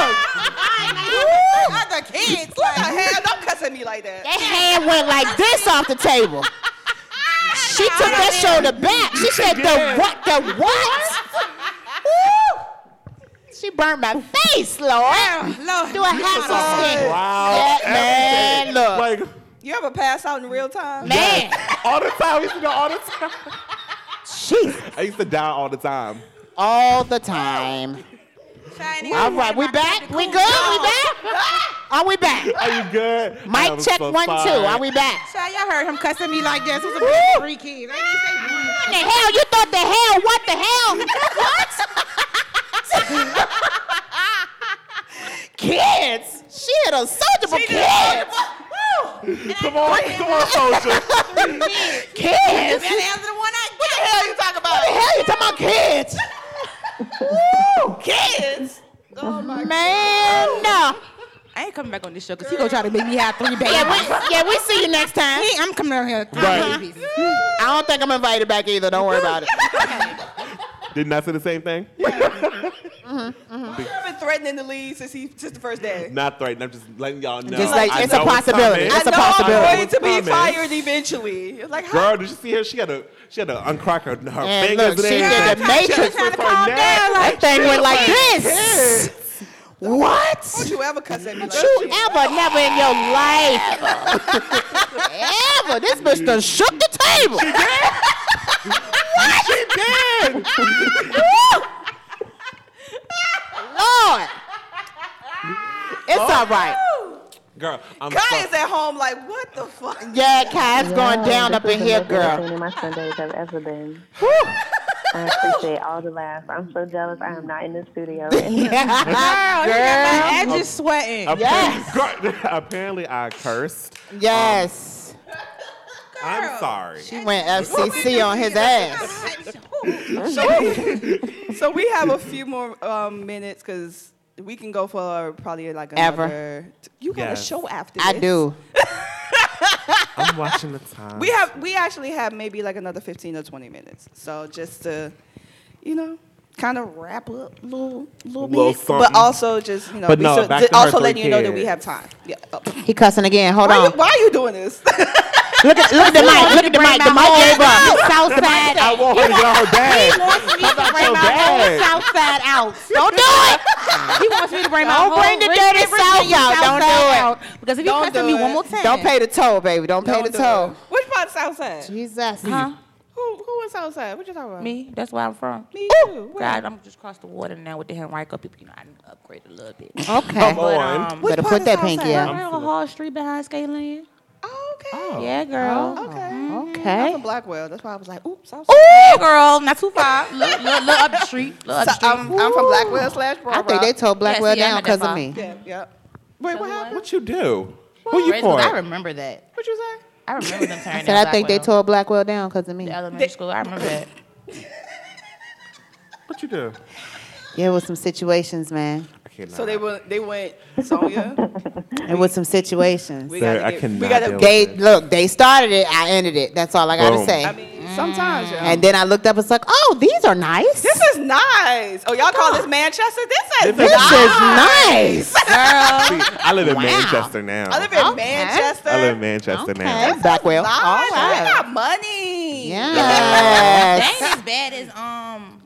Other kids. What the hell? Don't cuss at me like that. that hand went like this off the table. She took that shoulder back. She said, the what? The what? Woo. She burned my face, Lord. Lord. Do a hassle stick. Wow. Yeah, man, look. Like, You ever pass out in real time? Man. all the time. I used to go all the time. Jeez. I used to die all the time. All the time. All right, we back? We good? We back? Are we back? Are you good? Mic I'm check so one, two. sorry. Are we back? So y'all heard him cussing me like this. It was Woo. about three kids. I didn't say one. What the hell? You thought the hell? What the hell? What? Kids? She had a soldier kids. Come on, come on, soldier. Kids? That answer the one I What the hell you talking about? What the hell you talking about kids? him back on this show because he gonna try to make me have three babies. Yeah, we, yeah, we see you next time. He- I'm coming out here with three Right. babies. I don't think I'm invited back either. Don't worry about it. Didn't I say the same thing? I've been threatening to leave since he since the first day. Not threatening. I'm just letting y'all know. Just like, I it's a know possibility. coming. It's a I know possibility. I'm going to be Coming. fired eventually. It's like, how? Girl, did you see her? She had to she had to uncrock her, her And fingers. look, she and did the everything. Matrix. With her Trying to calm neck. down, That thing went like this. What? Don't you ever cuss at me like You that. ever, never in your life. Ever. This bitch done shook the table. She did. Lord. It's all right. Girl, I'm Guy so- is at home like, what the fuck? Yeah, Kai's going down this up in was here, the most girl. entertaining my Sundays have ever been. I appreciate all the laughs. I'm so jealous I am not in the studio. Girl, you got my Girl. edges sweating. Yes. Girl, apparently I cursed. Yes. I'm sorry. She went F C C on his ass. So we have a few more um, minutes because we can go for probably like Ever. another. You got Yes. a show after I this. do. I'm watching the time. We have we actually have maybe like another fifteen or twenty minutes. So just to, you know, kind of wrap up a little, little, Little bit, something. but also just you know, But we no, so- back th- to her also three letting you know that we kids. have time. Yeah. Oh. He cussing again. Hold Why, on. you, why are you doing this? Look at look at the mic. Look at the mic. The mic gave up. Southside. I want her to get on her bag. He wants me to about bring your my whole bag? Southside out. Don't do it. He wants me to bring my Don't whole bring the Rich dirty Virginia South out. Don't do Southside it. out. Because if you Don't cussing do me it. one more time. Don't pay the toll, baby. Don't pay Don't the do toll. it. Which part of Southside? Jesus. Huh? Who who is Southside? What you talking about? Me? That's where I'm from. Me too. Where? God, I'm just across the water now with the Henrico people. You know, I done upgraded a little bit. Okay. Come But, on. um, Which Better part put of that Southside? pinky out. Right on Hall Street behind Scaland. Oh, okay. Oh. Yeah, girl. Okay. I'm Okay. from Blackwell. That's why I was like, oops, Southside. Yeah, girl. Not too far. Look, look, look up the street. Look up the So, street. I'm, I'm from Blackwell slash Broad I think they Rock. told Blackwell Yeah, see, I'm down not because that of far. me. Yeah, yeah. Wait, what happened? What you do? Who you Crazy, for? 'cause I remember that. What you say? I remember them turning I said I think they Blackwell. tore Blackwell down because of me. The elementary school. I remember that. What you do? Yeah, it was some situations, man. I cannot. So they went, they went, Sonya. It was some situations. We Sir, gotta I get, cannot we gotta deal They with look, they started it, I ended it. That's all I gotta Boom. say. I mean, sometimes, yeah. And then I looked up, it's like, oh, these are nice. This is nice. Oh, y'all call this Manchester? This is This nice. is nice. See, I live in Wow. Manchester now. I live in Okay. Manchester. I live in Manchester Okay. now. Blackwell. Nice. All We right. got money. They Yes. ain't as bad as um.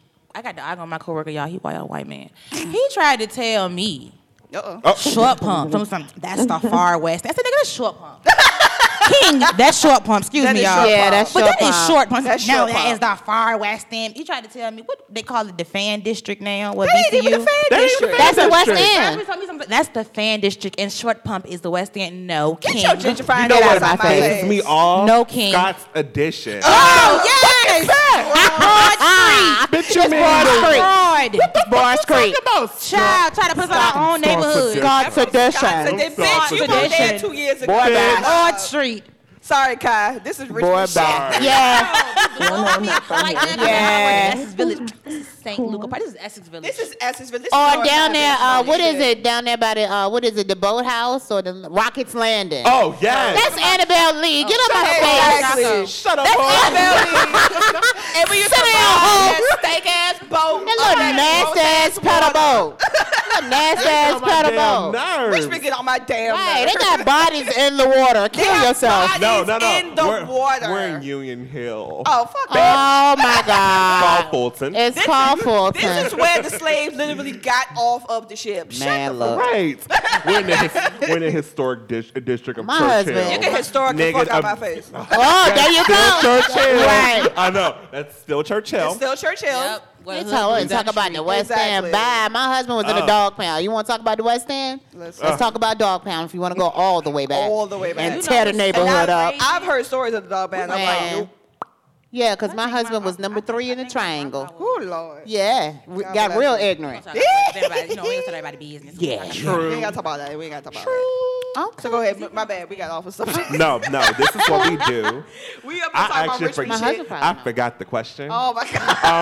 I got the eye on my coworker, y'all. He white, white man. He tried to tell me Uh-oh. Oh. short pump. Some, some, that's the far west. That's a nigga. That's short pump. King, that's short pump. Excuse That me, is y'all. short Yeah, pump. that's But short that is pump. short pump. That's now short that pump. is the far west end. He tried to tell me what they call it, the fan district now. What That ain't B C U? even the fan That ain't district. even That's the West District. End. Somebody told me something- That's the fan district, and short pump is the west end. No, Get King. your gentrifying You know that what out of my pisses face. me off? No king. Scott's Edition. Oh yes, Broad Street. Bitch, you mean Broad Street. Broad. Broad Street. Child, try to put us on our own neighborhood. Scott's Scott Edition. said, "They bitch, you moved there two years ago." Boy, bye. Broad Street. Sorry, Kai. This is Richmond Boy, shit. bye. Yeah. No, no, I'm not from Like here. that, Yeah. Essex Village. This is Saint Luca Park. This is Essex Village. This is Essence. This is Or North down Side. there, uh, what is Shit. it? Down there by the, uh, what is it? The boathouse or the Rockets Landing? Oh, yes. That's Annabelle Lee. Get up my Exactly. face. Shut up, That's Paul. Annabelle. And we used to Sit ride down, that steak ass boat. That little nasty ass pedal boat. That nasty ass Get on my pedal damn boat. nerves. Richmond get on my damn Right, nerves. they got bodies in the water. They Kill have yourself. bodies No, no, no. in the we're, water. We're in Union Hill. Oh, fuck that. Oh my Called God. Fulton. It's This called is- Fulton. This is where the slaves literally got off of the ship. Shut Man, the fuck look. Right. we're, in the his, we're in the historic dis- district of My Churchill. husband- You can historic the Nigga, fuck out I'm- my face. Oh, there you Still go. Churchill. Right. I know. That's still Churchill. It's still Churchill. Yep. They told us talk about the West End. Exactly. Bye. My husband was in the Uh. dog pound. You want to talk about the West End? Listen. Let's talk about dog pound if you want to go all the way back. All the way back. And You tear the know, neighborhood And up. I've, I've heard stories of the dog band. I'm like, Man. nope. Yeah, because my husband was number three in the triangle. Oh, Lord. Yeah, we God got bless real you. ignorant. You know, we ain't gonna tell everybody business. Yeah. We ain't got to talk about that. We ain't got to talk about that. Okay. So go ahead. My bad. We got off of something. No, no. This is what we do. We up I talking about actually Richmond forgot. My shit. husband probably I knows. forgot the question. Oh my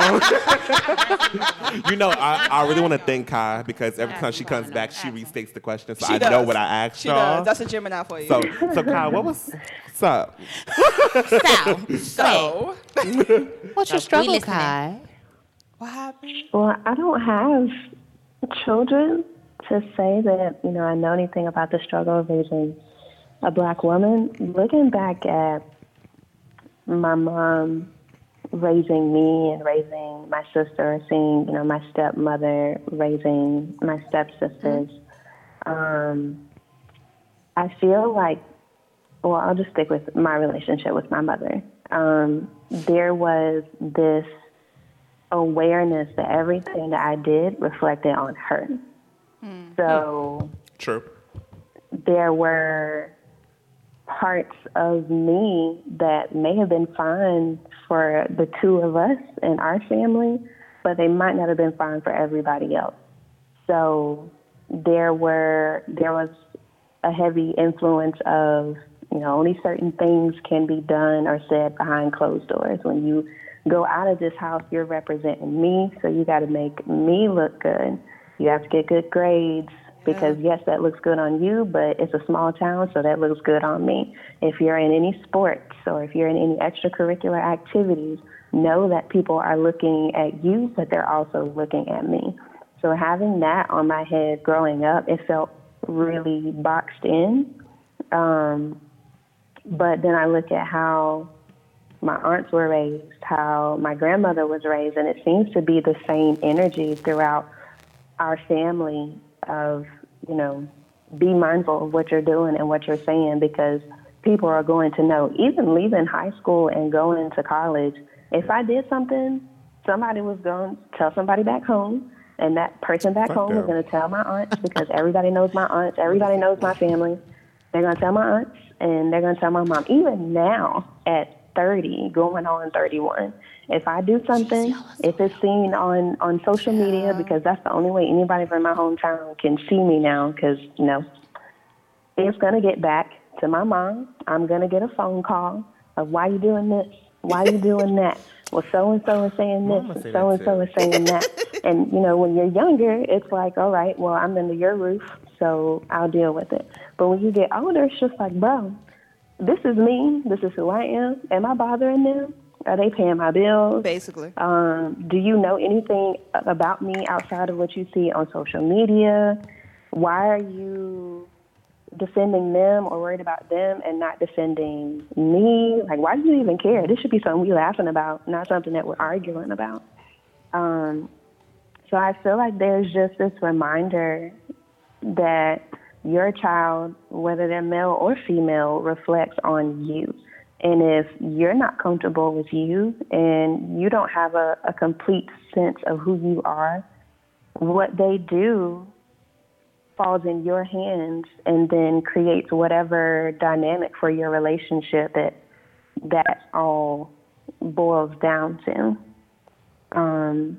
god. You know, I, I really want to thank Kai because every Yeah, time she she comes probably back, knows. she restates the question, so She I does. know what I asked She y'all. does. That's a Gemini for you. So, so Kai, what was what's up? So, So, What's your we struggle, listening. Kai? what happened? Well, I don't have children to say that, you know, I know anything about the struggle of raising a black woman. Looking back at my mom raising me and raising my sister, seeing, you know, my stepmother raising my stepsisters, um, I feel like, well, I'll just stick with my relationship with my mother. Um, there was this awareness that everything that I did reflected on her. So True. there were parts of me that may have been fine for the two of us and our family, but they might not have been fine for everybody else. So there were there was a heavy influence of, you know, only certain things can be done or said behind closed doors. When you go out of this house, you're representing me, so you got to make me look good. You have to get good grades because, yes, that looks good on you, but it's a small town, so that looks good on me. If you're in any sports or if you're in any extracurricular activities, know that people are looking at you, but they're also looking at me. So having that on my head growing up, it felt really boxed in. Um, but then I look at how my aunts were raised, how my grandmother was raised, and it seems to be the same energy throughout our family of, you know, be mindful of what you're doing and what you're saying because people are going to know. Even leaving high school and going into college, if I did something, somebody was going to tell somebody back home, and that person back Fuck home was them. going to tell my aunts because everybody knows my aunts, everybody knows my family. They're going to tell my aunts, and they're going to tell my mom. Even now, at thirty, going on thirty-one, if I do something, if it's seen on, on social media, because that's the only way anybody from my hometown can see me now, because, you know, it's going to get back to my mom. I'm going to get a phone call of, why you doing this? Why you doing that? Well, so-and-so is saying Mama this, say and that so-and-so too. is saying that. And, you know, when you're younger, it's like, all right, well, I'm under your roof, so I'll deal with it. But when you get older, it's just like, bro, this is me. This is who I am. Am I bothering them? Are they paying my bills? Basically. Um, do you know anything about me outside of what you see on social media? Why are you defending them or worried about them and not defending me? Like, why do you even care? This should be something we're laughing about, not something that we're arguing about. Um, so I feel like there's just this reminder that your child, whether they're male or female, reflects on you. And if you're not comfortable with you and you don't have a, a complete sense of who you are, what they do falls in your hands and then creates whatever dynamic for your relationship that that all boils down to. Um,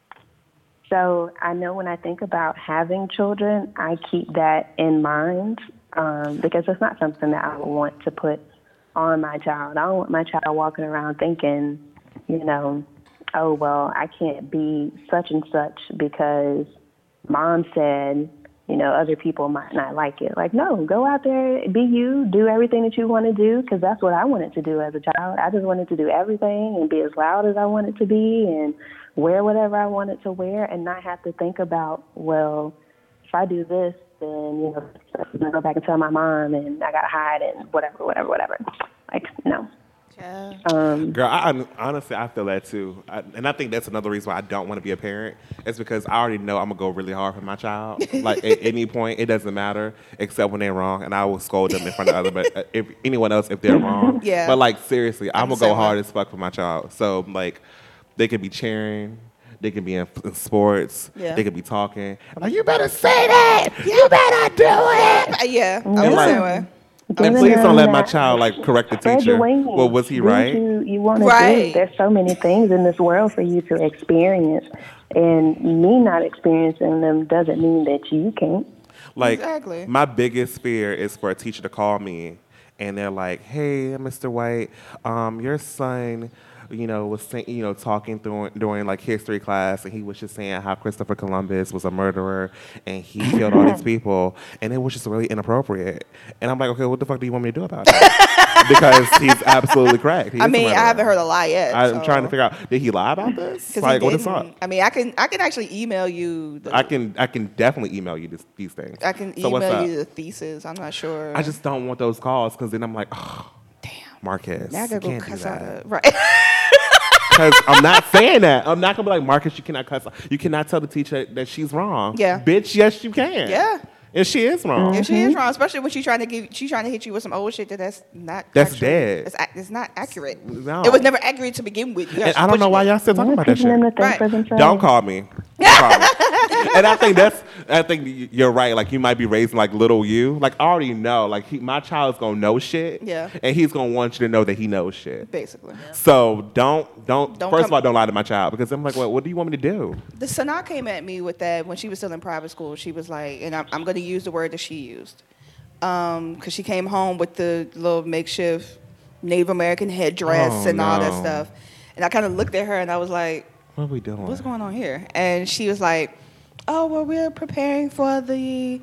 so I know when I think about having children, I keep that in mind um, because it's not something that I would want to put on my child. I don't want my child walking around thinking, you know, oh, well, I can't be such and such because mom said, you know, other people might not like it. Like, no, go out there, be you, do everything that you want to do, because that's what I wanted to do as a child. I just wanted to do everything and be as loud as I wanted to be and wear whatever I wanted to wear and not have to think about, well, if I do this, then, you know, I'm going to go back and tell my mom and I got to hide and whatever, whatever, whatever. Like, no. Yeah. Um, Girl, I, honestly, I feel that too. I, and I think that's another reason why I don't want to be a parent. It's because I already know I'm going to go really hard for my child. Like, at any point, it doesn't matter, except when they're wrong. And I will scold them in front of other, but if anyone else, if they're wrong. Yeah. But, like, seriously, I'm, I'm going the to go same hard way. as fuck for my child. So, like, they could be cheering. They could be in, in sports. Yeah. They could be talking. I'm like, you better say that. You better do it. Uh, Yeah. I'm And the like- same way. And Giving please don't them let my that- child, like, correct the Spread teacher. your wings. Well, was he Do what right? You, you want to Right. do. There's so many things in this world for you to experience, and me not experiencing them doesn't mean that you can't. Like, Exactly. my biggest fear is for a teacher to call me and they're like, "Hey, Mister White, um, your son, you know, was saying, you know, talking through, during like history class, and he was just saying how Christopher Columbus was a murderer and he killed all these people, and it was just really inappropriate." And I'm like, "Okay, what the fuck do you want me to do about it?" Because he's absolutely correct. He I is a mean, I murderer. haven't heard a lie yet. I'm so. trying to figure out, did he lie about this? 'Cause he Like, what is didn't. up? I mean, I can I can actually email you. The, I can I can definitely email you this, these things. I can So what's email up? you the thesis. I'm not sure. I just don't want those calls because then I'm like, oh, damn. Marcus, Now I you gotta go can't do cuss out that. a right. Because I'm not saying that. I'm not gonna be like, Marcus, you cannot cuss. You cannot tell the teacher that she's wrong. Yeah. Bitch, yes, you can. Yeah. And she is wrong. If she is wrong, especially when she's trying to give, she's trying to hit you with some old shit that that's not. That's actually- dead. It's, ac- it's not accurate. No. It was never accurate to begin with. You And gotta I don't know push why it. y'all still talking Yeah, about that teaching them to shit. think Right. for themselves. Don't call me. Don't call me. And I think that's, I think you're right. Like, you might be raising like little you. Like, I already know. Like, he, my child's gonna know shit. Yeah. And he's gonna want you to know that he knows shit. Basically, So don't, don't, Don't first come- of all, don't lie to my child because I'm like, well, what do you want me to do? the Sanaa came at me with that when she was still in private school. She was like, and I'm, I'm going to use the word that she used, because she came home with the little makeshift Native American headdress Oh, and all that no. stuff, and I kind of looked at her and I was like, What are we doing? what's going on here? And she was like, oh, well, we're preparing for the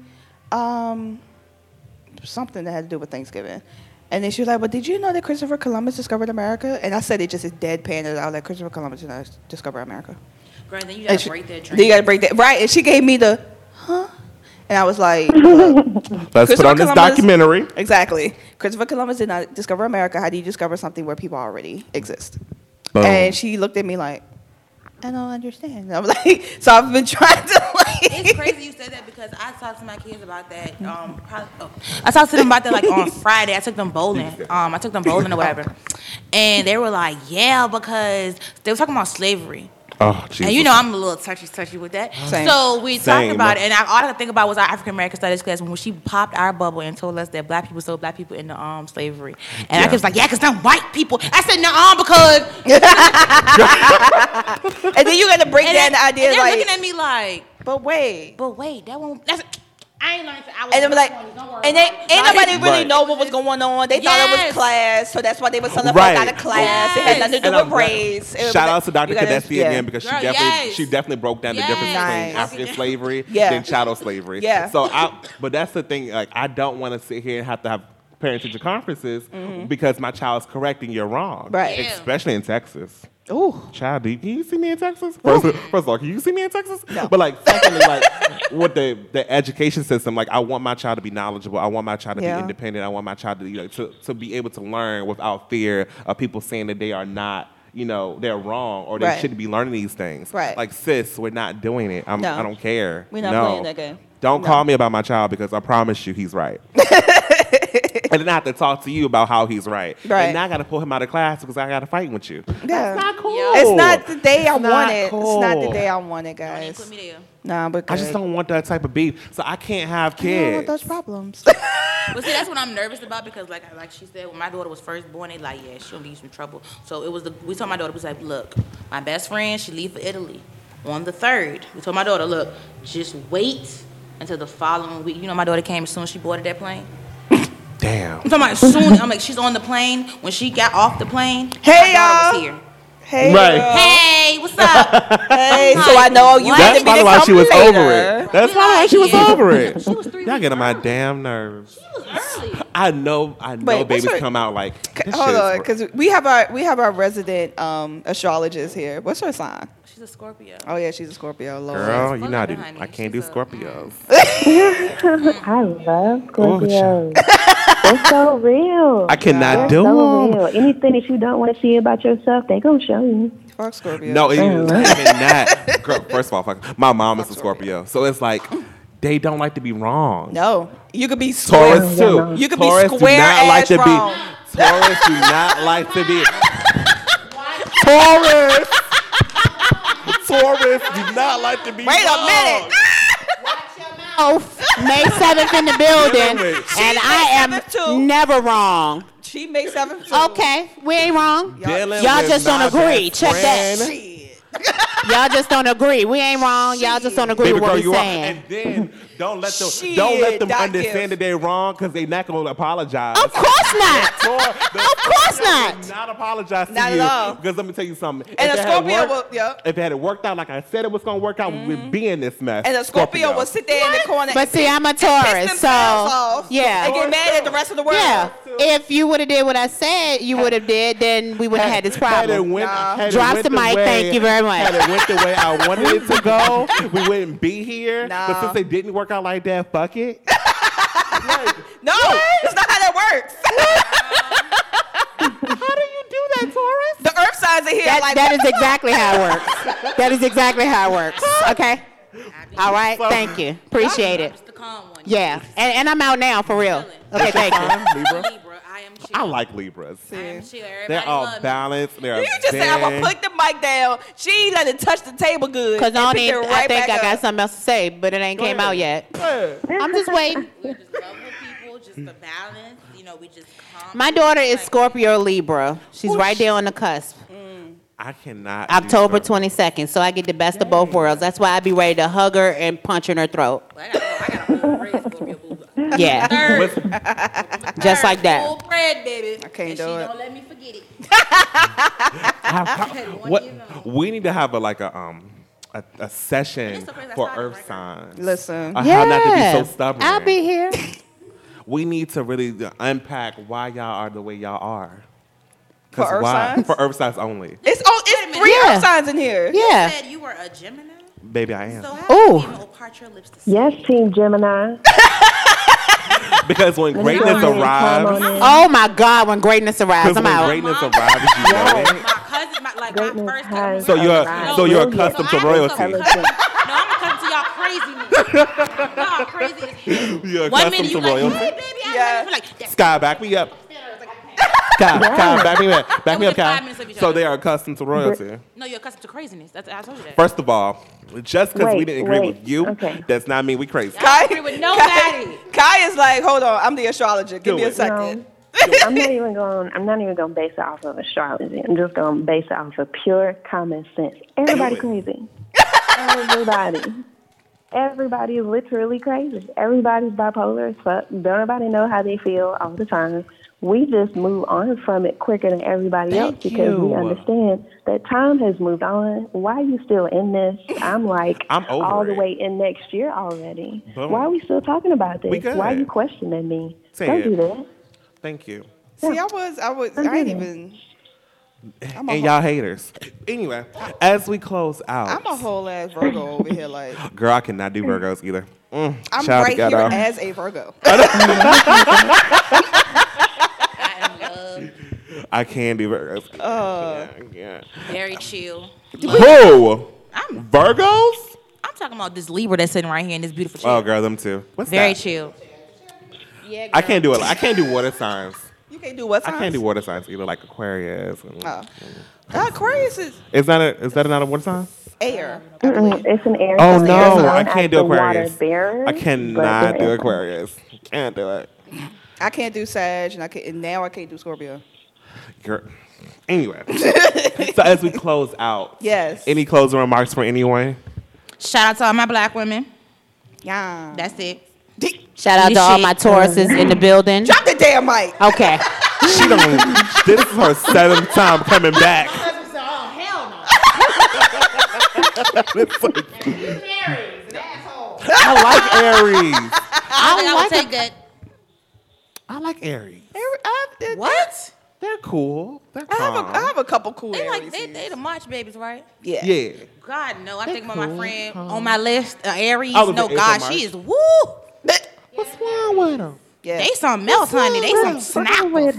um, something that had to do with Thanksgiving. And then she was like, but did you know that Christopher Columbus discovered America? And I said it just as deadpan as I was like, Christopher Columbus did not discover America. Girl, then you And gotta she- break that then you got to break that. Right. And she gave me the, huh? And I was like, look, Let's put Christopher on this Columbus- documentary. exactly. Christopher Columbus did not discover America. How do you discover something where people already exist? Boom. And she looked at me like, I don't understand. And I'm like, so I've been trying to like. It's crazy you said that because I talked to my kids about that. Um, probably, oh, I talked to them about that like on Friday. I took them bowling. Um, I took them bowling or whatever, and they were like, "Yeah," because they were talking about slavery. Oh, Jesus. And you know I'm a little touchy touchy with that. Same. So we Same. talked about it, and I, all I could think about was our African American Studies class when she popped our bubble and told us that black people sold black people into um slavery. And Yeah. I was like, yeah, because them white people. I said, no, because And then you got to break and, down they- the idea and they're like, looking at me like, but wait. but wait, that won't. That's I ain't learned. I was And they were like, Don't worry and they about it. ain't nobody really Right. know what was going on. They thought it Yes. was class, so that's why they were selling Right. folk out of class. It Yes. had nothing to do And with I'm glad- race. It was Shout like- out to Doctor you gotta- Cadesti yeah. again because she Girl, definitely yes. she definitely broke down the difference Yes. between Nice. African slavery Yeah. and chattel slavery. Yeah. So I, but that's the thing. Like, I don't want to sit here and have to have parent teacher conferences because my child's correcting you're wrong. Mm-hmm. Right. Yeah. Especially in Texas. Ooh. Child, do you, can you see me in Texas? First, first of all, can you see me in Texas? No. But like, secondly, like with the, the education system, like I want my child to be knowledgeable. I want my child to Yeah. be independent. I want my child to, you know, to to be able to learn without fear of people saying that they are not, you know, they're wrong or they Right. shouldn't be learning these things. Right. Like, sis, we're not doing it. I'm, No. I don't care. We're not no. playing that game. Don't No. call me about my child because I promise you he's right. And then I have to talk to you about how he's right. Right. And now I got to pull him out of class because I got to fight with you. Yeah. That's not cool. It's not the day I It's not want it. It's not the cool. day I want it, Don't even guys. put me there. Nah, but I just don't want that type of beef. So I can't have I don't kids. want those problems. But see, that's what I'm nervous about because, like, like she said, when my daughter was first born, they like, yeah, she'll be in some trouble. So it was the we told my daughter, we was like, look, my best friend, she leave for Italy on the third. We told my daughter, look, just wait until the following week. You know, my daughter came as soon as she boarded that plane. Damn. I'm talking about as soon. I'm like, she's on the plane. When she got off the plane, Hey, my daughter y'all. was here. Hey, Right. girl. Hey, what's up? Hey, I'm so I like, know you what? had That's to be probably the why she was over later. it. That's We probably why like, she was yeah. over it. She was three Y'all weeks get on my early. damn nerves. She was early. I know, I know Wait, what's babies her- come out like, this Hold shit's on, r- because we have our we have our resident um, astrologist here. What's her sign? She's a Scorpio. Oh yeah, she's a Scorpio. Lord. Girl, She's you know I, do, full of it, I honey. can't do She's a- Scorpios. I love Oh, Scorpios. They're so real. I cannot They're do so them. real. Anything that you don't want to see about yourself, they gonna show you. Fuck Scorpio. No, it's Oh, not even that. Girl, first of all, fuck, my mom is a Scorpio. So it's like, they don't like to be wrong. no. You could be square. Taurus too. You could be Taurus do square not like ass to wrong. be. Taurus do not like to be. Taurus. Taurus do not like to be. Wait a wrong. minute. May seventh in the building, Dealing with- and May I am seventh too. never wrong. She May seventh too. Okay, we ain't wrong. Dealing Y'all with just don't my agree. best Check that. friend. Shit. Y'all just don't agree. We ain't wrong. Y'all just don't agree Baby with what girl, we you are. saying. And then Don't let them. Shit, don't let them that understand gift. that they're wrong because they're not going to apologize. Of course not. Tor- the Of course Scorpio not. will Not apologize to Not at you all. because let me tell you something. And If a it had Scorpio worked- will- yeah. If it had worked out like I said it was going to work out, we would be in this mess. And a Scorpio, will sit there in the corner. But and see, I'm a and piss Taurus, so themselves off yeah. and get mad at the rest of the world. Yeah. If you would have did what I said you would have did, then we would have had this Had it problem. went, Nah. had it Drops went the mic, way- thank you very much. Had it went the way I wanted it to go, we wouldn't be here. Nah. But since it didn't work out like that, fuck it. No, that's not how that works. How do you do that, Taurus? The earth signs are here. That, like, that is exactly how it works. That is exactly how it works. Okay? All right. Thank you. Appreciate it. Just the calm one. Yeah. And, and I'm out now for real. Okay, thank you. Libra. Libra, I am chill. I like Libras. I am chill. Everybody They're all love me. balanced. They're you just said I'm zen. gonna put the mic down. She ain't let it touch the table good. Because and I, picked it don't even- right I think back I got up. something else to say, but it ain't Go came ahead. out yet. Go ahead. I'm just waiting. We're just lovable people, just the balance. You know, we just calm. My daughter is Like, Scorpio Libra. She's right there on the cusp. I cannot. do October stuff. twenty-second. So I get the best of both worlds. That's why I be ready to hug her and punch her in her throat. I got, I got a full bread Scorpio boo. Yeah. Third, Just like that. Full bread, baby. I can't and do she it. Don't let me forget it. What we need to have a like a um a, a session it's so crazy I for started Earth right signs. Listen. Uh, How not to be Yeah. so stubborn. I'll be here. We need to really unpack why y'all are the way y'all are. For 'Cause Earth why? signs? For Earth signs only. It's oh, it's minute. three Yeah. earth signs in here. You Yeah. said you were a Gemini. Baby, I am. So how Ooh. do you even part your lips to say? Yes, Team Gemini. Because when Let me greatness go ahead and climb arrives, on in. Oh my God, when greatness arrives, because I'm when out. greatness Mom. arrives, you know it. My cousin, my, like Greatness my first has cousin. So you're arrived. so you're Brilliant. accustomed to I'm royalty. so cousin- No, I'm accustomed to y'all craziness. Y'all crazy as hell. You're One accustomed minute to you like, royalty. hey baby, I Yeah. love you. Like, that's Sky, back me up. Sky, Sky, back me up. Back me up, Within five Sky. minutes of each So other. they are accustomed to royalty. No, you're accustomed to craziness. That's I told you that. First of all, just because we Wait, didn't agree wait, with you, okay. does not mean we crazy. I don't agree with nobody. Kai, Kai is like, hold on, I'm the astrologer. Give Do me a it. second. No, I'm not even going. I'm not even going to base it off of astrology. I'm just going to base it off of pure common sense. Everybody crazy. Everybody. Everybody is literally crazy. Everybody's bipolar as fuck. Don't nobody know how they feel all the time. We just move on from it quicker than everybody else Thank because we you. understand that time has moved on. Why are you still in this? I'm like I'm over all the it. way in next year already. Boom. Why are we still talking about this? We good. Why are you questioning me? Say Don't it. do that. Thank you. See, I was, I was, I ain't even. I'm a And whole, y'all haters. Anyway, as we close out, I'm a whole ass Virgo over here. Like, girl, I cannot do Virgos either. Mm, I'm shout out right to here Ghetto. as a Virgo. I am love, I can do Virgos. Uh, yeah, very chill. yeah. Who? I'm Virgos? I'm talking about this Libra that's sitting right here in this beautiful chair. Oh, girl, them too. What's very that? chill. Yeah, I can't do it. I can't do water signs. you can't do what I signs? can't do water signs either, like Aquarius. and- Oh. Uh, Aquarius is Is that a, is that not a water sign? air. Mm-mm, it's an air Oh sign. no, They're known I as can't do the water Aquarius. bearers, I but cannot they're do air Aquarius. Can't do it. I can't do Sag, and I can, and now I can't do Scorpio. Girl. Anyway, so as we close out, Yes. any closing remarks for anyone? Shout out to all my black women. Yeah. That's it. Shout out You to all shit. my Tauruses in the building. Drop the damn mic. Okay. She don't. This is her seventh time coming back. It's like- I like Aries. I, think I like would take that. I like Aries. Every- I, it- What? They're cool. They're I have, calm. a, I have a couple cool They Aries. like they, they the March babies, right? yeah. Yeah. God no, I think about cool, my friend on my list, uh, Aries. I was No, the God, April she March. is woo. What's wrong with them? Yeah. They some else, honey. They some snappers.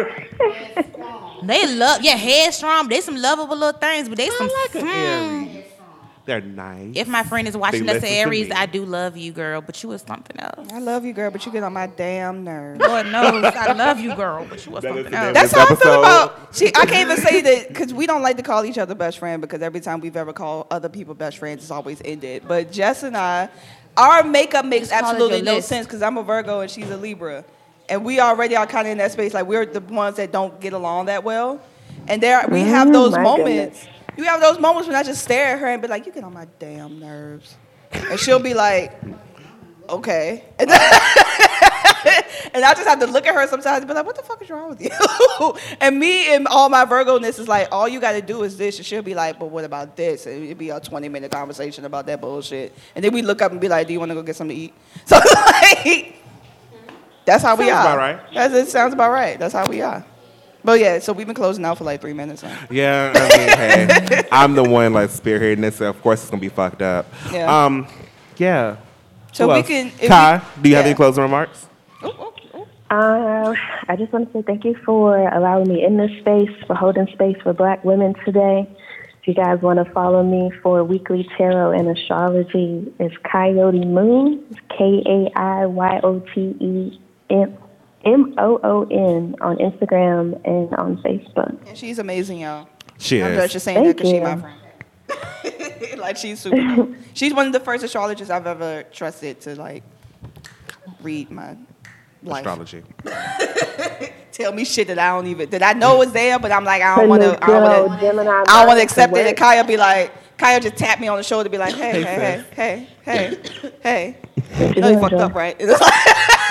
They love, yeah, headstrong. They some lovable little things, but they some. I like an hmm. Aries. They're nice. If my friend is watching They us, listen to Aries, me. I do love you, girl, but you was something else. I love you, girl, but you get on my damn nerves. Lord knows I love you, girl, but you was That is something the else. name That's This how I feel episode- about. She, I can't even say that because we don't like to call each other best friend because every time we've ever called other people best friends, it's always ended. But Jess and I, our makeup makes Just call it absolutely your no list. sense because I'm a Virgo and she's a Libra, and we already are kind of in that space. Like we're the ones that don't get along that well, and there we have Mm, those my moments. You have those moments when I just stare at her and be like, "You get on my damn nerves," and she'll be like, okay. And, then, and I just have to look at her sometimes and be like, what the fuck is wrong with you? And me and all my Virgo-ness is like, all you got to do is this. And she'll be like, but what about this? And it'd be a twenty-minute conversation about that bullshit. And then we look up and be like, do you want to go get something to eat? So, like, that's how we Sounds are. about right. That's, it sounds about right. That's how we are. But yeah, so we've been closing out for like three minutes. Huh? Yeah, I mean, hey, I'm the one like spearheading this. So of course, it's gonna be fucked up. Yeah. Um, yeah. So Who we else? can. if Kai, we- do you have yeah. any closing remarks? Oh, oh, oh. Uh, I just want to say thank you for allowing me in this space, for holding space for Black women today. If you guys want to follow me for weekly tarot and astrology, it's Coyote Moon, K A I Y O T E M O O N on Instagram and on Facebook. And she's amazing, y'all. She I'm is. just saying that Thank because she's you. my friend. Like, she's super dope. She's one of the first astrologers I've ever trusted to, like, read my life. Astrology. Tell me shit that I don't even, that I know is there, but I'm like, I don't Putting want to, the I don't good old want to, Gemini I don't want mind to accept to it. And work. Kaya be like, Kaya just tap me on the shoulder, be like, hey, hey, hey, hey, hey, hey. You know you fucked up, right? And it's like,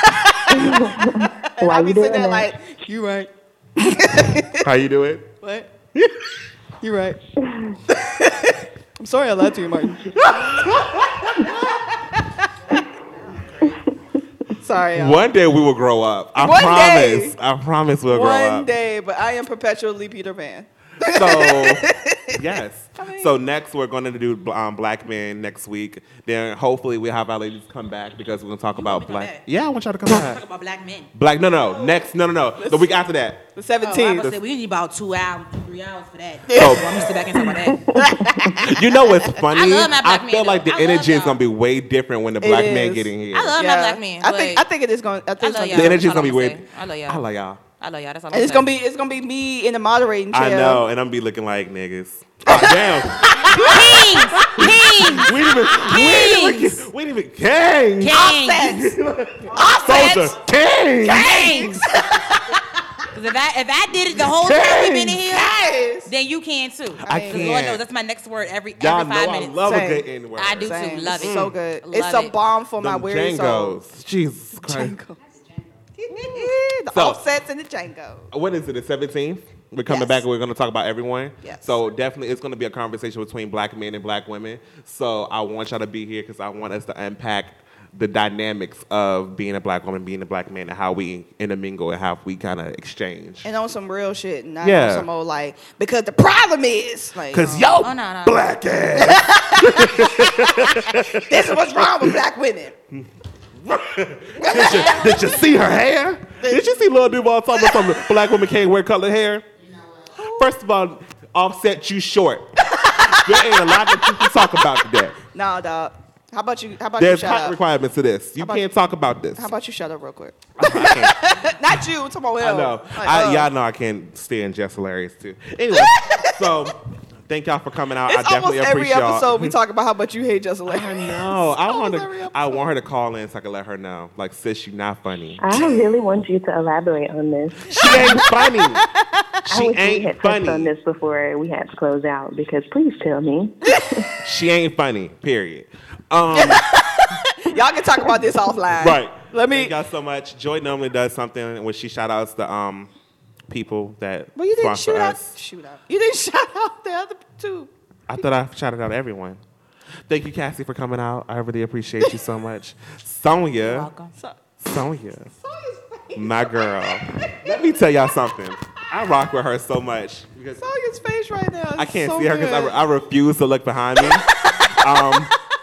and Why I be you sitting doing there that? like, you right. How you do it? What? You right. I'm sorry I lied to you, Martin. Sorry, y'all. One day we will grow up. I One promise. day. I promise we'll grow One up. day, but I am perpetually Peter Pan. So, yes. I mean- So next we're going to do um, Black Men next week. Then hopefully we have our ladies come back because we're going to talk about me to come black. back? Yeah, I want y'all to come Talk back. about black men. Black. No, no. Next. No, no, no. The week after that. The Oh, I was seventeenth. gonna say, we need about two hours, two, three hours for that. Oh. So I'm gonna sit back and talk about that. You know what's funny? I love my black I men, feel like though. the I love energy is y'all. going to be way different when the It black men is. get in here. I love my black men. I think but I think it is going. I think I it's love gonna y'all. the be, energy is That's all going to be I'm way. gonna say. I love y'all. I love y'all. I love y'all. That's all I'm and it's saying. gonna be it's gonna be me in the moderating chair. I know, and I'm be looking like niggas. Oh, damn. Kings, kings, We didn't even. We didn't even. We didn't even. Kings. kings, Soldier. Kings. kings. Because if I if I did it the whole time we've been in here, Yes. then you can too. I Because can't. Lord knows that's my next word every Y'all every know five I minutes. love Same. a good N word. I do Same. too. Love it. So good. Love It's a it. bomb for my Them weary soul. Django's. Jesus Christ. Django. The So- offsets and the Django. What is it? The seventeenth? We're coming Yes. back and we're going to talk about everyone. Yes. So definitely it's going to be a conversation between black men and black women. So I want y'all to be here because I want us to unpack the dynamics of being a black woman, being a black man, and how we intermingle and how we kind of exchange. And on some real shit, not Yeah. on some old like, because the problem is like, Because um, yo, Oh, no, no. black ass. this is what's wrong with black women. did, you, did you see her hair? Did you see Lil Duval talking about something? Black women can't wear colored hair? First of all, Offset you short. There ain't a lot that you can talk about today. Nah, dog. How about you? How about There's you shut hot up? requirements to this. You How about- can't talk about this. How about you shut up real quick? I can't. Not you. I'm talking about him. I know. Like, I, uh, y'all know I can't stand Jess Hilarious too. Anyway, so thank y'all for coming out. It's I definitely almost every appreciate y'all. episode we talk about how much you hate Just Hilarious. I know. I want Almost every to. I episode. want her to call in so I can let her know. Like, sis, you not funny. I really want you to elaborate on this. She ain't funny. I She wish we ain't had touched on funny. this before we had to close out, because please tell me. She ain't funny. Period. Um, Y'all can talk about this offline. right. Let me. Thank y'all so much. Joy normally does something when she shout outs the um people that Well, you didn't sponsor shoot out. us. Shoot out. You didn't shout out the other two. I thought I shouted out everyone. Thank you, Cassie, for coming out. I really appreciate you so much. Sonia. Welcome. So, Sonia. My girl. Let me tell y'all something. I rock with her so much because Sonia's face right now. I can't so see her because I, good. re- I refuse to look behind me. um,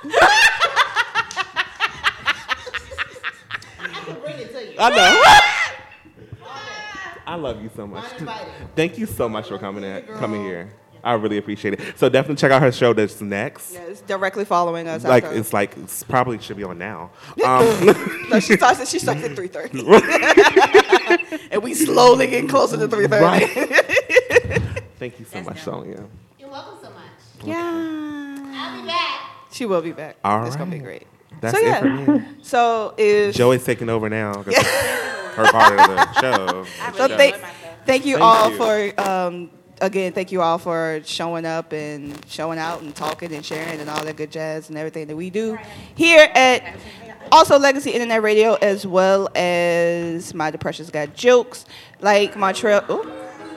I know. I love you so much. Thank you so much for coming in, coming here. I really appreciate it. So definitely check out her show that's next. Yeah, it's directly following us. Like after. it's like it's probably should be on now. Um, No, she starts. At, she starts at three thirty, and we slowly getting closer to three thirty. right. Thank you so much, Sonia. You're welcome so much. Yeah, I'll be back. she will be back. All It's gonna be right. great. That's So, it yeah. for me. So is Joey's taking over now. 'Cause it's her part of the show. so thank, thank you Thank all you. for um, again, thank you all for showing up and showing out and talking and sharing and all that good jazz and everything that we do here at also Legacy Internet Radio, as well as My Depression's Got Jokes. Like Montreal, ooh.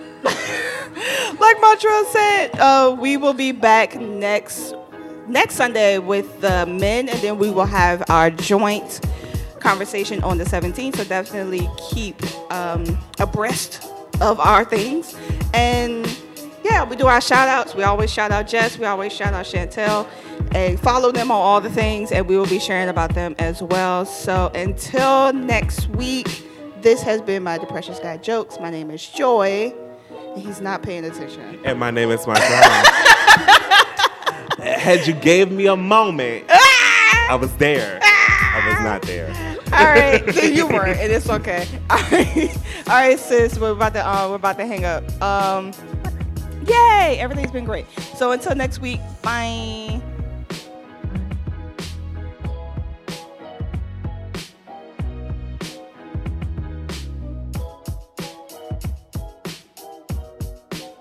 like Montreal said, uh, we will be back next next Sunday with the men, and then we will have our joint conversation on the seventeenth. So definitely keep um, abreast of our things. And yeah, we do our shout outs. We always shout out Jess. We always shout out Chantel. And follow them on all the things, and we will be sharing about them as well. So until next week, this has been My Depression's Got Jokes. My name is Joy. And he's not paying attention. And my name is Michael. Had you gave me a moment, I was there. I was not there. All right, so you were, and it's okay. All right, all right, sis. We're about to uh, we're about to hang up. Um, yay! Everything's been great. So until next week, bye.